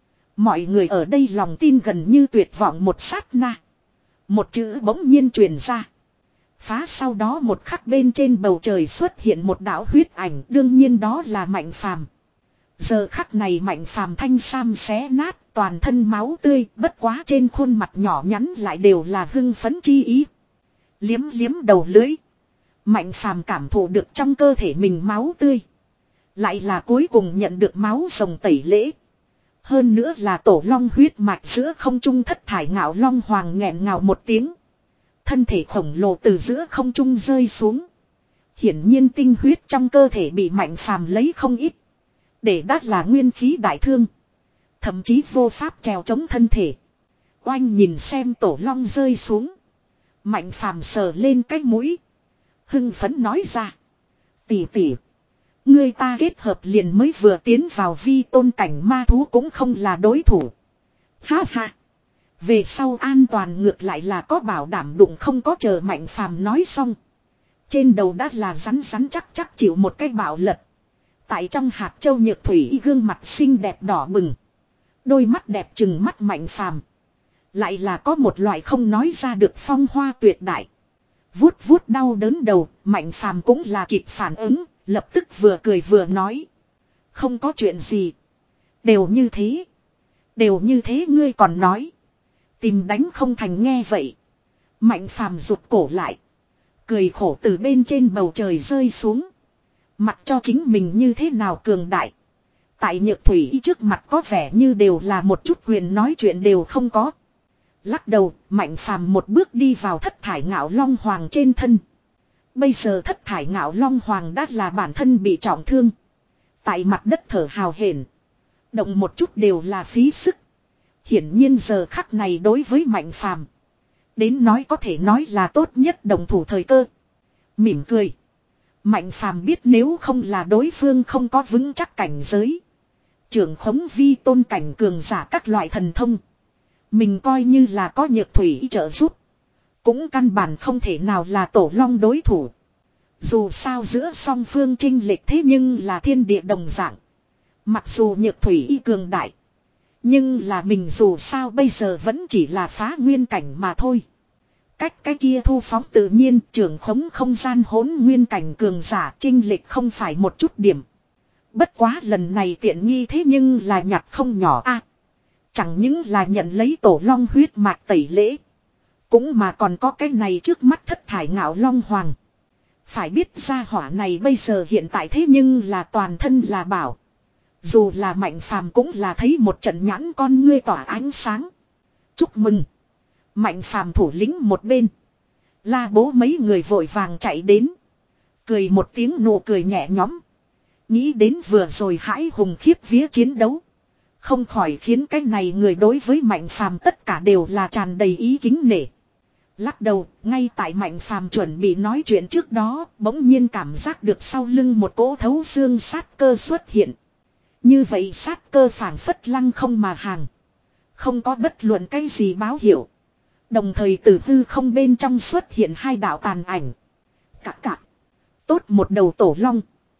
Mọi người ở đây lòng tin gần như tuyệt vọng một sát na. Một chữ bỗng nhiên truyền ra. Phá sau đó một khắc bên trên bầu trời xuất hiện một đạo huyết ảnh, đương nhiên đó là Mạnh Phàm. Giờ khắc này Mạnh Phàm thanh sam xé nát, toàn thân máu tươi, bất quá trên khuôn mặt nhỏ nhắn lại đều là hưng phấn chi ý. Liếm liếm đầu lưỡi. Mạnh Phàm cảm thụ được trong cơ thể mình máu tươi. Lại là cuối cùng nhận được máu rồng tẩy lễ. Hơn nữa là tổ long huyết mạch giữa không trung thất thải ngạo long hoàng nghẹn ngào một tiếng. Thân thể khổng lồ từ giữa không trung rơi xuống. Hiển nhiên tinh huyết trong cơ thể bị Mạnh Phàm lấy không ít. Để đắt là nguyên khí đại thương. Thậm chí vô pháp trèo chống thân thể. Oanh nhìn xem tổ long rơi xuống. Mạnh Phàm sờ lên cái mũi. Hưng phấn nói ra. Tỷ tỷ. Người ta kết hợp liền mới vừa tiến vào vi tôn cảnh ma thú cũng không là đối thủ. Ha ha. Về sau an toàn ngược lại là có bảo đảm đụng không có chờ Mạnh Phàm nói xong. Trên đầu đã là rắn rắn chắc chắc chịu một cái bạo lật. Tại trong hạt châu nhược thủy gương mặt xinh đẹp đỏ bừng. Đôi mắt đẹp trừng mắt Mạnh Phàm. Lại là có một loại không nói ra được phong hoa tuyệt đại. Vuốt vuốt đau đớn đầu, Mạnh Phàm cũng là kịp phản ứng, lập tức vừa cười vừa nói. Không có chuyện gì. Đều như thế. Đều như thế ngươi còn nói. Tìm đánh không thành nghe vậy. Mạnh Phàm rụt cổ lại. Cười khổ từ bên trên bầu trời rơi xuống. Mặc cho chính mình như thế nào cường đại. Tại nhược thủy trước mặt có vẻ như đều là một chút quyền nói chuyện đều không có. Lắc đầu, Mạnh Phàm một bước đi vào thất thải ngạo long hoàng trên thân. Bây giờ thất thải ngạo long hoàng đã là bản thân bị trọng thương. Tại mặt đất thở hào hển. Động một chút đều là phí sức. Hiển nhiên giờ khắc này đối với Mạnh Phàm đến nói có thể nói là tốt nhất đồng thủ thời cơ. Mỉm cười. Mạnh Phàm biết nếu không là đối phương không có vững chắc cảnh giới. Trưởng khống vi tôn cảnh cường giả các loại thần thông. Mình coi như là có nhược thủy trợ giúp. Cũng căn bản không thể nào là tổ long đối thủ. Dù sao giữa song phương chênh lệch thế nhưng là thiên địa đồng dạng. Mặc dù nhược thủy cường đại. Nhưng là mình dù sao bây giờ vẫn chỉ là phá nguyên cảnh mà thôi. Cách cái kia thu phóng tự nhiên trưởng khống không gian hỗn nguyên cảnh cường giả chênh lệch không phải một chút điểm. Bất quá lần này tiện nghi thế nhưng là nhặt không nhỏ a. Chẳng những là nhận lấy tổ long huyết mạch tẩy lễ. Cũng mà còn có cái này trước mắt thất thải ngạo long hoàng. Phải biết ra hỏa này bây giờ hiện tại thế nhưng là toàn thân là bảo. Dù là Mạnh Phàm cũng là thấy một trận nhãn con ngươi tỏa ánh sáng. Chúc mừng. Mạnh Phàm thủ lĩnh một bên. La Bố mấy người vội vàng chạy đến. Cười một tiếng nụ cười nhẹ nhõm. Nghĩ đến vừa rồi hãi hùng khiếp vía chiến đấu. Không khỏi khiến cái này người đối với Mạnh Phàm tất cả đều là tràn đầy ý kính nể. Lắc đầu, ngay tại Mạnh Phàm chuẩn bị nói chuyện trước đó, bỗng nhiên cảm giác được sau lưng một cỗ thấu xương sát cơ xuất hiện. Như vậy sát cơ phảng phất lăng không mà hàng. Không có bất luận cái gì báo hiệu. Đồng thời từ hư không bên trong xuất hiện hai đạo tàn ảnh. Cạc cạc. Tốt một đầu tổ long.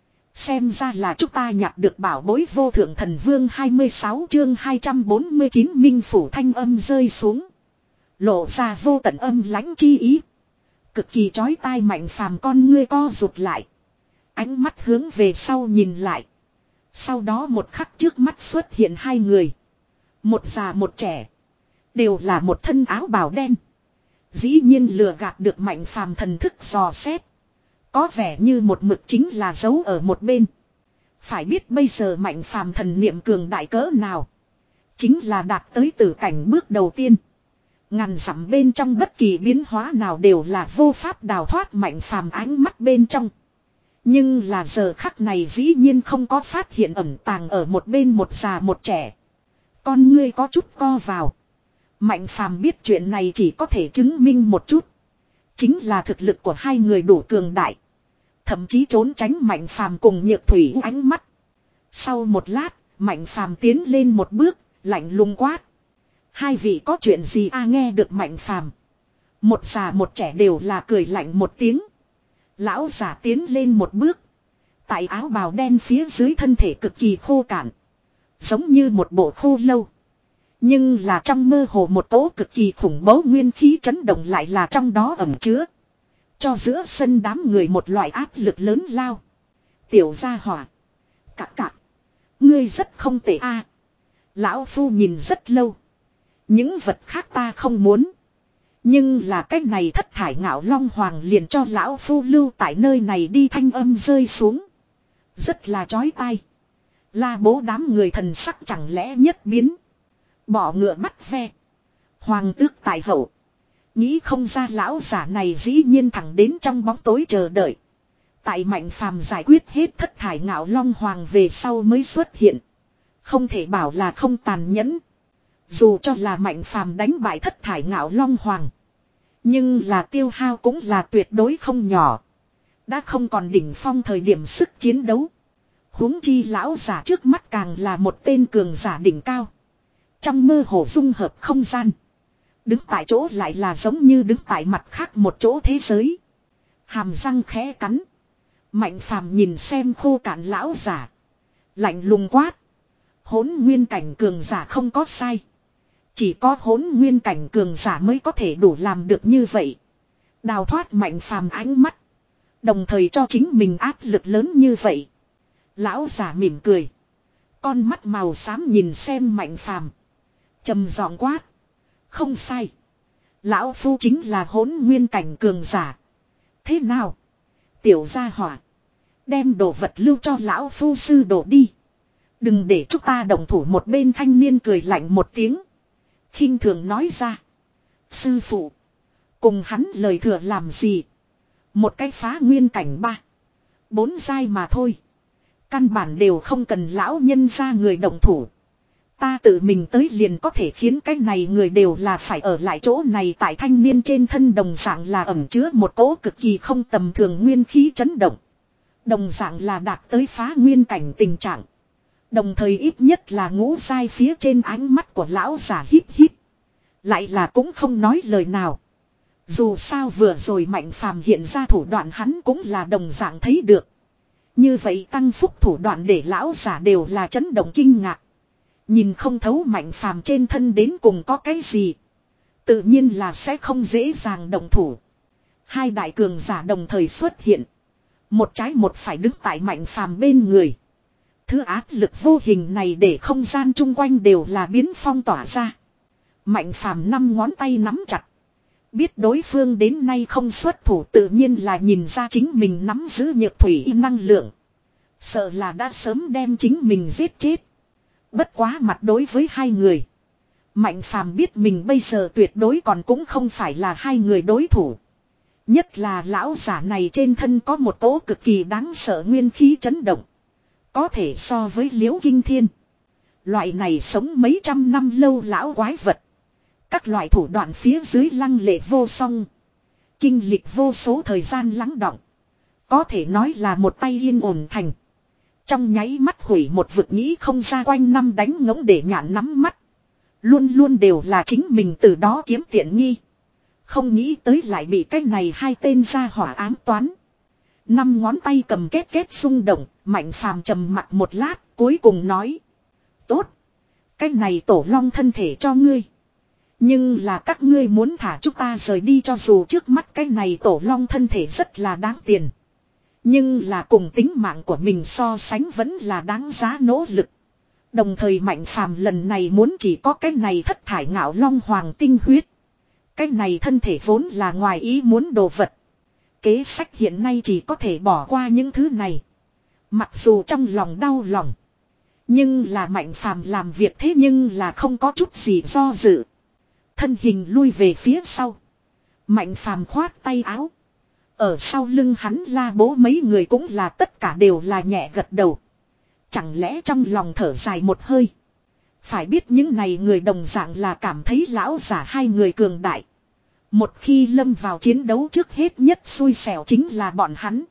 Xem ra là chúng ta nhặt được bảo bối vô thượng thần vương hai mươi sáu chương hai trăm bốn mươi chín minh phủ thanh âm rơi xuống. Lộ ra vô tận âm lãnh chi ý. Cực kỳ chói tai Mạnh Phàm con ngươi co rụt lại. Ánh mắt hướng về sau nhìn lại. Sau đó một khắc trước mắt xuất hiện hai người. Một già một trẻ. Đều là một thân áo bào đen. Dĩ nhiên lừa gạt được Mạnh Phàm thần thức dò xét. Có vẻ như một mực chính là giấu ở một bên. Phải biết bây giờ Mạnh Phàm thần niệm cường đại cỡ nào. Chính là đạt tới tử cảnh bước đầu tiên. Ngàn dặm bên trong bất kỳ biến hóa nào đều là vô pháp đào thoát Mạnh Phàm ánh mắt bên trong. Nhưng là giờ khắc này dĩ nhiên không có phát hiện ẩn tàng ở một bên một già một trẻ. Con ngươi có chút co vào. Mạnh Phàm biết chuyện này chỉ có thể chứng minh một chút. Chính là thực lực của hai người đủ cường đại. Thậm chí trốn tránh Mạnh Phàm cùng Nhược Thủy ánh mắt. Sau một lát, Mạnh Phàm tiến lên một bước, lạnh lùng quát. Hai vị có chuyện gì a? Nghe được Mạnh Phàm, một già một trẻ đều là cười lạnh một tiếng. Lão già tiến lên một bước. Tại áo bào đen phía dưới thân thể cực kỳ khô cạn. Giống như một bộ khô lâu. Nhưng là trong mơ hồ một cỗ cực kỳ khủng bố nguyên khí chấn động lại là trong đó ẩn chứa. Cho giữa sân đám người một loại áp lực lớn lao. Tiểu gia hỏa. Cạc cạc. Ngươi rất không tệ a. Lão phu nhìn rất lâu. Những vật khác ta không muốn. Nhưng là cái này thất thải ngạo long hoàng liền cho lão phu lưu tại nơi này đi, thanh âm rơi xuống. Rất là chói tai. La Bố đám người thần sắc chẳng lẽ nhất biến. Bỏ ngựa bắt ve. Hoàng tước tại hậu. Nghĩ không ra lão giả này dĩ nhiên thẳng đến trong bóng tối chờ đợi. Tại Mạnh Phàm giải quyết hết thất thải ngạo long hoàng về sau mới xuất hiện. Không thể bảo là không tàn nhẫn. Dù cho là Mạnh Phàm đánh bại thất thải ngạo long hoàng. Nhưng là tiêu hao cũng là tuyệt đối không nhỏ. Đã không còn đỉnh phong thời điểm sức chiến đấu. Huống chi lão giả trước mắt càng là một tên cường giả đỉnh cao. Trong mơ hồ dung hợp không gian. Đứng tại chỗ lại là giống như đứng tại mặt khác một chỗ thế giới. Hàm răng khẽ cắn. Mạnh phàm nhìn xem khô cạn lão giả. Lạnh lùng quát. Hỗn nguyên cảnh cường giả không có sai. Chỉ có hỗn nguyên cảnh cường giả mới có thể đủ làm được như vậy. Đào thoát mạnh phàm ánh mắt. Đồng thời cho chính mình áp lực lớn như vậy. Lão giả mỉm cười. Con mắt màu xám nhìn xem mạnh phàm. Trầm giọng quát. Không sai. Lão phu chính là hỗn nguyên cảnh cường giả. Thế nào? Tiểu gia hỏa. Đem đồ vật lưu cho lão phu sư đổ đi. Đừng để chúng ta đồng thủ. Một bên thanh niên cười lạnh một tiếng. Khinh thường nói ra. Sư phụ. Cùng hắn lời thừa làm gì? Một cái phá nguyên cảnh ba. Bốn giai mà thôi. Căn bản đều không cần lão nhân ra người đồng thủ. Ta tự mình tới liền có thể khiến cái này người đều là phải ở lại chỗ này. Tại thanh niên trên thân đồng dạng là ẩn chứa một cỗ cực kỳ không tầm thường nguyên khí chấn động. Đồng dạng là đạt tới phá nguyên cảnh tình trạng. Đồng thời ít nhất là ngũ giai phía trên ánh mắt của lão giả híp híp. Lại là cũng không nói lời nào. Dù sao vừa rồi mạnh phàm hiện ra thủ đoạn hắn cũng là đồng dạng thấy được. Như vậy tăng phúc thủ đoạn để lão giả đều là chấn động kinh ngạc. Nhìn không thấu mạnh phàm trên thân đến cùng có cái gì. Tự nhiên là sẽ không dễ dàng đồng thủ. Hai đại cường giả đồng thời xuất hiện. Một trái một phải đứng tại mạnh phàm bên người. Thứ áp lực vô hình này để không gian chung quanh đều là biến phong tỏa ra. Mạnh phàm năm ngón tay nắm chặt. Biết đối phương đến nay không xuất thủ tự nhiên là nhìn ra chính mình nắm giữ nhược thủy năng lượng. Sợ là đã sớm đem chính mình giết chết. Bất quá mặt đối với hai người. Mạnh phàm biết mình bây giờ tuyệt đối còn cũng không phải là hai người đối thủ. Nhất là lão giả này trên thân có một cỗ cực kỳ đáng sợ nguyên khí chấn động. Có thể so với Liễu Kinh Thiên. Loại này sống mấy trăm năm lâu lão quái vật. Các loại thủ đoạn phía dưới lăng lệ vô song. Kinh lịch vô số thời gian lắng đọng. Có thể nói là một tay yên ổn thành. Trong nháy mắt hủy một vực nghĩ không ra quanh năm đánh ngỗng để nhạn nắm mắt. Luôn luôn đều là chính mình từ đó kiếm tiện nghi. Không nghĩ tới lại bị cái này hai tên ra hỏa ám toán. Năm ngón tay cầm kết kết rung động. Mạnh phàm trầm mặt một lát cuối cùng nói. Tốt. Cái này tổ long thân thể cho ngươi. Nhưng là các ngươi muốn thả chúng ta rời đi cho dù trước mắt cái này tổ long thân thể rất là đáng tiền. Nhưng là cùng tính mạng của mình so sánh vẫn là đáng giá nỗ lực. Đồng thời mạnh phàm lần này muốn chỉ có cái này thất thải ngạo long hoàng tinh huyết. Cái này thân thể vốn là ngoài ý muốn đồ vật. Kế sách hiện nay chỉ có thể bỏ qua những thứ này. Mặc dù trong lòng đau lòng. Nhưng là mạnh phàm làm việc thế nhưng là không có chút gì do dự. Thân hình lui về phía sau. Mạnh phàm khoát tay áo. Ở sau lưng hắn la bố mấy người cũng là tất cả đều là nhẹ gật đầu. Chẳng lẽ trong lòng thở dài một hơi. Phải biết những này người đồng dạng là cảm thấy lão giả hai người cường đại. Một khi lâm vào chiến đấu trước hết nhất xui xẻo chính là bọn hắn.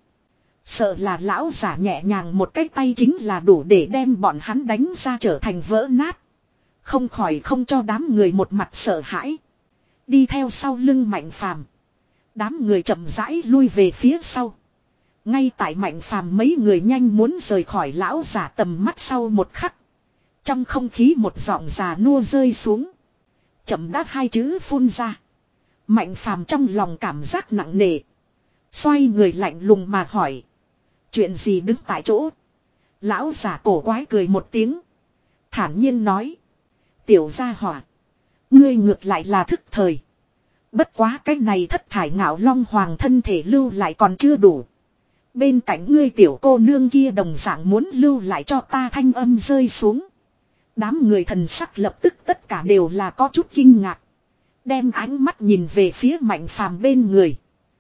Sợ là lão giả nhẹ nhàng một cái tay chính là đủ để đem bọn hắn đánh ra trở thành vỡ nát. Không khỏi không cho đám người một mặt sợ hãi. Đi theo sau lưng mạnh phàm. Đám người chậm rãi lui về phía sau. Ngay tại mạnh phàm mấy người nhanh muốn rời khỏi lão giả tầm mắt sau một khắc. Trong không khí một giọng già nua rơi xuống. Chậm đáp hai chữ phun ra. Mạnh phàm trong lòng cảm giác nặng nề. Xoay người lạnh lùng mà hỏi. Chuyện gì đứng tại chỗ? Lão giả cổ quái cười một tiếng. Thản nhiên nói. Tiểu gia hỏa. Ngươi ngược lại là thức thời. Bất quá cái này thất thải ngạo long hoàng thân thể lưu lại còn chưa đủ. Bên cạnh ngươi tiểu cô nương kia đồng dạng muốn lưu lại cho ta thanh âm rơi xuống. Đám người thần sắc lập tức tất cả đều là có chút kinh ngạc. Đem ánh mắt nhìn về phía mạnh phàm bên người.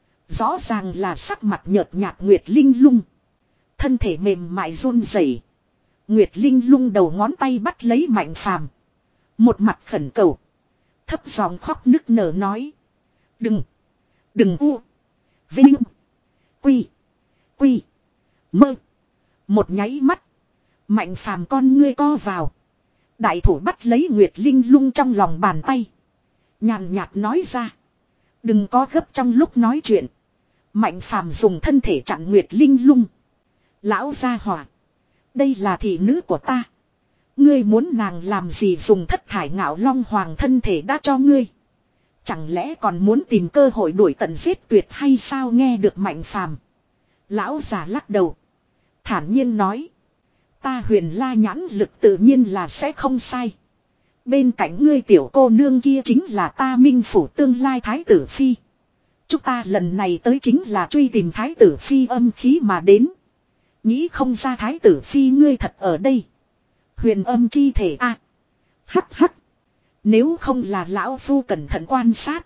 Rõ ràng là sắc mặt nhợt nhạt Nguyệt Linh Lung. Thân thể mềm mại run rẩy. Nguyệt Linh Lung đầu ngón tay bắt lấy mạnh phàm. Một mặt khẩn cầu. Thấp giọng khóc nức nở nói. Đừng. Đừng u. Vinh. Quy. Quy. Mơ. Một nháy mắt. Mạnh phàm con ngươi co vào. Đại thủ bắt lấy Nguyệt Linh Lung trong lòng bàn tay. Nhàn nhạt nói ra. Đừng có gấp trong lúc nói chuyện. Mạnh phàm dùng thân thể chặn Nguyệt Linh Lung. Lão gia hỏa. Đây là thị nữ của ta. Ngươi muốn nàng làm gì dùng thất thải ngạo long hoàng thân thể đã cho ngươi. Chẳng lẽ còn muốn tìm cơ hội đuổi tận giết tuyệt hay sao nghe được Mạnh phàm. Lão già lắc đầu. Thản nhiên nói. Ta Huyền La nhãn lực tự nhiên là sẽ không sai. Bên cạnh ngươi tiểu cô nương kia chính là ta Minh Phủ tương lai Thái tử Phi. Chúng ta lần này tới chính là truy tìm Thái tử Phi âm khí mà đến. Nghĩ không ra Thái tử Phi ngươi thật ở đây. Huyền âm chi thể a. À, hắc hắc. Nếu không là lão phu cẩn thận quan sát.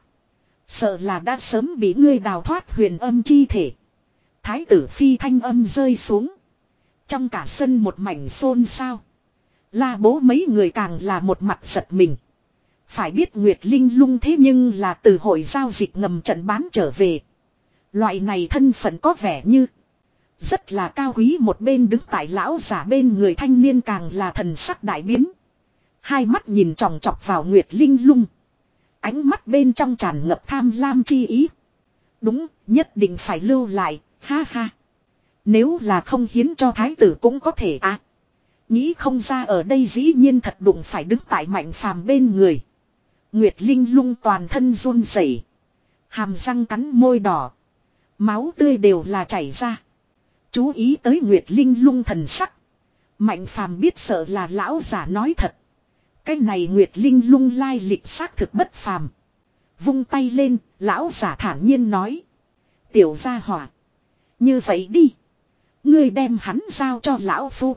Sợ là đã sớm bị ngươi đào thoát huyền âm chi thể. Thái tử Phi thanh âm rơi xuống. Trong cả sân một mảnh xôn xao. La bố mấy người càng là một mặt giật mình. Phải biết Nguyệt Linh Lung thế nhưng là từ hội giao dịch ngầm trận bán trở về. Loại này thân phận có vẻ như rất là cao quý. Một bên đứng tại lão giả bên người thanh niên càng là thần sắc đại biến. Hai mắt nhìn tròng trọc vào Nguyệt Linh Lung. Ánh mắt bên trong tràn ngập tham lam chi ý. Đúng, nhất định phải lưu lại, ha ha. Nếu là không hiến cho thái tử cũng có thể à. Nghĩ không ra ở đây dĩ nhiên thật đụng phải đứng tại Mạnh phàm bên người. Nguyệt Linh Lung toàn thân run rẩy, hàm răng cắn môi đỏ. Máu tươi đều là chảy ra. Chú ý tới Nguyệt Linh Lung thần sắc. Mạnh phàm biết sợ là lão giả nói thật. Cái này Nguyệt Linh Lung lai lịch xác thực bất phàm. Vung tay lên, lão giả thản nhiên nói. Tiểu gia hỏa. Như vậy đi. Ngươi đem hắn giao cho lão phu.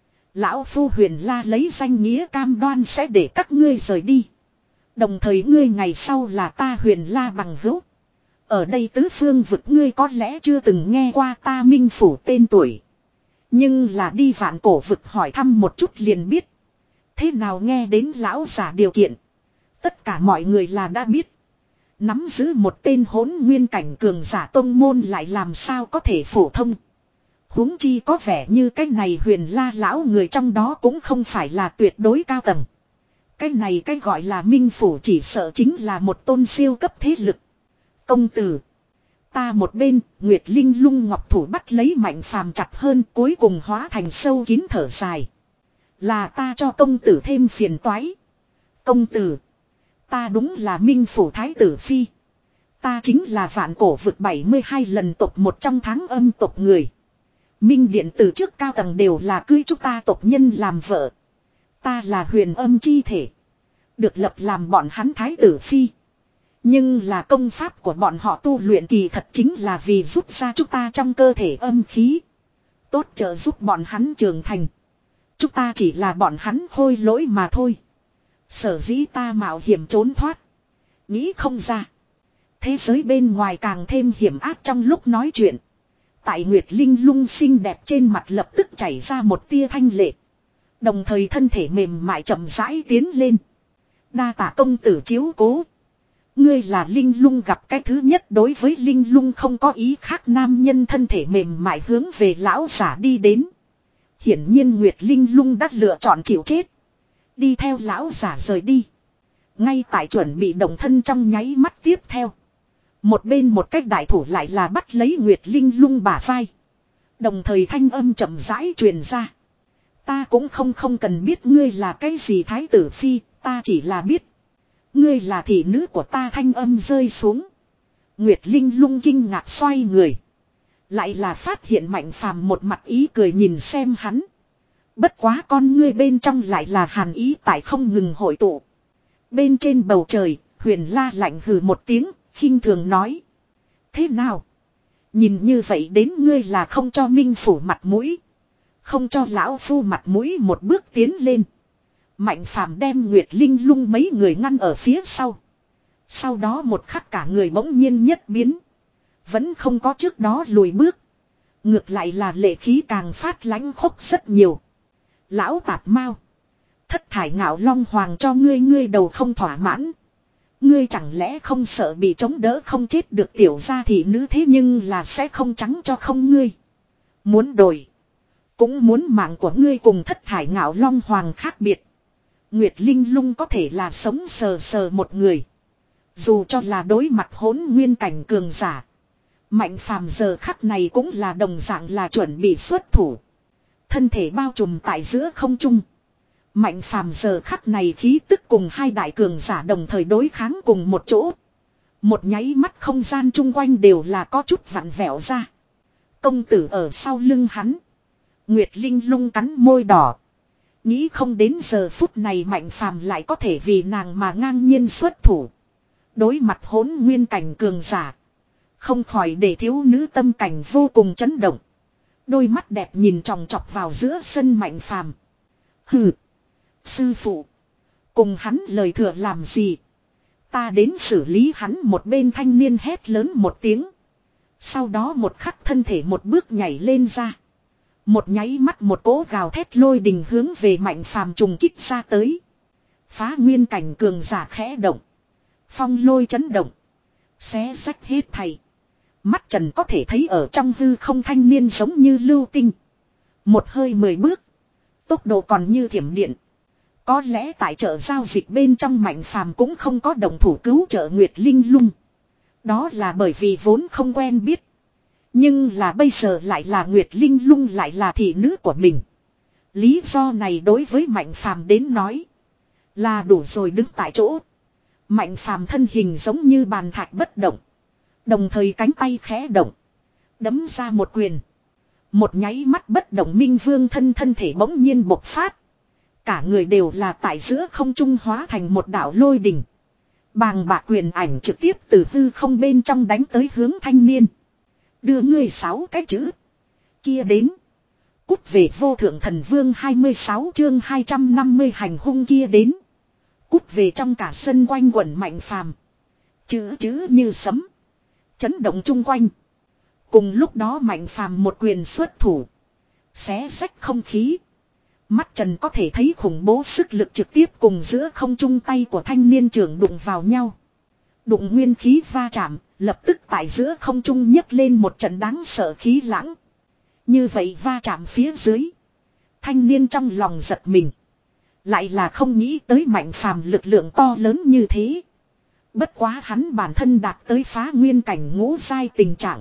Lão phu Huyền La lấy danh nghĩa cam đoan sẽ để các ngươi rời đi. Đồng thời ngươi ngày sau là ta Huyền La bằng hữu. Ở đây tứ phương vực ngươi có lẽ chưa từng nghe qua ta Minh Phủ tên tuổi. Nhưng là đi vạn cổ vực hỏi thăm một chút liền biết. Thế nào nghe đến lão giả điều kiện. Tất cả mọi người là đã biết. Nắm giữ một tên hỗn nguyên cảnh cường giả tông môn lại làm sao có thể phổ thông. Huống chi có vẻ như cái này Huyền La lão người trong đó cũng không phải là tuyệt đối cao tầng. Cái này cái gọi là Minh Phủ chỉ sợ chính là một tôn siêu cấp thế lực. Công tử. Ta một bên, Nguyệt Linh Lung ngọc thủ bắt lấy Mạnh phàm chặt hơn cuối cùng hóa thành sâu kín thở dài. Là ta cho công tử thêm phiền toái. Công tử. Ta đúng là Minh Phủ Thái tử Phi. Ta chính là vạn cổ vực bảy mươi hai lần tộc một trong tháng âm tộc người. Minh Điện từ trước cao tầng đều là cưới chúng ta tộc nhân làm vợ. Ta là huyền âm chi thể. Được lập làm bọn hắn Thái tử Phi. Nhưng là công pháp của bọn họ tu luyện kỳ thật chính là vì rút ra chúng ta trong cơ thể âm khí. Tốt trợ giúp bọn hắn trưởng thành. Chúng ta chỉ là bọn hắn khôi lỗi mà thôi. Sở dĩ ta mạo hiểm trốn thoát. Nghĩ không ra. Thế giới bên ngoài càng thêm hiểm ác trong lúc nói chuyện. Tại Nguyệt Linh Lung xinh đẹp trên mặt lập tức chảy ra một tia thanh lệ. Đồng thời thân thể mềm mại chậm rãi tiến lên. Đa tạ công tử chiếu cố. Ngươi là Linh Lung gặp cái thứ nhất đối với Linh Lung không có ý khác nam nhân thân thể mềm mại hướng về lão giả đi đến. Hiển nhiên Nguyệt Linh Lung đã lựa chọn chịu chết. Đi theo lão giả rời đi. Ngay tại chuẩn bị động thân trong nháy mắt tiếp theo. Một bên một cách đại thủ lại là bắt lấy Nguyệt Linh Lung bả vai. Đồng thời thanh âm chậm rãi truyền ra. Ta cũng không không cần biết ngươi là cái gì Thái tử Phi, ta chỉ là biết. Ngươi là thị nữ của ta thanh âm rơi xuống. Nguyệt Linh Lung kinh ngạc xoay người. Lại là phát hiện Mạnh phàm một mặt ý cười nhìn xem hắn. Bất quá con ngươi bên trong lại là hàn ý tại không ngừng hội tụ. Bên trên bầu trời, Huyền La lạnh hừ một tiếng, khinh thường nói. Thế nào? Nhìn như vậy đến ngươi là không cho Minh Phủ mặt mũi. Không cho lão phu mặt mũi một bước tiến lên. Mạnh phàm đem Nguyệt Linh Lung mấy người ngăn ở phía sau. Sau đó một khắc cả người bỗng nhiên nhất biến. Vẫn không có trước đó lùi bước. Ngược lại là lệ khí càng phát lãnh khốc rất nhiều. Lão tạp mau. Thất thải ngạo long hoàng cho ngươi ngươi đầu không thỏa mãn. Ngươi chẳng lẽ không sợ bị chống đỡ không chết được tiểu gia thị nữ thế nhưng là sẽ không trắng cho không ngươi. Muốn đổi. Cũng muốn mạng của ngươi cùng thất thải ngạo long hoàng khác biệt. Nguyệt Linh Lung có thể là sống sờ sờ một người. Dù cho là đối mặt hỗn nguyên cảnh cường giả. Mạnh phàm giờ khắc này cũng là đồng dạng là chuẩn bị xuất thủ. Thân thể bao trùm tại giữa không trung. Mạnh phàm giờ khắc này khí tức cùng hai đại cường giả đồng thời đối kháng cùng một chỗ. Một nháy mắt không gian chung quanh đều là có chút vặn vẹo ra. Công tử ở sau lưng hắn. Nguyệt Linh lung cắn môi đỏ. Nghĩ không đến giờ phút này Mạnh phàm lại có thể vì nàng mà ngang nhiên xuất thủ. Đối mặt hỗn nguyên cảnh cường giả. Không khỏi để thiếu nữ tâm cảnh vô cùng chấn động. Đôi mắt đẹp nhìn tròng trọc vào giữa sân Mạnh phàm. Hừ. Sư phụ. Cùng hắn lời thừa làm gì. Ta đến xử lý hắn, một bên thanh niên hét lớn một tiếng. Sau đó một khắc thân thể một bước nhảy lên ra. Một nháy mắt một cỗ gào thét lôi đình hướng về Mạnh phàm trùng kích ra tới. Phá nguyên cảnh cường giả khẽ động. Phong lôi chấn động. Xé rách hết thảy. Mắt trần có thể thấy ở trong hư không thanh niên giống như lưu tinh. Một hơi mười bước. Tốc độ còn như thiểm điện. Có lẽ tại chợ giao dịch bên trong Mạnh phàm cũng không có đồng thủ cứu trợ Nguyệt Linh lung. Đó là bởi vì vốn không quen biết. Nhưng là bây giờ lại là Nguyệt Linh lung lại là thị nữ của mình. Lý do này đối với Mạnh phàm đến nói là đủ rồi, đứng tại chỗ. Mạnh phàm thân hình giống như bàn thạch bất động. Đồng thời cánh tay khẽ động. Đấm ra một quyền. Một nháy mắt bất động minh vương thân thân thể bỗng nhiên bộc phát. Cả người đều là tại giữa không trung hóa thành một đạo lôi đỉnh. Bàng bạc quyền ảnh trực tiếp từ hư không bên trong đánh tới hướng thanh niên. Đưa ngươi sáu cái chữ. Kia đến. Cút về vô thượng thần vương hai mươi sáu chương hai trăm năm mươi hành hung kia đến. Cút về trong cả sân quanh quẩn Mạnh phàm. Chữ chữ như sấm. Chấn động chung quanh. Cùng lúc đó Mạnh phàm một quyền xuất thủ. Xé rách không khí. Mắt trần có thể thấy khủng bố sức lực trực tiếp cùng giữa không trung tay của thanh niên trưởng đụng vào nhau. Đụng nguyên khí va chạm, lập tức tại giữa không trung nhấc lên một trận đáng sợ khí lãng. Như vậy va chạm phía dưới. Thanh niên trong lòng giật mình. Lại là không nghĩ tới Mạnh phàm lực lượng to lớn như thế. Bất quá hắn bản thân đạt tới phá nguyên cảnh ngũ giai tình trạng.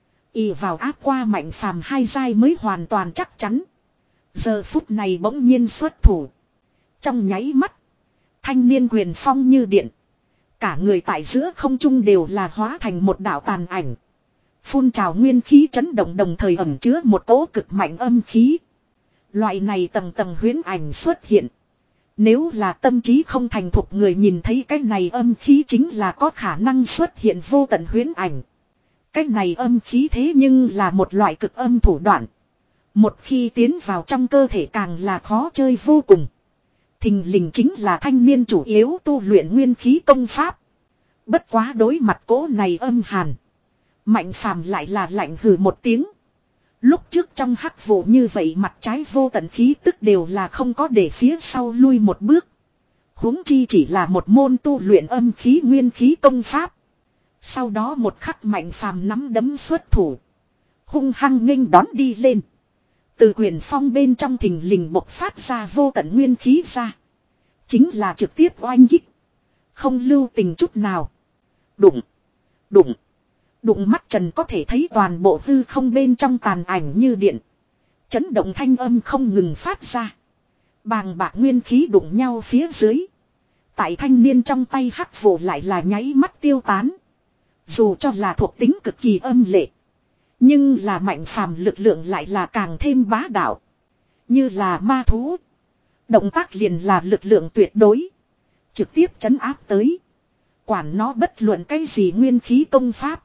ỷ vào áp qua Mạnh phàm hai giai mới hoàn toàn chắc chắn. Giờ phút này bỗng nhiên xuất thủ. Trong nháy mắt. Thanh niên quyền phong như điện. Cả người tại giữa không trung đều là hóa thành một đạo tàn ảnh. Phun trào nguyên khí chấn động đồng thời ẩn chứa một cỗ cực mạnh âm khí. Loại này tầng tầng huyễn ảnh xuất hiện. Nếu là tâm trí không thành thục người nhìn thấy cái này âm khí chính là có khả năng xuất hiện vô tận huyễn ảnh. Cái này âm khí thế nhưng là một loại cực âm thủ đoạn. Một khi tiến vào trong cơ thể càng là khó chơi vô cùng. Thình lình chính là thanh niên chủ yếu tu luyện nguyên khí công pháp. Bất quá đối mặt cỗ này âm hàn. Mạnh phàm lại là lạnh hừ một tiếng. Lúc trước trong hắc vụ như vậy mặt trái vô tận khí tức đều là không có để phía sau lui một bước. Huống chi chỉ là một môn tu luyện âm khí nguyên khí công pháp. Sau đó một khắc Mạnh phàm nắm đấm xuất thủ. Hung hăng nghênh đón đi lên. Từ quyền phong bên trong thình lình bộc phát ra vô tận nguyên khí ra. Chính là trực tiếp oanh kích. Không lưu tình chút nào. Đụng. Đụng. Đụng mắt trần có thể thấy toàn bộ hư không bên trong tàn ảnh như điện. Chấn động thanh âm không ngừng phát ra. Bàng bạc nguyên khí đụng nhau phía dưới. Tại thanh niên trong tay hắc vụ lại là nháy mắt tiêu tán. Dù cho là thuộc tính cực kỳ âm lệ. Nhưng là Mạnh phàm lực lượng lại là càng thêm bá đạo. Như là ma thú. Động tác liền là lực lượng tuyệt đối. Trực tiếp trấn áp tới. Quản nó bất luận cái gì nguyên khí công pháp.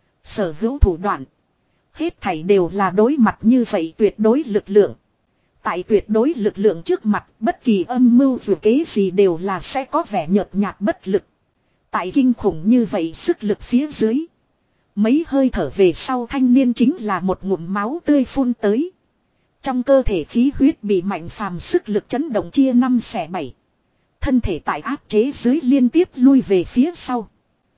Sở hữu thủ đoạn. Hết thảy đều là đối mặt như vậy tuyệt đối lực lượng. Tại tuyệt đối lực lượng trước mặt bất kỳ âm mưu dù kế gì đều là sẽ có vẻ nhợt nhạt bất lực. Tại kinh khủng như vậy sức lực phía dưới. Mấy hơi thở về sau thanh niên chính là một ngụm máu tươi phun tới. Trong cơ thể khí huyết bị Mạnh phàm sức lực chấn động chia năm xẻ bảy. Thân thể tại áp chế dưới liên tiếp lui về phía sau.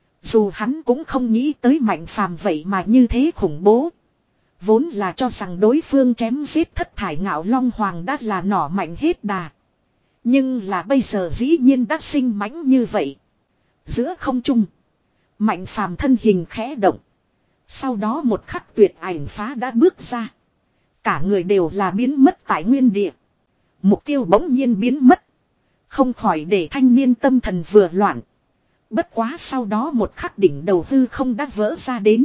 Dù hắn cũng không nghĩ tới Mạnh phàm vậy mà như thế khủng bố. Vốn là cho rằng đối phương chém giết thất thải ngạo long hoàng đã là nỏ mạnh hết đà. Nhưng là bây giờ dĩ nhiên đã sinh mãnh như vậy. Giữa không trung. Mạnh phàm thân hình khẽ động. Sau đó một khắc tuyệt ảnh phá đã bước ra. Cả người đều là biến mất tại nguyên địa. Mục tiêu bỗng nhiên biến mất. Không khỏi để thanh niên tâm thần vừa loạn. Bất quá sau đó một khắc đỉnh đầu hư không đã vỡ ra đến.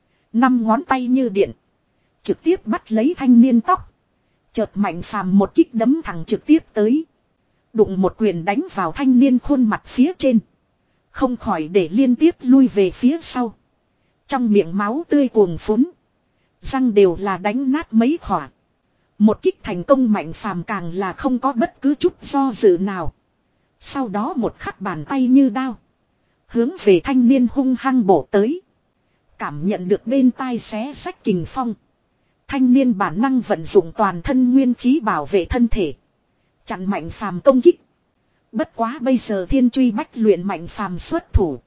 Năm ngón tay như điện. Trực tiếp bắt lấy thanh niên tóc. Chợt Mạnh Phàm một kích đấm thẳng trực tiếp tới. Đụng một quyền đánh vào thanh niên khuôn mặt phía trên. Không khỏi để liên tiếp lui về phía sau. Trong miệng máu tươi cuồn phún. Răng đều là đánh nát mấy khỏa. Một kích thành công Mạnh Phàm càng là không có bất cứ chút do dự nào. Sau đó một khắc bàn tay như đao. Hướng về thanh niên hung hăng bổ tới. Cảm nhận được bên tai xé xách kình phong. Thanh niên bản năng vận dụng toàn thân nguyên khí bảo vệ thân thể. Chặn Mạnh Phàm công kích. Bất quá bây giờ thiên truy bách luyện Mạnh Phàm xuất thủ.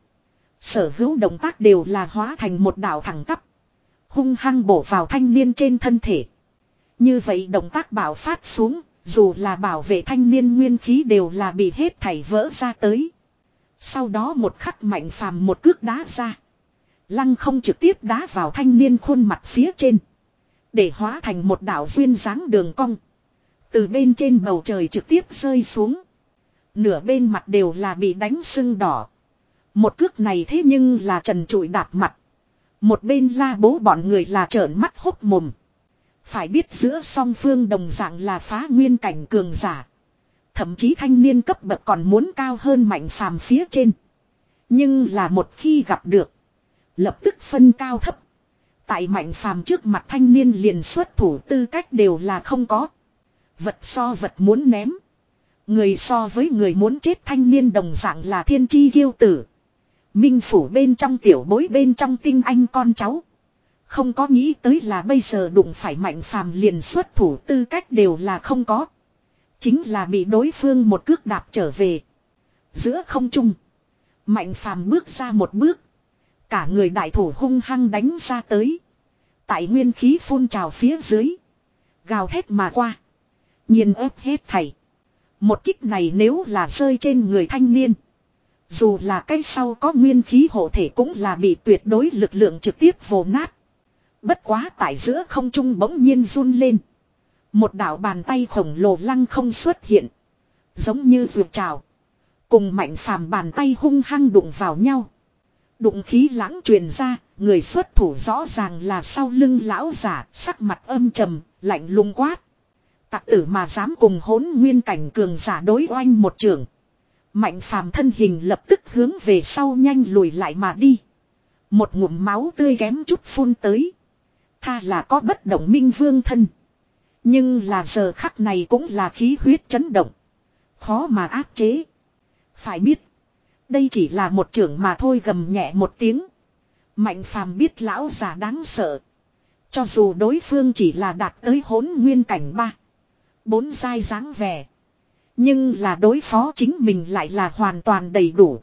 Sở hữu động tác đều là hóa thành một đạo thẳng tắp. Hung hăng bổ vào thanh niên trên thân thể. Như vậy động tác bảo phát xuống. Dù là bảo vệ thanh niên nguyên khí đều là bị hết thảy vỡ ra tới. Sau đó một khắc Mạnh Phàm một cước đá ra. Lăng không trực tiếp đá vào thanh niên khuôn mặt phía trên. Để hóa thành một đạo duyên dáng đường cong. Từ bên trên bầu trời trực tiếp rơi xuống. Nửa bên mặt đều là bị đánh sưng đỏ. Một cước này thế nhưng là trần trụi đạp mặt. Một bên la bố bọn người là trợn mắt hốc mồm. Phải biết giữa song phương đồng dạng là phá nguyên cảnh cường giả. Thậm chí thanh niên cấp bậc còn muốn cao hơn Mạnh Phàm phía trên. Nhưng là một khi gặp được. Lập tức phân cao thấp. Tại Mạnh Phàm trước mặt thanh niên liền xuất thủ tư cách đều là không có. Vật so vật muốn ném. Người so với người muốn chết thanh niên đồng dạng là thiên chi kiêu tử. Minh phủ bên trong tiểu bối bên trong tinh anh con cháu. Không có nghĩ tới là bây giờ đụng phải Mạnh Phàm liền xuất thủ tư cách đều là không có. Chính là bị đối phương một cước đạp trở về. Giữa không trung. Mạnh Phàm bước ra một bước. Cả người đại thủ hung hăng đánh ra tới. Tại nguyên khí phun trào phía dưới. Gào thét mà qua. Nhiên ép hết thảy. Một kích này nếu là rơi trên người thanh niên. Dù là cái sau có nguyên khí hộ thể cũng là bị tuyệt đối lực lượng trực tiếp vồ nát. Bất quá tại giữa không trung bỗng nhiên run lên. Một đạo bàn tay khổng lồ lăng không xuất hiện. Giống như ruột trào. Cùng Mạnh Phàm bàn tay hung hăng đụng vào nhau. Đụng khí lãng truyền ra, người xuất thủ rõ ràng là sau lưng lão giả, sắc mặt âm trầm, lạnh lùng quát. Tặc tử mà dám cùng hỗn nguyên cảnh cường giả đối oanh một trường. Mạnh Phàm thân hình lập tức hướng về sau nhanh lùi lại mà đi. Một ngụm máu tươi kém chút phun tới. Tha là có bất động minh vương thân. Nhưng là giờ khắc này cũng là khí huyết chấn động. Khó mà áp chế. Phải biết. Đây chỉ là một trưởng mà thôi gầm nhẹ một tiếng. Mạnh Phàm biết lão già đáng sợ. Cho dù đối phương chỉ là đạt tới hỗn nguyên cảnh ba. Bốn giai dáng vẻ. Nhưng là đối phó chính mình lại là hoàn toàn đầy đủ.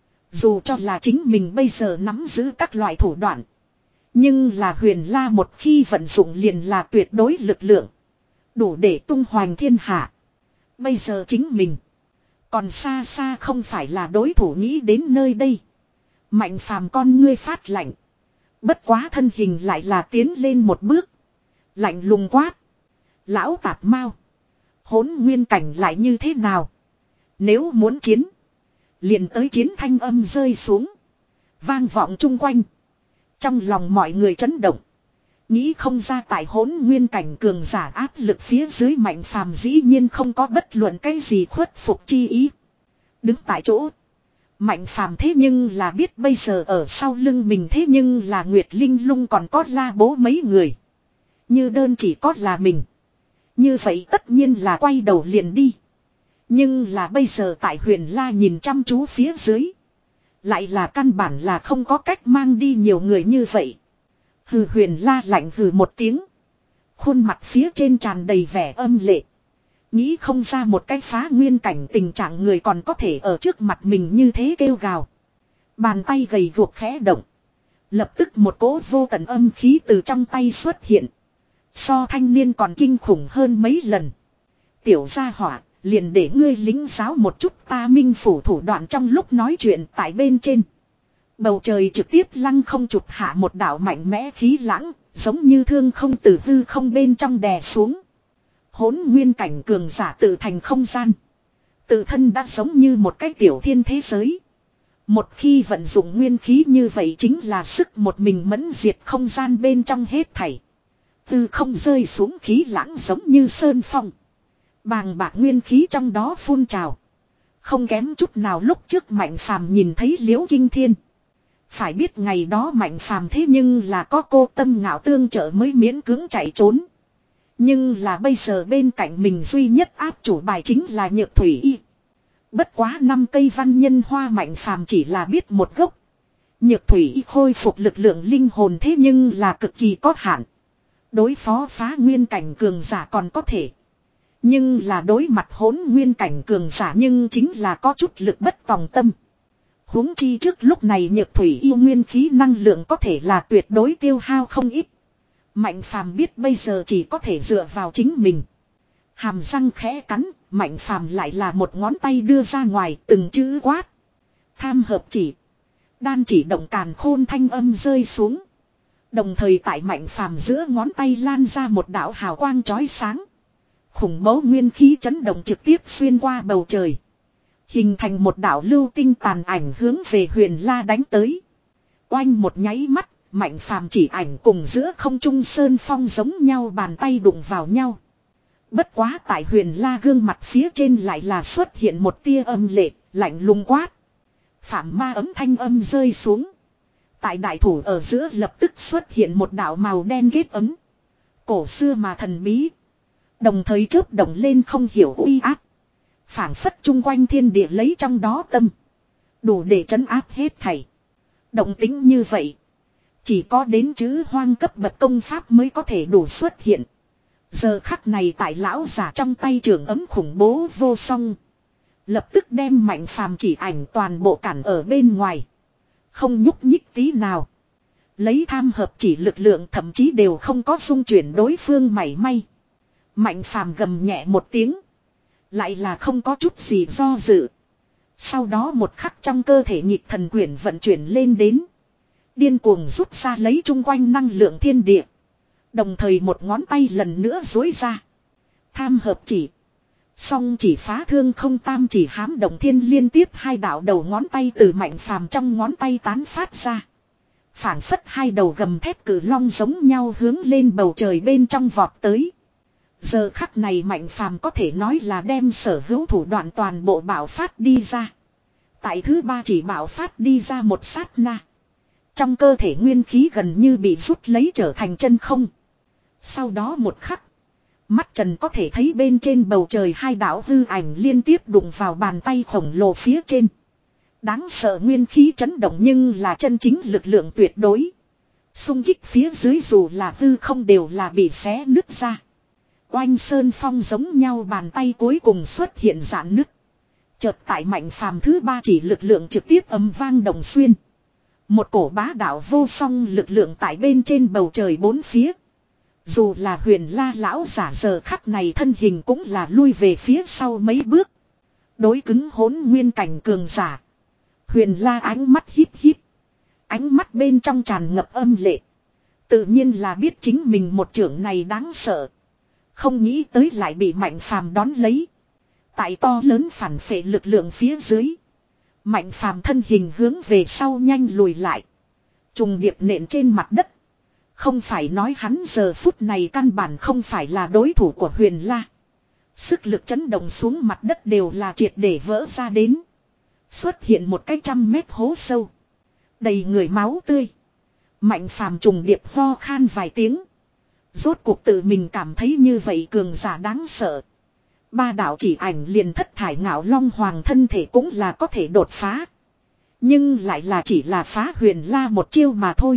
Dù cho là chính mình bây giờ nắm giữ các loại thủ đoạn. Nhưng là Huyền La một khi vận dụng liền là tuyệt đối lực lượng. Đủ để tung hoành thiên hạ. Bây giờ chính mình. Còn xa xa không phải là đối thủ nghĩ đến nơi đây. Mạnh Phàm con ngươi phát lạnh. Bất quá thân hình lại là tiến lên một bước. Lạnh lùng quát. Lão tạp mau. Hỗn nguyên cảnh lại như thế nào? Nếu muốn chiến. Liền tới chiến thanh âm rơi xuống. Vang vọng chung quanh. Trong lòng mọi người chấn động. Nghĩ không ra tại hỗn nguyên cảnh cường giả áp lực phía dưới Mạnh Phàm dĩ nhiên không có bất luận cái gì khuất phục chi ý. Đứng tại chỗ. Mạnh Phàm thế nhưng là biết bây giờ ở sau lưng mình thế nhưng là Nguyệt Linh Lung còn có La Bố mấy người. Như đơn chỉ có là mình. Như vậy tất nhiên là quay đầu liền đi. Nhưng là bây giờ tại Huyền La nhìn chăm chú phía dưới. Lại là căn bản là không có cách mang đi nhiều người như vậy. Hừ Huyền La lạnh hừ một tiếng. Khuôn mặt phía trên tràn đầy vẻ âm lệ. Nghĩ không ra một cái phá nguyên cảnh tình trạng người còn có thể ở trước mặt mình như thế kêu gào. Bàn tay gầy guộc khẽ động. Lập tức một cỗ vô tận âm khí từ trong tay xuất hiện. So thanh niên còn kinh khủng hơn mấy lần. Tiểu gia hỏa, liền để ngươi lính giáo một chút ta minh phủ thủ đoạn trong lúc nói chuyện tại bên trên. Bầu trời trực tiếp lăng không chụp hạ một đạo mạnh mẽ khí lãng, giống như thương không từ hư không bên trong đè xuống. Hỗn nguyên cảnh cường giả tự thành không gian. Tự thân đã giống như một cái tiểu thiên thế giới. Một khi vận dụng nguyên khí như vậy chính là sức một mình mẫn diệt không gian bên trong hết thảy. Từ không rơi xuống khí lãng giống như sơn phong. Bàng bạc nguyên khí trong đó phun trào. Không kém chút nào lúc trước Mạnh Phàm nhìn thấy Liễu Kinh Thiên. Phải biết ngày đó Mạnh Phàm thế nhưng là có cô Tâm Ngạo tương trợ mới miễn cưỡng chạy trốn. Nhưng là bây giờ bên cạnh mình duy nhất áp chủ bài chính là Nhược Thủy Y. Bất quá năm cây văn nhân hoa Mạnh Phàm chỉ là biết một gốc. Nhược Thủy Y khôi phục lực lượng linh hồn thế nhưng là cực kỳ có hạn. Đối phó phá nguyên cảnh cường giả còn có thể. Nhưng là đối mặt hỗn nguyên cảnh cường giả nhưng chính là có chút lực bất tòng tâm. Huống chi trước lúc này Nhược Thủy Y nguyên khí năng lượng có thể là tuyệt đối tiêu hao không ít. Mạnh Phàm biết bây giờ chỉ có thể dựa vào chính mình. Hàm răng khẽ cắn, Mạnh Phàm lại là một ngón tay đưa ra ngoài từng chữ quát. Tham hợp chỉ. Đan chỉ động càn khôn thanh âm rơi xuống. Đồng thời tại Mạnh Phàm giữa ngón tay lan ra một đạo hào quang chói sáng. Khủng bố nguyên khí chấn động trực tiếp xuyên qua bầu trời. Hình thành một đạo lưu tinh tàn ảnh hướng về Huyền La đánh tới. Oanh một nháy mắt, Mạnh Phàm chỉ ảnh cùng giữa không trung sơn phong giống nhau bàn tay đụng vào nhau. Bất quá tại Huyền La gương mặt phía trên lại là xuất hiện một tia âm lệ, lạnh lùng quát. Phạm ma ấm thanh âm rơi xuống. Tại đại thủ ở giữa lập tức xuất hiện một đạo màu đen kết ấm. Cổ xưa mà thần bí. Đồng thời chớp động lên không hiểu uy áp. Phảng phất chung quanh thiên địa lấy trong đó tâm. Đủ để trấn áp hết thảy. Động tính như vậy. Chỉ có đến chữ hoang cấp bậc công pháp mới có thể đủ xuất hiện. Giờ khắc này tại lão giả trong tay trường ấm khủng bố vô song. Lập tức đem Mạnh Phàm chỉ ảnh toàn bộ cản ở bên ngoài. Không nhúc nhích tí nào. Lấy tham hợp chỉ lực lượng thậm chí đều không có xung chuyển đối phương mảy may. Mạnh Phàm gầm nhẹ một tiếng. Lại là không có chút gì do dự. Sau đó một khắc trong cơ thể nhịp thần quyển vận chuyển lên đến. Điên cuồng rút ra lấy chung quanh năng lượng thiên địa. Đồng thời một ngón tay lần nữa dối ra. Tham hợp chỉ. Song chỉ phá thương không tam chỉ hám động thiên liên tiếp hai đạo đầu ngón tay từ Mạnh Phàm trong ngón tay tán phát ra. Phảng phất hai đầu gầm thép cử long giống nhau hướng lên bầu trời bên trong vọt tới. Giờ khắc này Mạnh Phàm có thể nói là đem sở hữu thủ đoạn toàn bộ bạo phát đi ra. Tại thứ ba chỉ bạo phát đi ra một sát na. Trong cơ thể nguyên khí gần như bị rút lấy trở thành chân không. Sau đó một khắc. Mắt Trần có thể thấy bên trên bầu trời hai đạo hư ảnh liên tiếp đụng vào bàn tay khổng lồ phía trên. Đáng sợ nguyên khí chấn động nhưng là chân chính lực lượng tuyệt đối. Xung kích phía dưới dù là hư không đều là bị xé nứt ra. Oanh sơn phong giống nhau bàn tay cuối cùng xuất hiện rạn nứt. Chợt tại Mạnh Phàm thứ ba chỉ lực lượng trực tiếp ầm vang đồng xuyên. Một cổ bá đạo vô song lực lượng tại bên trên bầu trời bốn phía. Dù là Huyền La lão giả giờ khắc này thân hình cũng là lui về phía sau mấy bước. Đối cứng hỗn nguyên cảnh cường giả. Huyền La ánh mắt híp híp. Ánh mắt bên trong tràn ngập âm lệ. Tự nhiên là biết chính mình một trưởng này đáng sợ. Không nghĩ tới lại bị Mạnh Phàm đón lấy. Tại to lớn phản phệ lực lượng phía dưới. Mạnh Phàm thân hình hướng về sau nhanh lùi lại. Trùng điệp nện trên mặt đất. Không phải nói hắn giờ phút này căn bản không phải là đối thủ của Huyền La. Sức lực chấn động xuống mặt đất đều là triệt để vỡ ra đến. Xuất hiện một cái trăm mét hố sâu. Đầy người máu tươi. Mạnh Phàm trùng điệp ho khan vài tiếng. Rốt cuộc tự mình cảm thấy như vậy cường giả đáng sợ. Ba đạo chỉ ảnh liền thất thải ngạo long hoàng thân thể cũng là có thể đột phá. Nhưng lại là chỉ là phá Huyền La một chiêu mà thôi.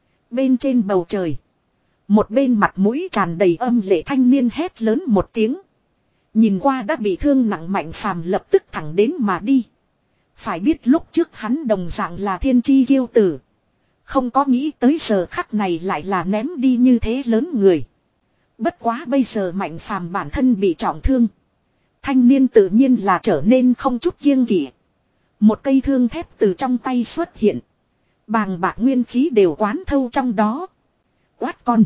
Bên trên bầu trời. Một bên mặt mũi tràn đầy âm lệ thanh niên hét lớn một tiếng. Nhìn qua đã bị thương nặng Mạnh Phàm lập tức thẳng đến mà đi. Phải biết lúc trước hắn đồng dạng là thiên chi kiêu tử. Không có nghĩ tới giờ khắc này lại là ném đi như thế lớn người. Bất quá bây giờ Mạnh Phàm bản thân bị trọng thương. Thanh niên tự nhiên là trở nên không chút kiêng kỵ. Một cây thương thép từ trong tay xuất hiện. Bàng bạc nguyên khí đều quán thâu trong đó. Quát con.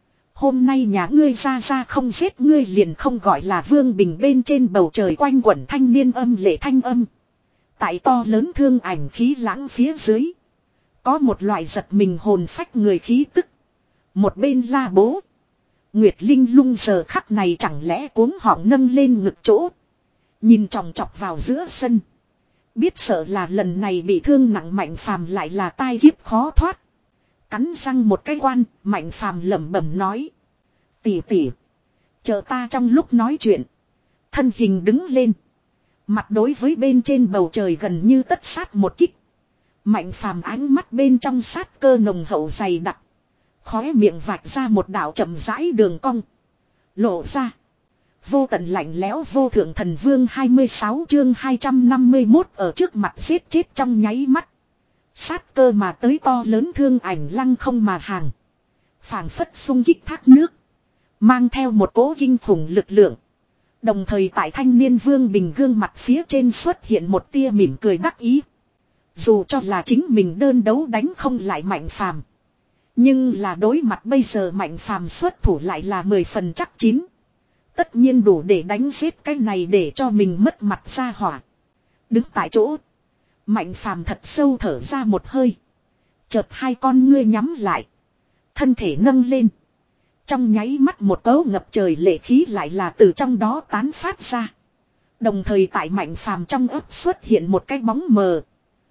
Hôm nay nhà ngươi ra ra không giết ngươi liền không gọi là Vương Bình bên trên bầu trời quanh quẩn thanh niên âm lệ thanh âm. Tại to lớn thương ảnh khí lãng phía dưới. Có một loại giật mình hồn phách người khí tức. Một bên la bố. Nguyệt Linh lung giờ khắc này chẳng lẽ cuống họng nâng lên ngực chỗ. Nhìn tròng trọc vào giữa sân. Biết sợ là lần này bị thương nặng Mạnh Phàm lại là tai kiếp khó thoát. Cắn răng một cái quan, Mạnh Phàm lẩm bẩm nói. Tỷ tỷ. Chờ ta trong lúc nói chuyện. Thân hình đứng lên. Mặt đối với bên trên bầu trời gần như tất sát một kích. Mạnh Phàm ánh mắt bên trong sát cơ nồng hậu dày đặc. Khóe miệng vạch ra một đạo chậm rãi đường cong. Lộ ra. Vô tận lạnh lẽo vô thượng thần vương hai mươi sáu chương hai trăm năm mươi mốt ở trước mặt giết chết trong nháy mắt. Sát cơ mà tới to lớn thương ảnh lăng không mà hàng. Phảng phất xung kích thác nước. Mang theo một cỗ kinh khủng lực lượng. Đồng thời tại thanh niên Vương Bình gương mặt phía trên xuất hiện một tia mỉm cười đắc ý. Dù cho là chính mình đơn đấu đánh không lại Mạnh Phàm, nhưng là đối mặt bây giờ Mạnh Phàm xuất thủ lại là mười phần chắc chín. Tất nhiên đủ để đánh giết cái này để cho mình mất mặt ra hỏa. Đứng tại chỗ. Mạnh Phàm thật sâu thở ra một hơi. Chợt hai con ngươi nhắm lại. Thân thể nâng lên. Trong nháy mắt một cấu ngập trời lệ khí lại là từ trong đó tán phát ra. Đồng thời tại Mạnh Phàm trong ấp xuất hiện một cái bóng mờ.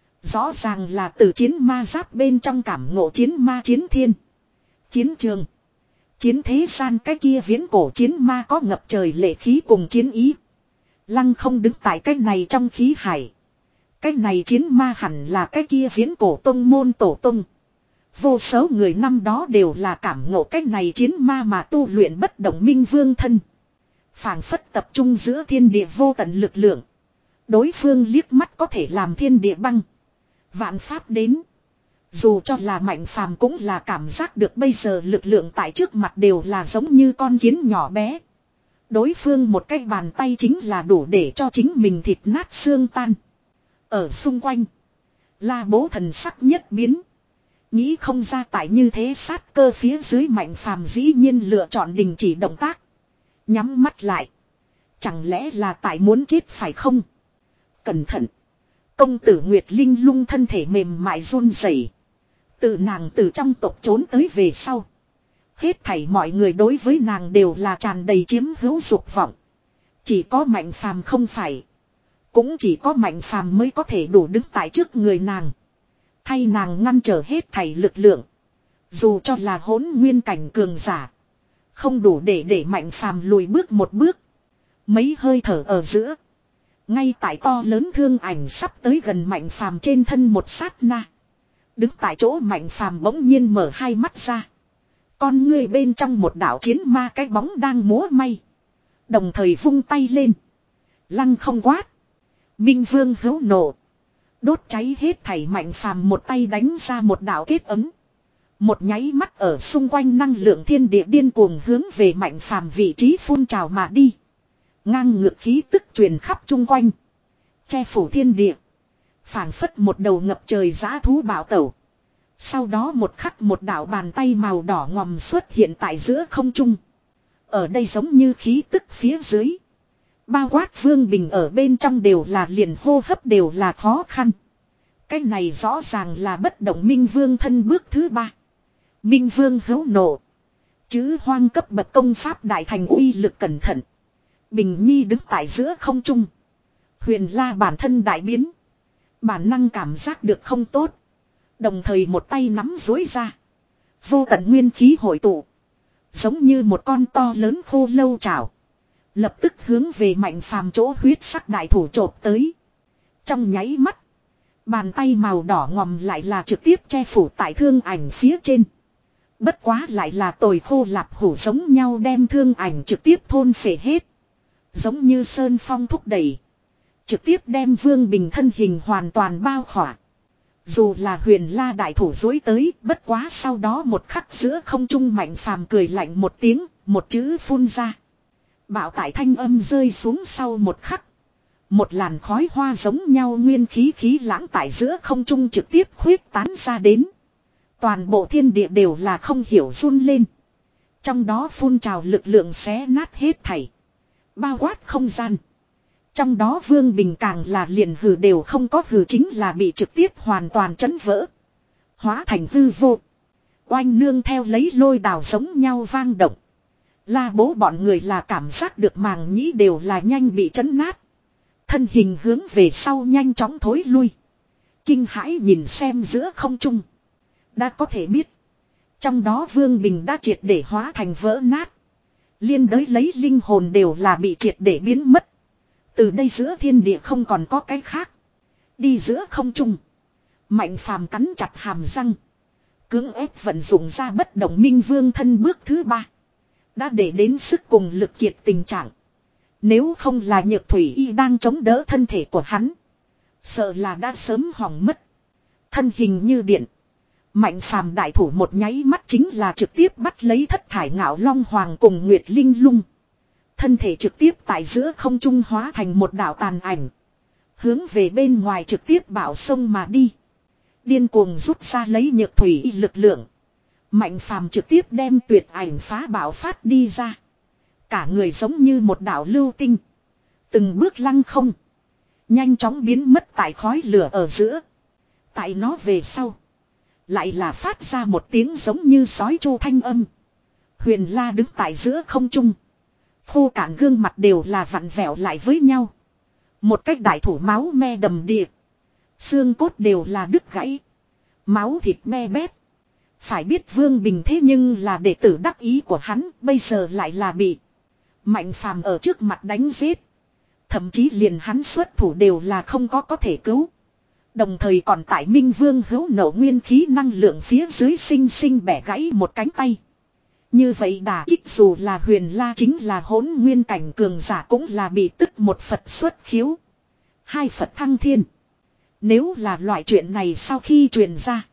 Rõ ràng là từ chiến ma giáp bên trong cảm ngộ chiến ma chiến thiên. Chiến trường. Chiến thế gian cái kia viễn cổ chiến ma có ngập trời lệ khí cùng chiến ý. Lăng không đứng tại cái này trong khí hải. Cái này chiến ma hẳn là cái kia viễn cổ tông môn tổ tông. Vô số người năm đó đều là cảm ngộ cái này chiến ma mà tu luyện bất động minh vương thân. Phảng phất tập trung giữa thiên địa vô tận lực lượng. Đối phương liếc mắt có thể làm thiên địa băng. Vạn pháp đến. Dù cho là Mạnh Phàm cũng là cảm giác được bây giờ lực lượng tại trước mặt đều là giống như con kiến nhỏ bé. Đối phương một cái bàn tay chính là đủ để cho chính mình thịt nát xương tan. Ở xung quanh. La bố thần sắc nhất biến. Nghĩ không ra tại như thế sát cơ phía dưới Mạnh Phàm dĩ nhiên lựa chọn đình chỉ động tác. Nhắm mắt lại. Chẳng lẽ là tại muốn chết phải không? Cẩn thận. Công tử Nguyệt Linh lung thân thể mềm mại run rẩy. Từ nàng từ trong tộc trốn tới về sau. Hết thảy mọi người đối với nàng đều là tràn đầy chiếm hữu dục vọng. Chỉ có Mạnh Phàm không phải. Cũng chỉ có Mạnh Phàm mới có thể đủ đứng tại trước người nàng. Thay nàng ngăn trở hết thảy lực lượng. Dù cho là hỗn nguyên cảnh cường giả. Không đủ để để Mạnh Phàm lùi bước một bước. Mấy hơi thở ở giữa. Ngay tại to lớn thương ảnh sắp tới gần Mạnh Phàm trên thân một sát na. Đứng tại chỗ Mạnh Phàm bỗng nhiên mở hai mắt ra. Con ngươi bên trong một đạo chiến ma cái bóng đang múa may. Đồng thời vung tay lên. Lăng không quát. Minh Vương hữu nộ. Đốt cháy hết thảy Mạnh Phàm một tay đánh ra một đạo kết ấm. Một nháy mắt ở xung quanh năng lượng thiên địa điên cuồng hướng về Mạnh Phàm vị trí phun trào mà đi. Ngang ngược khí tức truyền khắp chung quanh. Che phủ thiên địa. Phảng phất một đầu ngập trời dã thú bạo tẩu. Sau đó một khắc một đạo bàn tay màu đỏ ngòm xuất hiện tại giữa không trung. Ở đây giống như khí tức phía dưới. Bao quát Vương Bình ở bên trong đều là liền hô hấp đều là khó khăn. Cái này rõ ràng là bất động Minh Vương thân bước thứ ba. Minh Vương hữu nộ. Chữ hoang cấp bậc công pháp đại thành uy lực cẩn thận. Bình Nhi đứng tại giữa không trung. Huyền La bản thân đại biến. Bản năng cảm giác được không tốt. Đồng thời một tay nắm dối ra. Vô tận nguyên khí hội tụ. Giống như một con to lớn khô lâu chảo. Lập tức hướng về Mạnh Phàm chỗ huyết sắc đại thủ chộp tới. Trong nháy mắt. Bàn tay màu đỏ ngòm lại là trực tiếp che phủ tại thương ảnh phía trên. Bất quá lại là tồi khô lạp hủ giống nhau đem thương ảnh trực tiếp thôn phệ hết. Giống như sơn phong thúc đẩy. Trực tiếp đem Vương Bình thân hình hoàn toàn bao khỏa. Dù là Huyền La đại thủ dối tới, bất quá sau đó một khắc giữa không trung Mạnh Phàm cười lạnh một tiếng, một chữ phun ra. Bạo tải thanh âm rơi xuống sau một khắc. Một làn khói hoa giống nhau nguyên khí khí lãng tại giữa không trung trực tiếp khuyết tán ra đến. Toàn bộ thiên địa đều là không hiểu run lên. Trong đó phun trào lực lượng xé nát hết thảy. Bao quát không gian. Trong đó Vương Bình càng là liền hừ đều không có hừ, chính là bị trực tiếp hoàn toàn chấn vỡ. Hóa thành hư vô. Oanh nương theo lấy lôi đào giống nhau vang động. La Bố bọn người là cảm giác được màng nhĩ đều là nhanh bị chấn nát. Thân hình hướng về sau nhanh chóng thối lui. Kinh hãi nhìn xem giữa không trung. Đã có thể biết. Trong đó Vương Bình đã triệt để hóa thành vỡ nát. Liên đới lấy linh hồn đều là bị triệt để biến mất. Từ đây giữa thiên địa không còn có cái khác. Đi giữa không trung. Mạnh phàm cắn chặt hàm răng. Cưỡng ép vận dụng ra bất động minh vương thân bước thứ ba. Đã để đến sức cùng lực kiệt tình trạng. Nếu không là Nhược Thủy Y đang chống đỡ thân thể của hắn. Sợ là đã sớm hỏng mất. Thân hình như điện. Mạnh phàm đại thủ một nháy mắt chính là trực tiếp bắt lấy thất thải ngạo long hoàng cùng Nguyệt Linh Lung. Thân thể trực tiếp tại giữa không trung hóa thành một đạo tàn ảnh. Hướng về bên ngoài trực tiếp bảo sông mà đi. Điên cuồng rút ra lấy Nhược Thủy Y lực lượng. Mạnh phàm trực tiếp đem tuyệt ảnh phá bảo phát đi ra. Cả người giống như một đạo lưu tinh. Từng bước lăng không. Nhanh chóng biến mất tại khói lửa ở giữa. Tại nó về sau. Lại là phát ra một tiếng giống như sói chu thanh âm. Huyền La đứng tại giữa không trung. Khô cạn gương mặt đều là vặn vẹo lại với nhau. Một cách đại thủ máu me đầm đìa. Xương cốt đều là đứt gãy. Máu thịt me bét. Phải biết Vương Bình thế nhưng là đệ tử đắc ý của hắn. Bây giờ lại là bị Mạnh phàm ở trước mặt đánh giết. Thậm chí liền hắn xuất thủ đều là không có có thể cứu. Đồng thời còn tại Minh Vương hữu nổ nguyên khí năng lượng phía dưới sinh sinh bẻ gãy một cánh tay. Như vậy đả kích dù là Huyền La chính là hỗn nguyên cảnh cường giả cũng là bị tức một Phật xuất khiếu. Hai Phật thăng thiên. Nếu là loại chuyện này sau khi truyền ra.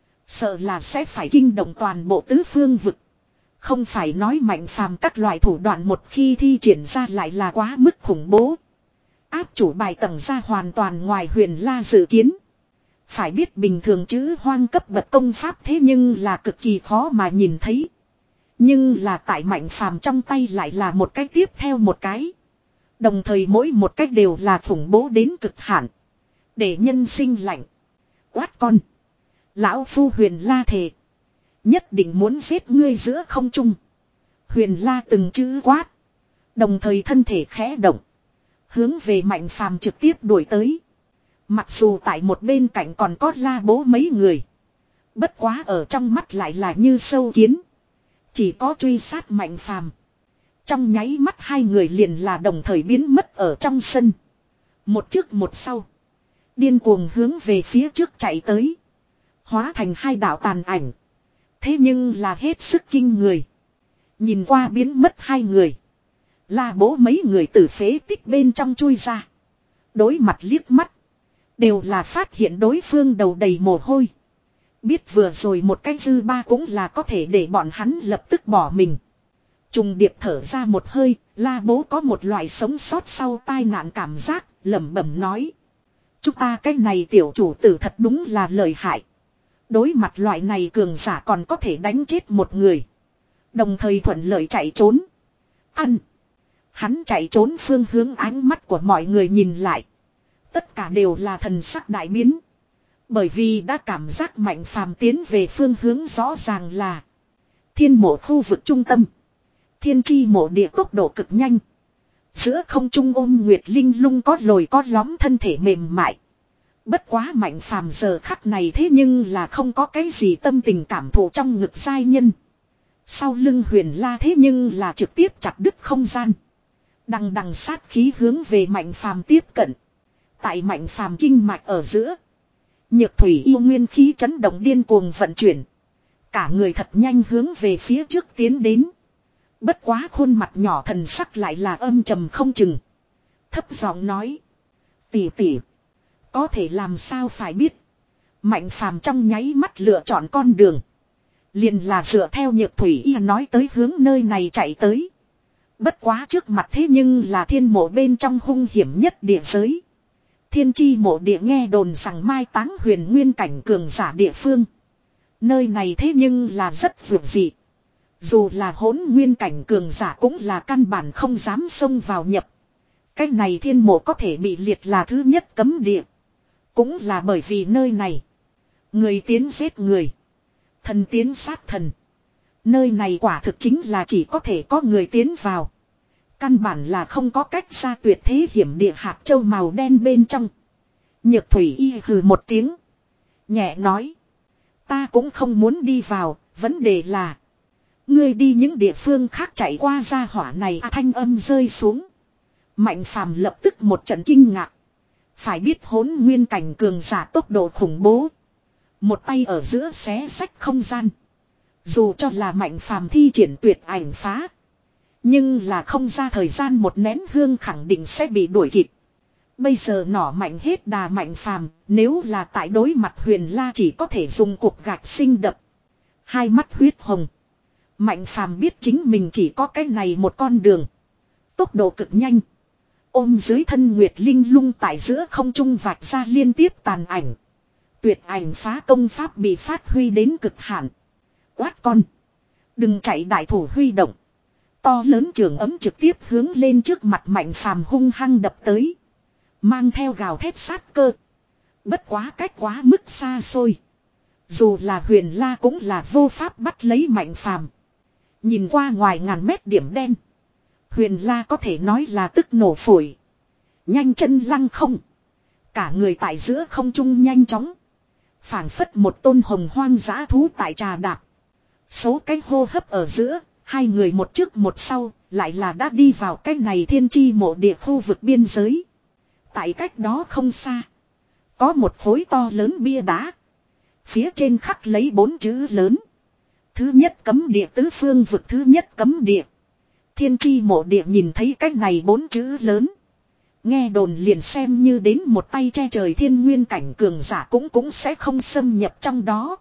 Sợ là sẽ phải kinh động toàn bộ tứ phương vực. Không phải nói Mạnh phàm các loại thủ đoạn một khi thi triển ra lại là quá mức khủng bố. Áp chủ bài tầng ra hoàn toàn ngoài Huyền La dự kiến. Phải biết bình thường chữ hoang cấp bậc công pháp thế nhưng là cực kỳ khó mà nhìn thấy. Nhưng là tại Mạnh phàm trong tay lại là một cái tiếp theo một cái. Đồng thời mỗi một cách đều là khủng bố đến cực hạn. Để nhân sinh lạnh. Quát con. Lão phu Huyền La thề. Nhất định muốn giết ngươi giữa không trung. Huyền La từng chữ quát. Đồng thời thân thể khẽ động. Hướng về Mạnh phàm trực tiếp đuổi tới. Mặc dù tại một bên cạnh còn có La Bố mấy người. Bất quá ở trong mắt lại là như sâu kiến. Chỉ có truy sát Mạnh phàm. Trong nháy mắt hai người liền là đồng thời biến mất ở trong sân. Một trước một sau. Điên cuồng hướng về phía trước chạy tới. Hóa thành hai đạo tàn ảnh. Thế nhưng là hết sức kinh người. Nhìn qua biến mất hai người. La Bố mấy người từ phế tích bên trong chui ra. Đối mặt liếc mắt. Đều là phát hiện đối phương đầu đầy mồ hôi. Biết vừa rồi một cái dư ba cũng là có thể để bọn hắn lập tức bỏ mình. Trùng điệp thở ra một hơi. La Bố có một loại sống sót sau tai nạn cảm giác. Lẩm bẩm nói. Chúng ta cái này tiểu chủ tử thật đúng là lợi hại. Đối mặt loại này cường giả còn có thể đánh chết một người. Đồng thời thuận lợi chạy trốn. Ăn. Hắn chạy trốn phương hướng ánh mắt của mọi người nhìn lại. Tất cả đều là thần sắc đại biến. Bởi vì đã cảm giác Mạnh phàm tiến về phương hướng rõ ràng là thiên mộ khu vực trung tâm. Thiên chi mộ địa tốc độ cực nhanh. Giữa không trung ôm Nguyệt Linh Lung có lồi có lõm thân thể mềm mại. Bất quá Mạnh phàm giờ khắc này thế nhưng là không có cái gì tâm tình cảm thụ trong ngực giai nhân. Sau lưng Huyền La thế nhưng là trực tiếp chặt đứt không gian. Đằng đằng sát khí hướng về Mạnh phàm tiếp cận. Tại Mạnh phàm kinh mạch ở giữa. Nhược Thủy yêu nguyên khí chấn động điên cuồng vận chuyển. Cả người thật nhanh hướng về phía trước tiến đến. Bất quá khuôn mặt nhỏ thần sắc lại là âm trầm không chừng. Thấp giọng nói. Tỷ tỷ. Có thể làm sao phải biết. Mạnh phàm trong nháy mắt lựa chọn con đường. Liền là dựa theo Nhược Thủy y nói tới hướng nơi này chạy tới. Bất quá trước mặt thế nhưng là thiên mộ bên trong hung hiểm nhất địa giới. Thiên chi mộ địa nghe đồn rằng mai táng huyền nguyên cảnh cường giả địa phương. Nơi này thế nhưng là rất vượt dị. Dù là hỗn nguyên cảnh cường giả cũng là căn bản không dám xông vào nhập. Cái này thiên mộ có thể bị liệt là thứ nhất cấm địa. Cũng là bởi vì nơi này. Người tiến giết người. Thần tiến sát thần. Nơi này quả thực chính là chỉ có thể có người tiến vào. Căn bản là không có cách ra tuyệt thế hiểm địa hạt châu màu đen bên trong. Nhược thủy y hừ một tiếng. Nhẹ nói. Ta cũng không muốn đi vào, vấn đề là. Ngươi đi những địa phương khác chạy qua gia hỏa này à, thanh âm rơi xuống. Mạnh phàm lập tức một trận kinh ngạc. Phải biết hỗn nguyên cảnh cường giả tốc độ khủng bố. Một tay ở giữa xé sách không gian. Dù cho là mạnh phàm thi triển tuyệt ảnh phá. Nhưng là không ra thời gian một nén hương khẳng định sẽ bị đuổi kịp. Bây giờ nỏ mạnh hết đà mạnh phàm. Nếu là tại đối mặt Huyền La chỉ có thể dùng cục gạch sinh đập. Hai mắt huyết hồng. Mạnh phàm biết chính mình chỉ có cái này một con đường. Tốc độ cực nhanh. Ôm dưới thân Nguyệt Linh lung tại giữa không trung vạch ra liên tiếp tàn ảnh. Tuyệt ảnh phá công pháp bị phát huy đến cực hạn. Quát con. Đừng chạy, đại thủ huy động. To lớn trường ấm trực tiếp hướng lên trước mặt mạnh phàm hung hăng đập tới. Mang theo gào thét sát cơ. Bất quá cách quá mức xa xôi. Dù là Huyền La cũng là vô pháp bắt lấy mạnh phàm. Nhìn qua ngoài ngàn mét điểm đen. Huyền La có thể nói là tức nổ phổi. Nhanh chân lăng không. Cả người tại giữa không trung nhanh chóng. Phảng phất một tôn hồng hoang dã thú tại trà đạp. Số cái hô hấp ở giữa. Hai người một trước một sau. Lại là đã đi vào cái này thiên chi mộ địa khu vực biên giới. Tại cách đó không xa. Có một khối to lớn bia đá. Phía trên khắc lấy bốn chữ lớn. Thứ nhất cấm địa tứ phương vực, thứ nhất cấm địa. Thiên chi mộ địa nhìn thấy cách này bốn chữ lớn. Nghe đồn liền xem như đến một tay che trời thiên nguyên cảnh cường giả cũng cũng sẽ không xâm nhập trong đó.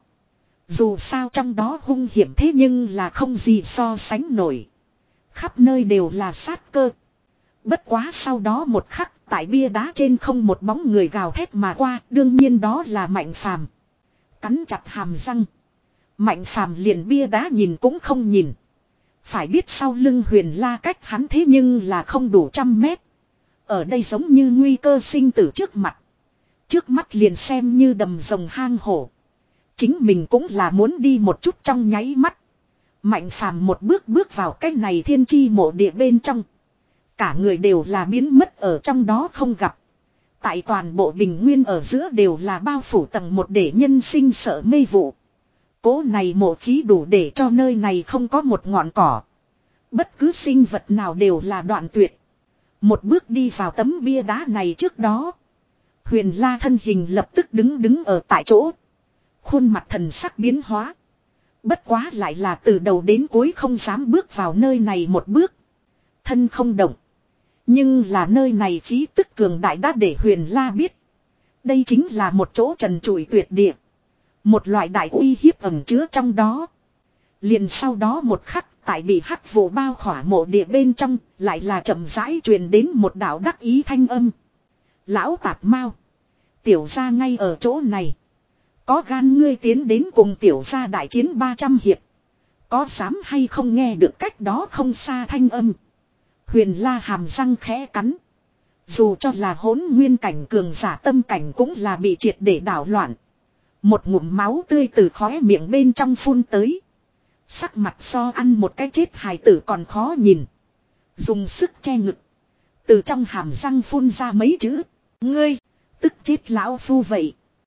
Dù sao trong đó hung hiểm thế nhưng là không gì so sánh nổi. Khắp nơi đều là sát cơ. Bất quá sau đó một khắc tại bia đá trên không một bóng người gào thét mà qua, đương nhiên đó là Mạnh Phàm. Cắn chặt hàm răng. Mạnh Phàm liền bia đá nhìn cũng không nhìn. Phải biết sau lưng Huyền La cách hắn thế nhưng là không đủ trăm mét. Ở đây giống như nguy cơ sinh tử trước mặt. Trước mắt liền xem như đầm rồng hang hổ. Chính mình cũng là muốn đi một chút trong nháy mắt. Mạnh Phàm một bước bước vào cái này thiên chi mộ địa bên trong. Cả người đều là biến mất ở trong đó không gặp. Tại toàn bộ bình nguyên ở giữa đều là bao phủ tầng một để nhân sinh sợ mê vụ. Cố này mộ khí đủ để cho nơi này không có một ngọn cỏ. Bất cứ sinh vật nào đều là đoạn tuyệt. Một bước đi vào tấm bia đá này trước đó. Huyền La thân hình lập tức đứng đứng ở tại chỗ. Khuôn mặt thần sắc biến hóa. Bất quá lại là từ đầu đến cuối không dám bước vào nơi này một bước. Thân không động. Nhưng là nơi này khí tức cường đại đã để Huyền La biết. Đây chính là một chỗ trần trụi tuyệt địa. Một loại đại uy hiếp ẩn chứa trong đó. Liền sau đó một khắc tại bị hắc vụ bao khỏa mộ địa bên trong lại là chậm rãi truyền đến một đạo đắc ý thanh âm. Lão tạp mau. Tiểu gia ngay ở chỗ này. Có gan ngươi tiến đến cùng tiểu gia đại chiến ba trăm hiệp. Có dám hay không nghe được cách đó không xa thanh âm. Huyền La hàm răng khẽ cắn. Dù cho là hỗn nguyên cảnh cường giả tâm cảnh cũng là bị triệt để đảo loạn. Một ngụm máu tươi từ khóe miệng bên trong phun tới. Sắc mặt so ăn một cái chết hài tử còn khó nhìn. Dùng sức che ngực. Từ trong hàm răng phun ra mấy chữ. Ngươi, tức chết lão phu vậy.